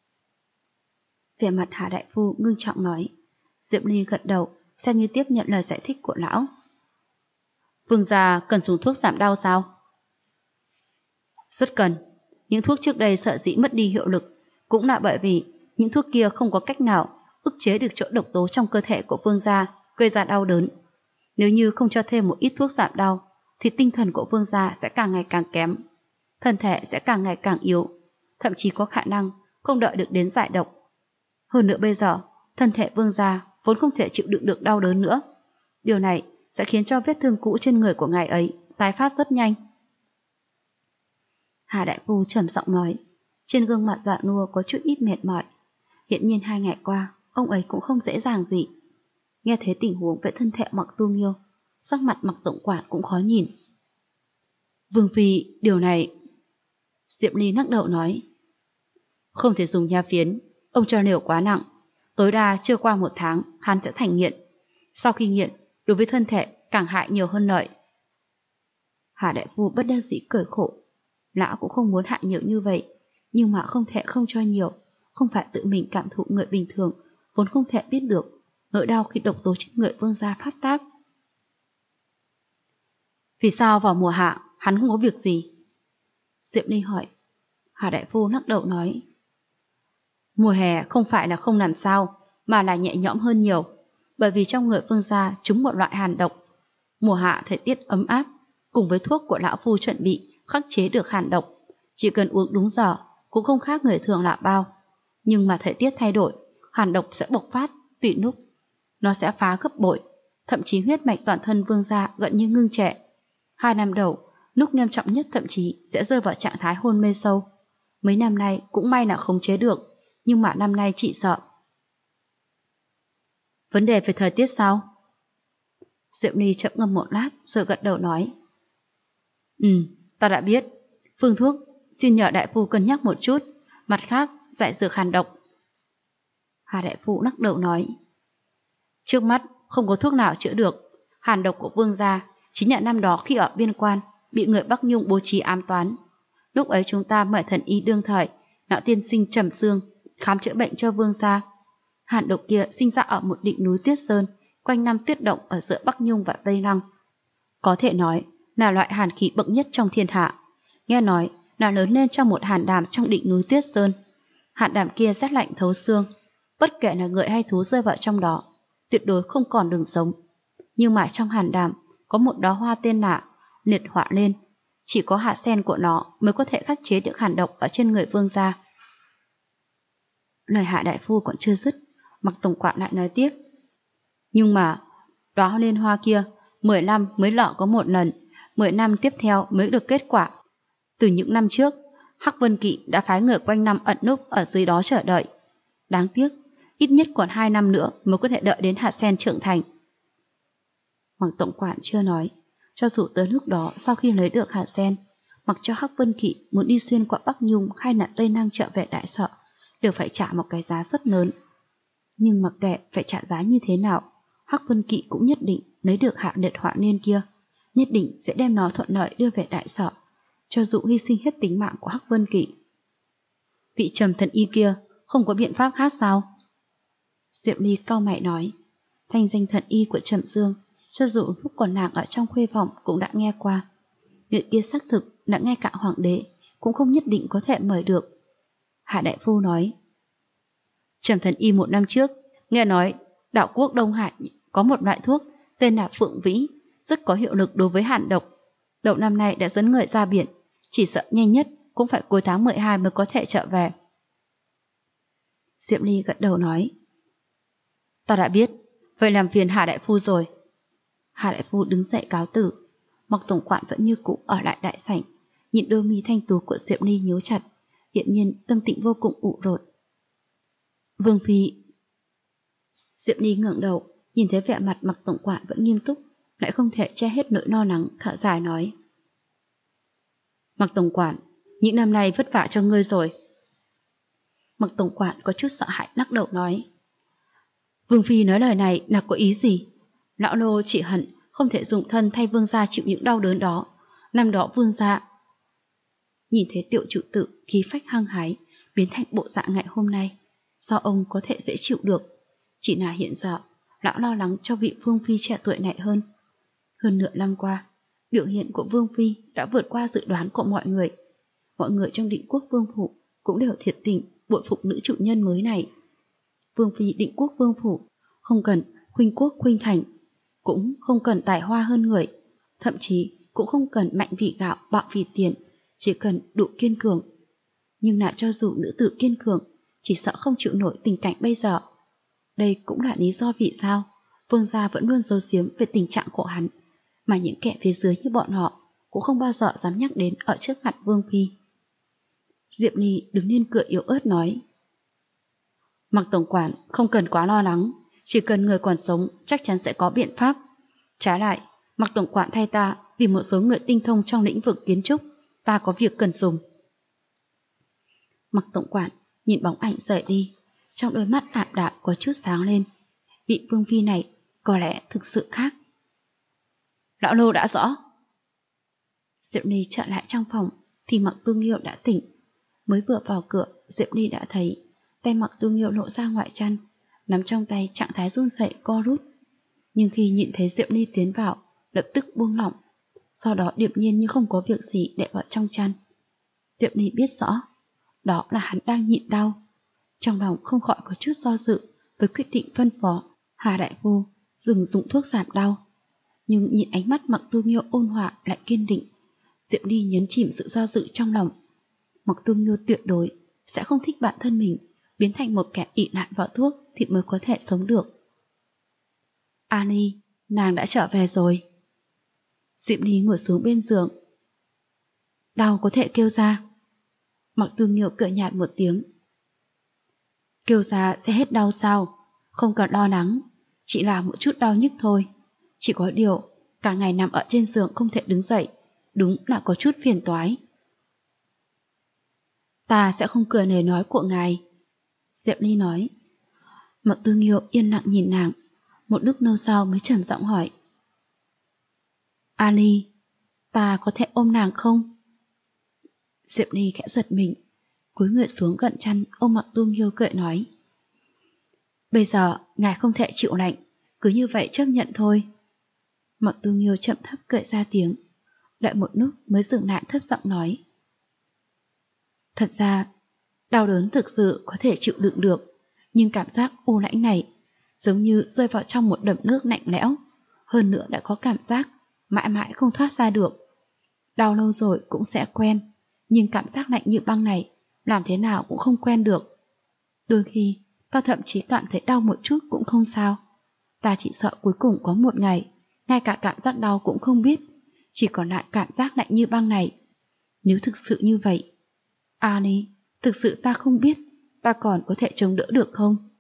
Vẻ mặt Hạ đại phu ngưng trọng nói. Diệp Ly gật đầu, xem như tiếp nhận lời giải thích của lão. Vương gia cần dùng thuốc giảm đau sao? Rất cần. Những thuốc trước đây sợ dĩ mất đi hiệu lực cũng là bởi vì những thuốc kia không có cách nào ức chế được chỗ độc tố trong cơ thể của vương gia gây ra đau đớn. Nếu như không cho thêm một ít thuốc giảm đau thì tinh thần của vương gia sẽ càng ngày càng kém, thân thể sẽ càng ngày càng yếu, thậm chí có khả năng không đợi được đến giải độc. Hơn nữa bây giờ thân thể vương gia vốn không thể chịu đựng được đau đớn nữa, điều này sẽ khiến cho vết thương cũ trên người của ngài ấy tái phát rất nhanh. Hà đại phu trầm giọng nói, trên gương mặt dạ nua có chút ít mệt mỏi. Hiện nhiên 2 ngày qua ông ấy cũng không dễ dàng gì. Nghe thấy tình huống về thân thể Mặc Tương Nghiêu, sắc mặt Mặc tổng quản cũng khó nhìn. Vương phi, điều này... Diệp Ly lắc đầu nói, không thể dùng nha phiến, ông cho liều quá nặng, tối đa chưa qua 1 tháng hắn sẽ thành nghiện. Sau khi nghiện, đối với thân thể càng hại nhiều hơn lợi. Hà đại phu bất đắc dĩ cười khổ. Lão cũng không muốn hại nhiều như vậy, nhưng mà không thể không cho nhiều. Không phải tự mình cảm thụ người bình thường vốn không thể biết được nỗi đau khi độc tố trên người Vương gia phát tác. Vì sao vào mùa hạ hắn không có việc gì? Diệp Ly hỏi. Hà đại phu lắc đầu nói, mùa hè không phải là không làm sao, mà là nhẹ nhõm hơn nhiều, bởi vì trong người Vương gia trúng một loại hàn độc. Mùa hạ thời tiết ấm áp, cùng với thuốc của lão phu chuẩn bị khắc chế được hàn độc, chỉ cần uống đúng giờ cũng không khác người thường là bao. Nhưng mà thời tiết thay đổi, hàn độc sẽ bộc phát tùy lúc. Nó sẽ phá gấp bội, thậm chí huyết mạch toàn thân Vương gia gần như ngưng trệ. 2 năm đầu, lúc nghiêm trọng nhất thậm chí sẽ rơi vào trạng thái hôn mê sâu. Mấy năm nay cũng may là khống chế được, nhưng mà năm nay chị sợ. Vấn đề về thời tiết sao? Diệu Ly chậm ngâm một lát rồi gật đầu nói, ta đã biết. Phương thuốc xin nhờ đại phu cân nhắc một chút, mặt khác giải dược hàn độc. Hà đại phu lắc đầu nói, trước mắt không có thuốc nào chữa được. Hàn độc của Vương gia chính là năm đó khi ở biên quan bị người Bắc Nhung bố trí ám toán. Lúc ấy chúng ta mời thần y đương thời lão tiên sinh Trầm Sương khám chữa bệnh cho Vương gia. Hàn độc kia sinh ra ở một đỉnh núi Tuyết Sơn, quanh năm tuyết động ở giữa Bắc Nhung và Tây Lăng. Có thể nói là loại hàn khí bậc nhất trong thiên hạ. Nghe nói là lớn lên trong một hàn đàm trong đỉnh núi Tuyết Sơn. Hàn đàm kia rét lạnh thấu xương, bất kể là người hay thú rơi vào trong đó tuyệt đối không còn đường sống. Nhưng mà trong hàn đàm có một đóa hoa tên là liệt hỏa lên, chỉ có hạt sen của nó mới có thể khắc chế được hàn độc ở trên người Vương gia. Lời Hạ đại phu còn chưa dứt, Mặc tổng quản lại nói tiếp, nhưng mà đóa liên hoa kia 10 năm mới lọ có một lần, 10 năm tiếp theo mới được kết quả. Từ những năm trước, Hắc Vân Kỵ đã phái người quanh năm ẩn núp ở dưới đó chờ đợi. Đáng tiếc, ít nhất còn 2 năm nữa mới có thể đợi đến hạt sen trưởng thành. Mặc tổng quản chưa nói, cho dù tới lúc đó sau khi lấy được hạt sen, mặc cho Hắc Vân Kỵ muốn đi xuyên qua Bắc Nhung hay là Tây Năng trở về Đại Sở, đều phải trả một cái giá rất lớn. Nhưng mặc kệ phải trả giá như thế nào, Hắc Vân Kỵ cũng nhất định lấy được hạ liệt họa niên kia, nhất định sẽ đem nó thuận lợi đưa về Đại Sở, cho dù hy sinh hết tính mạng của Hắc Vân Kỵ. Vị Trầm thần y kia không có biện pháp khác sao? Diệp Ly cau mày nói, thanh danh thần y của Trầm Dương, cho dù lúc còn nàng ở trong khuê phòng cũng đã nghe qua. Người kia xác thực đã ngay cả hoàng đế cũng không nhất định có thể mời được. Hạ đại phu nói, Trầm thần y 1 năm trước nghe nói đảo quốc Đông Hải có một loại thuốc tên là Phượng Vĩ, rất có hiệu lực đối với hàn độc. Đầu năm nay đã dẫn người ra biển, chỉ sợ nhanh nhất cũng phải cuối tháng 12 mới có thể trở về. Diệp Ly gật đầu nói, ta đã biết, vậy làm phiền Hạ đại phu rồi. Hạ đại phu đứng dậy cáo từ. Mặc tổng quản vẫn như cũ ở lại đại sảnh, nhìn đôi mi thanh tú của Diệp Ly nhíu chặt, hiện nhiên tâm tình vô cùng ủ rột. Vương phi. Diệp Ly ngẩng đầu, nhìn thấy vẻ mặt Mặc tổng quản vẫn nghiêm túc, lại không thể che hết nỗi lo lắng, thở dài nói, Mặc tổng quản, những năm nay vất vả cho ngươi rồi. Mặc tổng quản có chút sợ hãi lắc đầu nói, Vương phi nói lời này là có ý gì? Lão nô chỉ hận không thể dùng thân thay vương gia chịu những đau đớn đó. Năm đó vương gia nhìn thấy tiểu trụ tự khí phách hăng hái biến thành bộ dạng ngày hôm nay, sao ông có thể dễ chịu được? Chỉ là hiện giờ lão lo lắng cho vị vương phi trẻ tuổi này hơn. Hơn nửa năm qua, biểu hiện của vương phi đã vượt qua dự đoán của mọi người. Mọi người trong Định Quốc Vương phủ cũng đều thiệt tình bội phục nữ chủ nhân mới này. Vương phi Định Quốc Vương phủ không cần khuynh quốc khuynh thành, cũng không cần tài hoa hơn người, thậm chí cũng không cần mạnh vì gạo bạo vì tiền, chỉ cần đủ kiên cường. Nhưng là cho dù nữ tử kiên cường, chỉ sợ không chịu nổi tình cảnh bây giờ. Đây cũng là lý do vì sao vương gia vẫn luôn giấu giếm về tình trạng của hắn, mà những kẻ phía dưới như bọn họ cũng không bao giờ dám nhắc đến ở trước mặt vương phi. Diệp Ly đứng lên cười yếu ớt nói, Mặc tổng quản không cần quá lo lắng, chỉ cần người còn sống chắc chắn sẽ có biện pháp. Trái lại, Mặc tổng quản thay ta tìm một số người tinh thông trong lĩnh vực kiến trúc, ta có việc cần dùng. Mặc tổng quản nhìn bóng ảnh rời đi, trong đôi mắt ảm đạm có chút sáng lên. Vị vương phi này có lẽ thực sự khác. Lão nô đã rõ. Diệp Ly trở lại trong phòng thì Mặc Tu Nghiêu đã tỉnh. Mới vừa vào cửa, Diệp Ly đã thấy tay Mặc Tu Nghiêu lộ ra ngoại chăn, nắm trong tay trạng thái run rẩy co rút. Nhưng khi nhìn thấy Diệp Ly tiến vào, lập tức buông lỏng, sau đó điềm nhiên như không có việc gì để vào trong chăn. Diệp Ly biết rõ, đó là hắn đang nhịn đau. Trong lòng không khỏi có chút do dự với quyết định phân phó Hà đại phu dừng dụng thuốc giảm đau. Nhưng nhìn ánh mắt Mặc Tu Nghiêu ôn hòa lại kiên định, Diệp Ly nhấn chìm sự do dự trong lòng. Mặc Tu Nghiêu tuyệt đối sẽ không thích bản thân mình biến thành một kẻ ỷ lại vào thuốc thì mới có thể sống được. Ani, nàng đã trở về rồi. Diệp Ly ngồi xuống bên giường. Đau có thể kêu ra. Mặc Tu Nghiêu cười nhạt một tiếng. Kêu ra sẽ hết đau sao? Không cần lo lắng, chỉ là một chút đau nhức thôi. Chỉ có điều, cả ngày nằm ở trên giường không thể đứng dậy, đúng là có chút phiền toái. Ta sẽ không cười lời nói của ngài, Diệp Ly nói. Mặc Tu Nghiêu yên lặng nhìn nàng, một lúc lâu sau mới trầm giọng hỏi. Ali, ta có thể ôm nàng không? Diệp Ly khẽ giật mình, cúi người xuống gần chăn ôm Mặc Tu Nghiêu cười nói. Bây giờ ngài không thể chịu lạnh, cứ như vậy chấp nhận thôi. Mặc Tu Nghiêu chậm thấp cười ra tiếng, đợi một lúc mới dừng lại thấp giọng nói. Thật ra, đau đớn thực sự có thể chịu đựng được, nhưng cảm giác u lãnh này giống như rơi vào trong một đầm nước lạnh lẽo, hơn nữa đã có cảm giác mãi mãi không thoát ra được. Đau lâu rồi cũng sẽ quen, nhưng cảm giác lạnh như băng này làm thế nào cũng không quen được. Đôi khi ta thậm chí cảm thấy đau một chút cũng không sao. Ta chỉ sợ cuối cùng có một ngày ngay cả cảm giác đau cũng không biết, chỉ còn lại cảm giác lạnh như băng này. Nếu thực sự như vậy, Ani, thực sự ta không biết ta còn có thể chống đỡ được không?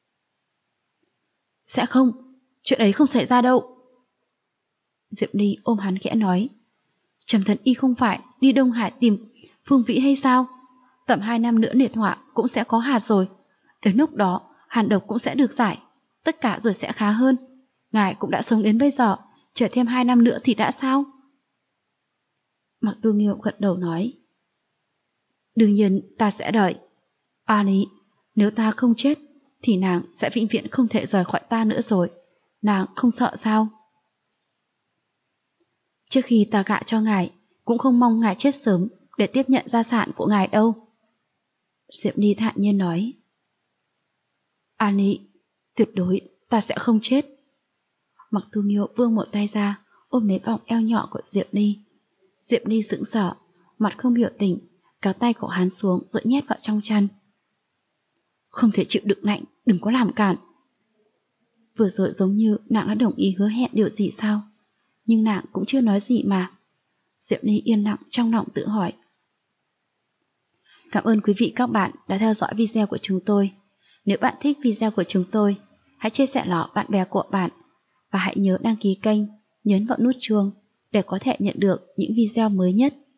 Sẽ không, chuyện ấy không xảy ra đâu. Diệp Ly ôm hắn khẽ nói. Trầm Thần Y không phải đi Đông Hải tìm Phương Vĩ hay sao? Tầm 2 năm nữa liệt hỏa cũng sẽ có hạt rồi. Đến lúc đó hàn độc cũng sẽ được giải, tất cả rồi sẽ khá hơn. Ngài cũng đã sống đến bây giờ, chờ thêm 2 năm nữa thì đã sao? Mặc Tu Nghiêu gật đầu nói. Đương nhiên ta sẽ đợi. Ani, nếu ta không chết thì nàng sẽ vĩnh viễn không thể rời khỏi ta nữa rồi. Nàng không sợ sao? Trước khi ta gả cho ngài, cũng không mong ngài chết sớm để tiếp nhận gia sản của ngài đâu. Diệp Ly thản nhiên nói. Ani, tuyệt đối ta sẽ không chết. Mặc Tu Nghiêu vươn một tay ra, ôm lấy vòng eo nhỏ của Diệp Ly. Diệp Ly sững sờ, mặt không biểu tình, kéo tay của hắn xuống rồi nhét vào trong chăn. Không thể chịu đựng lạnh, đừng có làm cản. Vừa rồi giống như nàng đã đồng ý hứa hẹn điều gì sao? Nhưng nàng cũng chưa nói gì mà. Diệp Ly yên lặng trong lòng tự hỏi. Cảm ơn quý vị các bạn đã theo dõi video của chúng tôi. Nếu bạn thích video của chúng tôi, hãy chia sẻ nó bạn bè của bạn. Và hãy nhớ đăng ký kênh, nhấn vào nút chuông để có thể nhận được những video mới nhất.